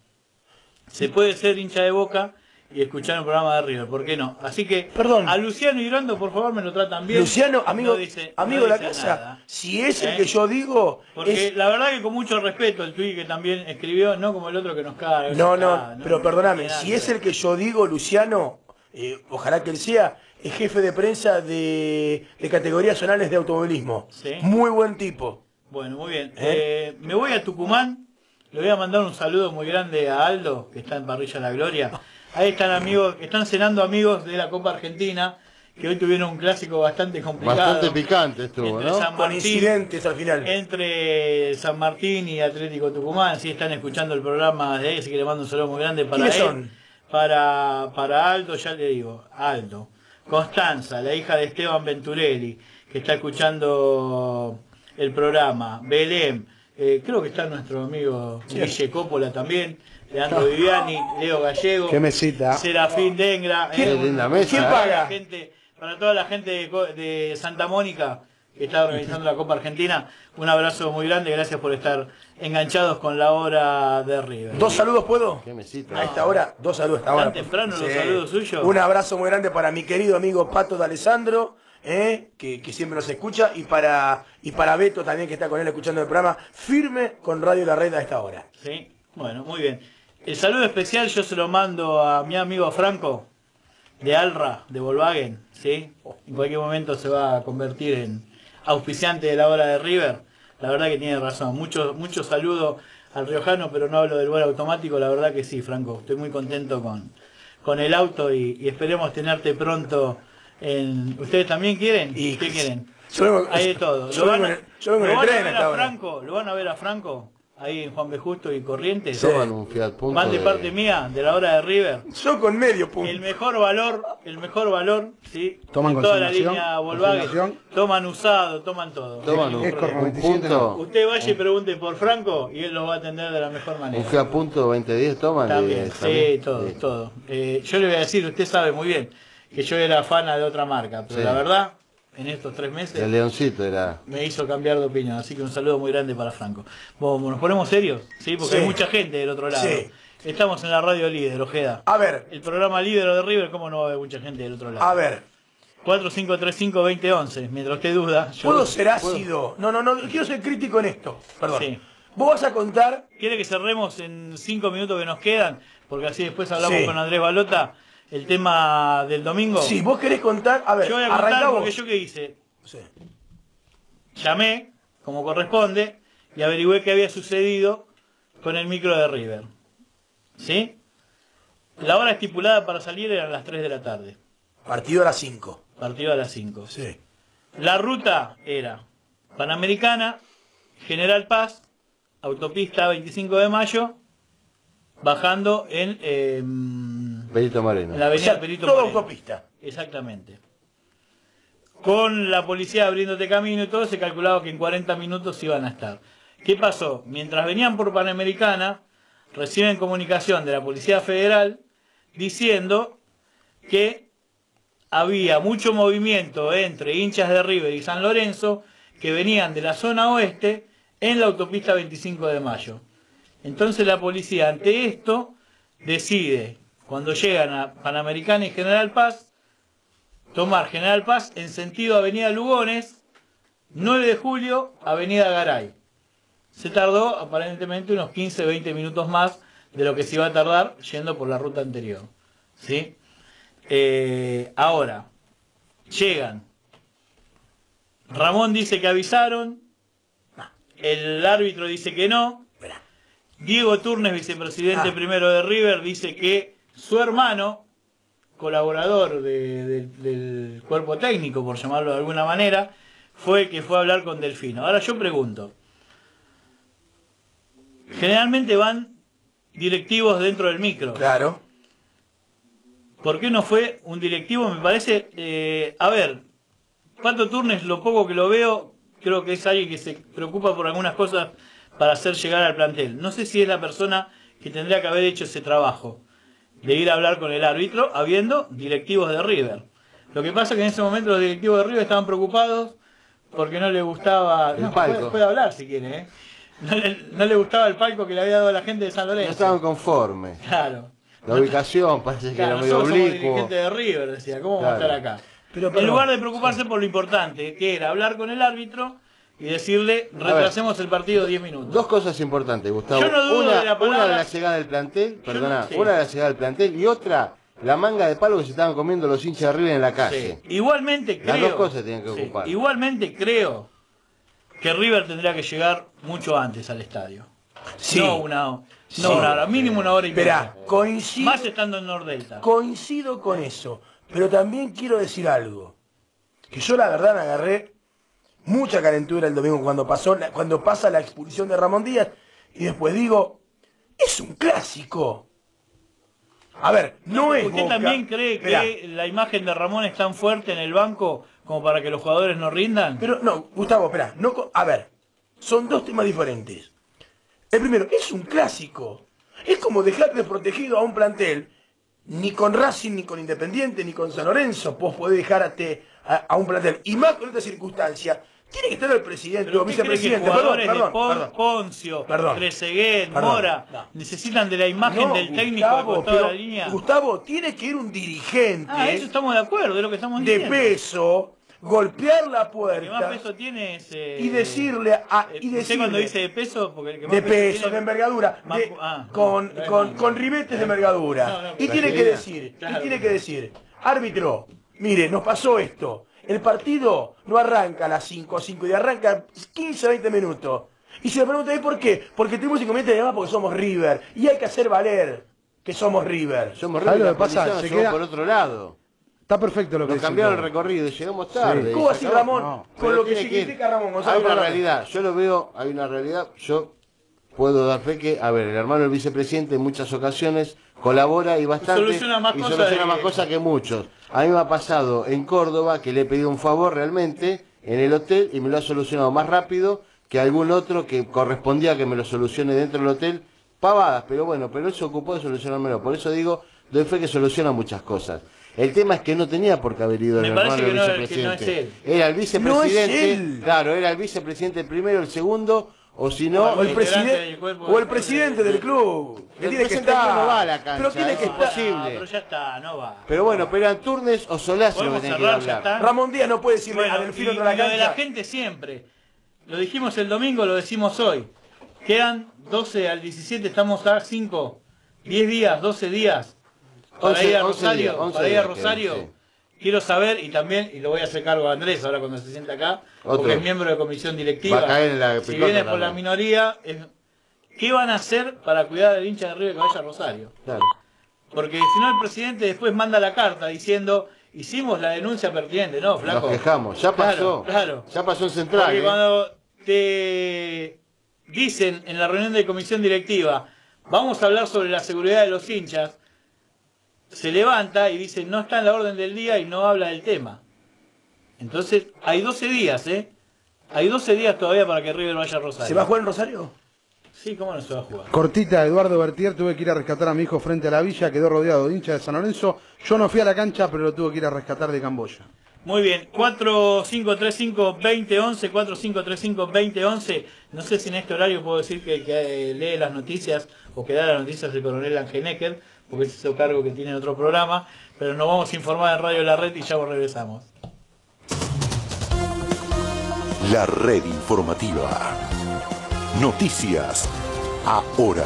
[SPEAKER 18] Se puede ser hincha de Boca y escuchar un programa de River, ¿por qué no? Así que,
[SPEAKER 20] perdón,
[SPEAKER 18] a Luciano Iriondo, por favor, me lo tratan bien.
[SPEAKER 20] Luciano, amigo,
[SPEAKER 18] no dice,
[SPEAKER 20] amigo
[SPEAKER 18] no
[SPEAKER 20] de la
[SPEAKER 18] dice
[SPEAKER 20] casa,
[SPEAKER 18] nada.
[SPEAKER 20] si es
[SPEAKER 18] ¿Eh?
[SPEAKER 20] el que yo digo...
[SPEAKER 18] Porque
[SPEAKER 20] es...
[SPEAKER 18] la verdad que con mucho respeto el tuit que también escribió, no como el otro que nos caga.
[SPEAKER 20] No, no,
[SPEAKER 18] ah, no,
[SPEAKER 20] pero
[SPEAKER 18] no,
[SPEAKER 20] perdóname,
[SPEAKER 18] no nada,
[SPEAKER 20] si es el que yo digo, Luciano, eh, ojalá que él sea, es jefe de prensa de, de categorías zonales de automovilismo.
[SPEAKER 18] ¿Sí?
[SPEAKER 20] Muy buen tipo.
[SPEAKER 18] Bueno, muy bien. ¿Eh? Eh, me voy a Tucumán, le voy a mandar un saludo muy grande a Aldo, que está en Parrilla La Gloria. Ahí están amigos, están cenando amigos de la Copa Argentina, que hoy tuvieron un clásico bastante complicado.
[SPEAKER 2] Bastante picante estuvo,
[SPEAKER 18] entre
[SPEAKER 2] ¿no?
[SPEAKER 18] San
[SPEAKER 20] Con
[SPEAKER 18] Martín,
[SPEAKER 20] incidentes al final.
[SPEAKER 18] Entre San Martín y Atlético Tucumán, sí están escuchando el programa de ahí, así que le mando un saludo muy grande para él.
[SPEAKER 20] ¿Quiénes son?
[SPEAKER 18] Para, para Aldo, ya le digo, Aldo. Constanza, la hija de Esteban Venturelli, que está escuchando el programa. Belén, eh, creo que está nuestro amigo
[SPEAKER 19] Sí.
[SPEAKER 18] Guille Coppola también. Leandro Viviani, Leo Gallego,
[SPEAKER 19] Qué mesita.
[SPEAKER 18] Serafín Dengra,
[SPEAKER 19] Qué
[SPEAKER 18] eh,
[SPEAKER 19] linda mesa,
[SPEAKER 18] ¿quién
[SPEAKER 19] eh.
[SPEAKER 18] paga? Gente, para toda la gente de, Co- de Santa Mónica que está organizando la Copa Argentina, un abrazo muy grande, gracias por estar enganchados con la hora de River.
[SPEAKER 20] ¿Dos saludos puedo?
[SPEAKER 2] Qué mesita.
[SPEAKER 20] A esta hora, dos saludos a esta hora.
[SPEAKER 18] ¿Tan temprano los saludos suyos?
[SPEAKER 20] Un abrazo muy grande para mi querido amigo Pato de Alessandro, eh, que, que siempre nos escucha, y para y para Beto también, que está con él escuchando el programa, firme con Radio La Red a esta hora.
[SPEAKER 18] Sí, bueno, muy bien. El saludo especial yo se lo mando a mi amigo Franco, de Alra, de Volkswagen, ¿sí? En cualquier momento se va a convertir en auspiciante de la hora de River. La verdad que tiene razón. Mucho, mucho saludo al riojano, pero no hablo del gol automático. La verdad que sí, Franco, estoy muy contento con, con el auto y, y esperemos tenerte pronto. En... ¿Ustedes también quieren?
[SPEAKER 20] Y,
[SPEAKER 18] ¿Qué quieren?
[SPEAKER 20] Yo vengo,
[SPEAKER 18] Hay de todo.
[SPEAKER 20] Yo
[SPEAKER 18] ¿Lo
[SPEAKER 20] vengo,
[SPEAKER 18] van a,
[SPEAKER 20] en el- yo vengo en
[SPEAKER 18] ¿lo
[SPEAKER 20] el
[SPEAKER 18] van a
[SPEAKER 20] tren
[SPEAKER 18] ver
[SPEAKER 20] hasta
[SPEAKER 18] a
[SPEAKER 20] ahora.
[SPEAKER 18] Franco? ¿Lo van a ver a Franco? Ahí en Juan B. Justo y Corrientes.
[SPEAKER 2] Toman un Fiat Punto
[SPEAKER 18] Van de
[SPEAKER 2] de-
[SPEAKER 18] parte mía, de la hora de River.
[SPEAKER 20] Yo con medio punto.
[SPEAKER 18] El mejor valor, el mejor valor, sí.
[SPEAKER 19] Toman
[SPEAKER 18] en toda la
[SPEAKER 19] consignación,
[SPEAKER 18] línea Volkswagen.
[SPEAKER 19] consignación.
[SPEAKER 18] Toman usado, toman todo.
[SPEAKER 2] Toman un,
[SPEAKER 19] Escort
[SPEAKER 2] un
[SPEAKER 19] noventa y siete,
[SPEAKER 2] punto,
[SPEAKER 18] Usted vaya y pregunte por Franco y él lo va a atender de la mejor manera.
[SPEAKER 2] un Fiat Punto veinte diez toman.
[SPEAKER 18] También,
[SPEAKER 2] de-
[SPEAKER 18] sí,
[SPEAKER 2] también.
[SPEAKER 18] todo,
[SPEAKER 2] Sí.
[SPEAKER 18] todo. Eh, yo le voy a decir, usted sabe muy bien que yo era fana de otra marca, pero
[SPEAKER 2] Sí.
[SPEAKER 18] la verdad, en estos tres meses
[SPEAKER 2] El Leoncito era.
[SPEAKER 18] me hizo cambiar de opinión, así que un saludo muy grande para Franco. Bueno, ¿nos ponemos serios? Sí, porque
[SPEAKER 20] Sí.
[SPEAKER 18] hay mucha gente del otro lado.
[SPEAKER 20] Sí.
[SPEAKER 18] Estamos en la radio líder, Ojeda.
[SPEAKER 20] A ver,
[SPEAKER 18] El programa líder de River, ¿cómo no va a haber mucha gente del otro lado?
[SPEAKER 20] a ver.
[SPEAKER 18] cuatro cinco tres cinco, dos cero once, mientras usted duda. Yo...
[SPEAKER 20] ¿Puedo ser
[SPEAKER 18] ¿Puedo?
[SPEAKER 20] ácido? No, no, no, quiero ser crítico en esto. Perdón.
[SPEAKER 18] Sí.
[SPEAKER 20] Vos vas a contar.
[SPEAKER 18] ¿Quiere que cerremos en cinco minutos que nos quedan? Porque así después hablamos
[SPEAKER 20] Sí.
[SPEAKER 18] con Andrés Balota el tema del domingo.
[SPEAKER 20] Si vos querés contar. A ver,
[SPEAKER 18] Yo voy a contar
[SPEAKER 20] arrancá vos.
[SPEAKER 18] porque yo qué hice.
[SPEAKER 20] Sí.
[SPEAKER 18] Llamé, como corresponde, y averigüé qué había sucedido con el micro de River. ¿Sí? La hora estipulada para salir era a las tres de la tarde.
[SPEAKER 20] Partido a las cinco.
[SPEAKER 18] Partido a las cinco.
[SPEAKER 20] Sí.
[SPEAKER 18] La ruta era Panamericana, General Paz, autopista veinticinco de mayo, bajando en, eh,
[SPEAKER 2] Perito Moreno.
[SPEAKER 18] en la avenida
[SPEAKER 20] O sea,
[SPEAKER 18] Perito
[SPEAKER 20] toda
[SPEAKER 18] Moreno.
[SPEAKER 20] autopista.
[SPEAKER 18] Exactamente. Con la policía abriéndote camino y todo, se calculaba que en cuarenta minutos iban a estar. ¿Qué pasó? Mientras venían por Panamericana, reciben comunicación de la Policía Federal diciendo que había mucho movimiento entre hinchas de River y San Lorenzo que venían de la zona oeste en la autopista veinticinco de mayo. Entonces la policía, ante esto, decide, cuando llegan a Panamericana y General Paz, tomar General Paz en sentido Avenida Lugones, nueve de julio, Avenida Garay. Se tardó aparentemente unos quince a veinte minutos más de lo que se iba a tardar yendo por la ruta anterior. ¿Sí? Eh, ahora, llegan. Ramón dice que avisaron. El árbitro dice que no. Diego Turnes, vicepresidente
[SPEAKER 20] Ah.
[SPEAKER 18] primero de River, dice que su hermano, colaborador de- de- del cuerpo técnico, por llamarlo de alguna manera, fue el que fue a hablar con Delfino. Ahora yo pregunto, generalmente van directivos dentro del micro.
[SPEAKER 20] Claro.
[SPEAKER 18] ¿Por qué no fue un directivo? Me parece, eh, a ver, Pato Turnes, lo poco que lo veo, creo que es alguien que se preocupa por algunas cosas para hacer llegar al plantel. No sé si es la persona que tendría que haber hecho ese trabajo, de ir a hablar con el árbitro, habiendo directivos de River. Lo que pasa es que en ese momento los directivos de River estaban preocupados porque no le gustaba...
[SPEAKER 2] El
[SPEAKER 18] no,
[SPEAKER 2] palco.
[SPEAKER 18] Puede, puede hablar si quiere, ¿eh? No le, no le gustaba el palco que le había dado a la gente de San
[SPEAKER 2] No
[SPEAKER 18] Lorenzo.
[SPEAKER 2] estaban conformes.
[SPEAKER 18] Claro.
[SPEAKER 2] La ubicación parece que
[SPEAKER 18] Claro,
[SPEAKER 2] era medio
[SPEAKER 18] nosotros somos
[SPEAKER 2] oblicuo.
[SPEAKER 18] dirigentes de River, decía, ¿cómo vamos a
[SPEAKER 2] Claro.
[SPEAKER 18] estar acá?
[SPEAKER 20] Pero,
[SPEAKER 18] en
[SPEAKER 20] perdón.
[SPEAKER 18] lugar de preocuparse por lo importante, que era hablar con el árbitro y decirle, retrasemos el partido diez minutos.
[SPEAKER 2] Dos cosas importantes, Gustavo.
[SPEAKER 18] Yo no dudo
[SPEAKER 2] una,
[SPEAKER 18] de la palabra-
[SPEAKER 2] una de la llegada del plantel, perdona,
[SPEAKER 18] no- sí.
[SPEAKER 2] una de la llegada del plantel y otra, la manga de palo que se estaban comiendo los hinchas de River en la calle.
[SPEAKER 18] Sí. Igualmente creo...
[SPEAKER 2] Las dos cosas tienen que
[SPEAKER 18] sí,
[SPEAKER 2] ocupar.
[SPEAKER 18] Igualmente creo que River tendría que llegar mucho antes al estadio.
[SPEAKER 20] Sí.
[SPEAKER 18] No una, no
[SPEAKER 20] Sí.
[SPEAKER 18] una hora, mínimo una hora y
[SPEAKER 20] Esperá,
[SPEAKER 18] media.
[SPEAKER 20] coincido,
[SPEAKER 18] Más estando en Nordelta.
[SPEAKER 20] coincido con eso. Pero también quiero decir algo. Que yo la verdad me agarré mucha calentura el domingo cuando pasó la- cuando pasa la expulsión de Ramón Díaz. Y después digo, es un clásico. A ver, no es
[SPEAKER 18] ¿Usted
[SPEAKER 20] Boca.
[SPEAKER 18] también cree
[SPEAKER 20] Esperá,
[SPEAKER 18] que la imagen de Ramón es tan fuerte en el banco como para que los jugadores no rindan?
[SPEAKER 20] Pero no, Gustavo, espera, no, co- a ver, son dos temas diferentes. El primero, es un clásico. Es como dejar desprotegido a un plantel, ni con Racing, ni con Independiente, ni con San Lorenzo, vos podés dejarte a, a un plantel. Y más con esta circunstancia, tiene que estar el presidente
[SPEAKER 18] ¿Pero
[SPEAKER 20] o
[SPEAKER 18] usted cree que
[SPEAKER 20] vicepresidente. Perdón,
[SPEAKER 18] jugadores
[SPEAKER 20] perdón,
[SPEAKER 18] de Pon-
[SPEAKER 20] perdón.
[SPEAKER 18] Poncio,
[SPEAKER 20] Perdón.
[SPEAKER 18] Trezeguet,
[SPEAKER 20] Perdón.
[SPEAKER 18] Mora,
[SPEAKER 20] No.
[SPEAKER 18] necesitan de la imagen
[SPEAKER 20] No,
[SPEAKER 18] del técnico
[SPEAKER 20] Gustavo,
[SPEAKER 18] de toda
[SPEAKER 20] pero,
[SPEAKER 18] la línea?
[SPEAKER 20] Gustavo, tiene que ir un dirigente
[SPEAKER 18] Ah, eso estamos de acuerdo, es lo que estamos
[SPEAKER 20] de
[SPEAKER 18] diciendo.
[SPEAKER 20] peso, golpear la
[SPEAKER 18] El que más
[SPEAKER 20] puerta
[SPEAKER 18] peso tiene es... eh,
[SPEAKER 20] y decirle a,
[SPEAKER 18] eh,
[SPEAKER 20] y
[SPEAKER 18] ¿usted
[SPEAKER 20] decirle
[SPEAKER 18] cuando dice de peso? Porque el que más
[SPEAKER 20] de peso,
[SPEAKER 18] tiene-
[SPEAKER 20] de envergadura,
[SPEAKER 18] Más-
[SPEAKER 20] de-
[SPEAKER 18] ah,
[SPEAKER 20] con,
[SPEAKER 18] no, no es
[SPEAKER 20] con,
[SPEAKER 18] más.
[SPEAKER 20] con ribetes de envergadura.
[SPEAKER 18] No, no,
[SPEAKER 20] y
[SPEAKER 18] pero
[SPEAKER 20] tiene
[SPEAKER 18] la
[SPEAKER 20] que
[SPEAKER 18] idea.
[SPEAKER 20] decir,
[SPEAKER 18] Claro.
[SPEAKER 20] y tiene que decir, árbitro, mire, nos pasó esto. El partido no arranca a las cinco, cinco y arranca quince, veinte minutos. Y se me pregunta, ¿y por qué? Porque tenemos inconveniente de llamar porque somos River. Y hay que hacer valer que somos River.
[SPEAKER 4] Somos
[SPEAKER 19] ¿Sabes
[SPEAKER 4] River,
[SPEAKER 19] lo que
[SPEAKER 4] la
[SPEAKER 19] pasa?
[SPEAKER 4] posición,
[SPEAKER 19] Se
[SPEAKER 4] somos
[SPEAKER 19] queda-
[SPEAKER 4] por otro lado.
[SPEAKER 19] Está perfecto lo que
[SPEAKER 4] Nos
[SPEAKER 19] dice
[SPEAKER 4] cambiaron el
[SPEAKER 19] todo.
[SPEAKER 4] recorrido, llegamos tarde.
[SPEAKER 19] Sí.
[SPEAKER 20] ¿Cómo así,
[SPEAKER 4] Se acabó.
[SPEAKER 20] Ramón?
[SPEAKER 4] No,
[SPEAKER 20] Con
[SPEAKER 4] pero
[SPEAKER 20] lo que
[SPEAKER 4] tiene ir.
[SPEAKER 20] significa Ramón Gonzalo
[SPEAKER 4] Hay una
[SPEAKER 20] Fernández.
[SPEAKER 4] realidad, yo lo veo, hay una realidad, yo puedo dar fe que, a ver, el hermano del vicepresidente en muchas ocasiones colabora y bastante
[SPEAKER 18] Soluciona más
[SPEAKER 4] y
[SPEAKER 18] cosas
[SPEAKER 4] soluciona
[SPEAKER 18] de-
[SPEAKER 4] más cosas que muchos. A mí me ha pasado en Córdoba que le he pedido un favor realmente en el hotel y me lo ha solucionado más rápido que algún otro que correspondía que me lo solucione dentro del hotel. Pavadas, pero bueno, pero él se ocupó de solucionármelo. Por eso digo, doy fe que soluciona muchas cosas. El tema es que no tenía por qué haber ido el
[SPEAKER 18] Me
[SPEAKER 4] hermano
[SPEAKER 18] parece
[SPEAKER 4] del
[SPEAKER 18] que no- que
[SPEAKER 4] vicepresidente.
[SPEAKER 18] no es él.
[SPEAKER 4] Era el vicepresidente,
[SPEAKER 20] No es él.
[SPEAKER 4] claro, era el vicepresidente el primero, el segundo, o si no,
[SPEAKER 20] O el
[SPEAKER 18] integrante
[SPEAKER 20] presidente,
[SPEAKER 18] del cuerpo
[SPEAKER 20] o el
[SPEAKER 18] de-
[SPEAKER 20] presidente del club. Que
[SPEAKER 4] El
[SPEAKER 20] tiene que
[SPEAKER 4] presidente
[SPEAKER 20] estar.
[SPEAKER 4] no va a la cancha,
[SPEAKER 20] Pero tiene
[SPEAKER 4] es
[SPEAKER 20] que
[SPEAKER 4] imposible.
[SPEAKER 20] estar.
[SPEAKER 18] Ah, pero ya está, no va.
[SPEAKER 4] Pero bueno, pero eran Turnes o Solás lo que
[SPEAKER 18] Podemos
[SPEAKER 4] tenía que
[SPEAKER 18] cerrar, ya
[SPEAKER 4] hablar.
[SPEAKER 18] está.
[SPEAKER 20] Ramón Díaz no puede decirle
[SPEAKER 18] Bueno,
[SPEAKER 20] a Delfino
[SPEAKER 18] y,
[SPEAKER 20] de la
[SPEAKER 18] y lo de la
[SPEAKER 20] cancha.
[SPEAKER 18] gente siempre. Lo dijimos el domingo, lo decimos hoy. Quedan doce al diecisiete, estamos a cinco, diez días, doce días para
[SPEAKER 4] once,
[SPEAKER 18] ir a
[SPEAKER 4] once
[SPEAKER 18] Rosario.
[SPEAKER 4] días, once
[SPEAKER 18] para ir a
[SPEAKER 4] días
[SPEAKER 18] Rosario.
[SPEAKER 4] quedan, sí.
[SPEAKER 18] Quiero saber, y también, y lo voy a hacer cargo a Andrés ahora cuando se sienta acá,
[SPEAKER 4] Otro.
[SPEAKER 18] porque es miembro de comisión directiva.
[SPEAKER 4] Va a caer en la
[SPEAKER 18] si
[SPEAKER 4] picota
[SPEAKER 18] viene por
[SPEAKER 4] también.
[SPEAKER 18] la minoría, es- ¿qué van a hacer para cuidar al hincha de River que vaya a Rosario?
[SPEAKER 4] Claro.
[SPEAKER 18] Porque si no el presidente después manda la carta diciendo, hicimos la denuncia pertinente, ¿no, flaco?
[SPEAKER 4] Nos quejamos, ya pasó.
[SPEAKER 18] Claro, claro.
[SPEAKER 4] Ya pasó en Central.
[SPEAKER 18] Porque
[SPEAKER 4] ¿eh?
[SPEAKER 18] cuando te dicen en la reunión de comisión directiva, vamos a hablar sobre la seguridad de los hinchas, se levanta y dice, no está en la orden del día y no habla del tema. Entonces, hay doce días, ¿eh? Hay doce días todavía para que River vaya a Rosario.
[SPEAKER 20] ¿Se va a jugar en Rosario?
[SPEAKER 18] Sí, ¿cómo no se va a jugar?
[SPEAKER 19] Cortita, Eduardo Bertier, tuve que ir a rescatar a mi hijo frente a la villa, quedó rodeado de hinchas de San Lorenzo. Yo no fui a la cancha, pero lo tuve que ir a rescatar de Camboya.
[SPEAKER 18] Muy bien, cuatro cinco tres cinco, dos cero uno uno, cuatro cinco tres cinco, dos cero uno uno. No sé si en este horario puedo decir que el que eh, lee las noticias o que da las noticias es el coronel Ángel Necker, porque ese es el cargo que tiene en otro programa, pero nos vamos a informar en Radio La Red y ya regresamos.
[SPEAKER 1] La red informativa. Noticias ahora.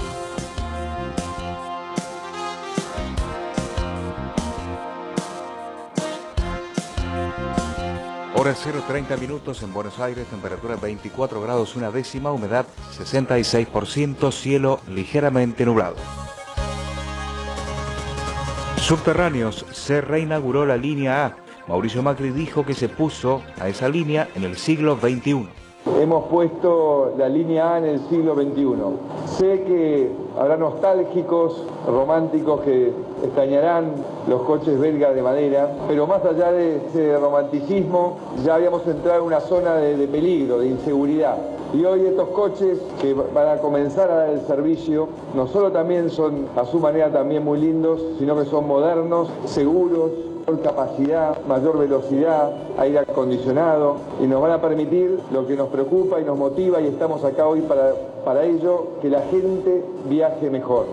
[SPEAKER 7] Hora cero, treinta minutos en Buenos Aires, temperatura veinticuatro grados, una décima, humedad sesenta y seis por ciento, cielo ligeramente nublado. Subterráneos, se reinauguró la línea A. Mauricio Macri dijo que se puso a esa línea en el siglo veintiuno.
[SPEAKER 12] Hemos puesto la línea A en el siglo veintiuno. Sé que habrá nostálgicos, románticos que extrañarán los coches belgas de madera, pero más allá de ese romanticismo, ya habíamos entrado en una zona de, de peligro, de inseguridad. Y hoy estos coches que van a comenzar a dar el servicio, no solo también son a su manera también muy lindos, sino que son modernos, seguros, mayor capacidad, mayor velocidad, aire acondicionado, y nos van a permitir lo que nos preocupa y nos motiva, y estamos acá hoy para, para ello, que la gente viaje mejor.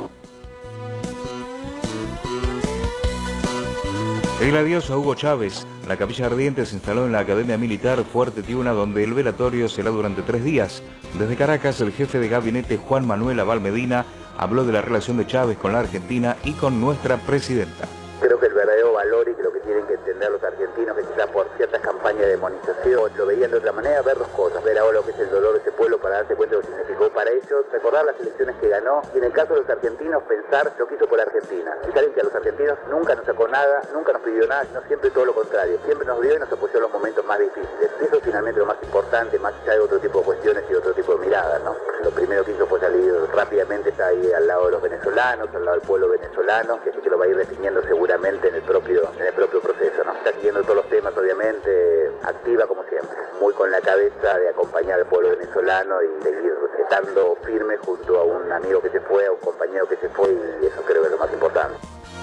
[SPEAKER 7] El adiós a Hugo Chávez. La capilla ardiente se instaló en la Academia Militar Fuerte Tiuna, donde el velatorio será durante tres días. Desde Caracas, el jefe de gabinete Juan Manuel Abal Medina habló de la relación de Chávez con la Argentina y con nuestra presidenta.
[SPEAKER 8] Creo que el verdadero valor y que lo que tienen que entender los argentinos, que quizás por ciertas campañas de demonización lo veían de otra manera, ver dos cosas, ver ahora lo que es el dolor de ese pueblo para darse cuenta de lo que significó para ellos, recordar las elecciones que ganó y en el caso de los argentinos pensar lo que hizo por Argentina. Y saben que a los argentinos nunca nos sacó nada, nunca nos pidió nada, sino siempre todo lo contrario, siempre nos dio y nos apoyó en los momentos más difíciles. Y eso es finalmente lo más importante, más allá de otro tipo de cuestiones y otro tipo de miradas, ¿no? Lo primero que hizo fue salir rápidamente, está ahí al lado de los venezolanos, al lado del pueblo venezolano, que así que lo va a ir definiendo seguramente en el propio en el propio proceso, ¿no? Está siguiendo todos los temas, obviamente, activa como siempre, muy con la cabeza de acompañar al pueblo venezolano y seguir estando firme junto a un amigo que se fue, a un compañero que se fue, y eso creo que es lo más importante.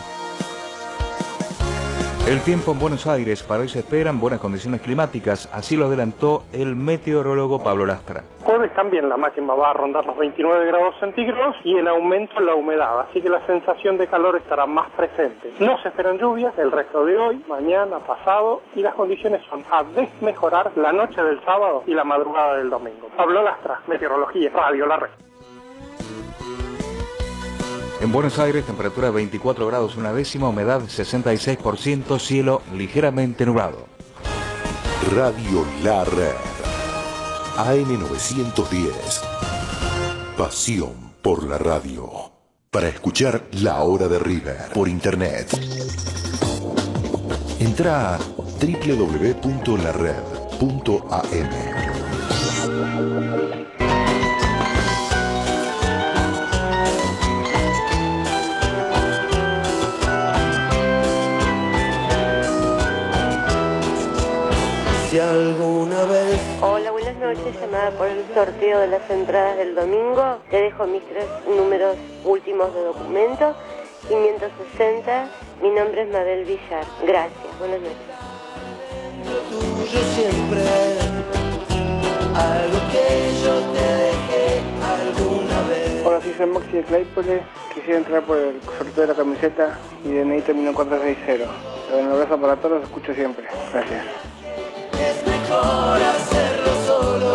[SPEAKER 7] El tiempo en Buenos Aires, para hoy se esperan buenas condiciones climáticas, así lo adelantó el meteorólogo Pablo Lastra.
[SPEAKER 9] Jueves también la máxima va a rondar los veintinueve grados centígrados y en aumento en la humedad, así que la sensación de calor estará más presente. No se esperan lluvias el resto de hoy, mañana, pasado, y las condiciones son a desmejorar la noche del sábado y la madrugada del domingo. Pablo Lastra, Meteorología, Radio La Red.
[SPEAKER 7] En Buenos Aires, temperatura veinticuatro grados, una décima, humedad sesenta y seis por ciento, cielo ligeramente nublado.
[SPEAKER 1] Radio La Red. A M novecientos diez. Pasión por la radio. Para escuchar La Hora de River por internet, entra a doble u doble u doble u punto la red punto a m.
[SPEAKER 10] Si alguna vez...
[SPEAKER 6] Hola, buenas noches. Llamada por el sorteo de las entradas del domingo. Te dejo mis tres números últimos de documento. quinientos sesenta. Mi nombre es Mabel Villar. Gracias. Buenas noches.
[SPEAKER 10] Tuyo siempre, algo que yo te dejé alguna vez.
[SPEAKER 9] Hola, sí, soy Maxi de Claypole. Quisiera entrar por el sorteo de la camiseta y D N I terminó en cuatro seis cero. Un abrazo para todos, los escucho siempre. Gracias.
[SPEAKER 10] Es mejor hacerlo solo.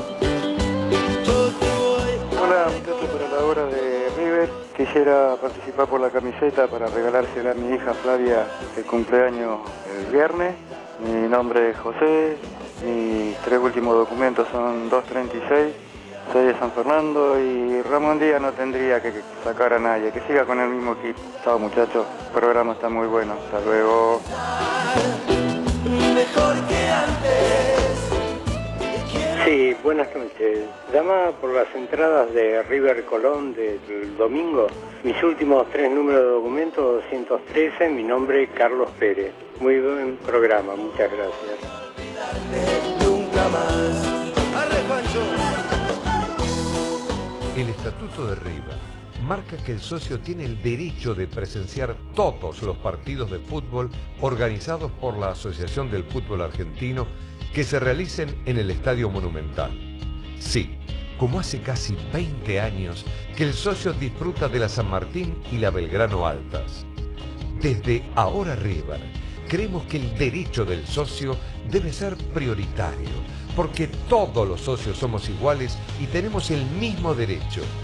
[SPEAKER 10] Yo te voy.
[SPEAKER 11] Hola, muchachos, para la hora de River. Quisiera participar por la camiseta para regalársela a mi hija Flavia, el cumpleaños el viernes. Mi nombre es José, mis tres últimos documentos son dos treinta y seis, soy de San Fernando y Ramón Díaz no tendría que sacar a nadie, que siga con el mismo equipo. Chao muchachos, el programa está muy bueno, hasta luego.
[SPEAKER 10] Mejor que antes.
[SPEAKER 13] Sí, buenas noches. Llama por las entradas de River Colón del domingo. Mis últimos tres números de documento, doscientos trece, mi nombre Carlos Pérez. Muy buen programa, muchas gracias.
[SPEAKER 10] Nunca más.
[SPEAKER 22] El Estatuto de River marca que el socio tiene el derecho de presenciar todos los partidos de fútbol organizados por la Asociación del Fútbol Argentino que se realicen en el Estadio Monumental. Sí, como hace casi veinte años que el socio disfruta de la San Martín y la Belgrano Altas. Desde Ahora River, creemos que el derecho del socio debe ser prioritario, porque todos los socios somos iguales y tenemos el mismo derecho.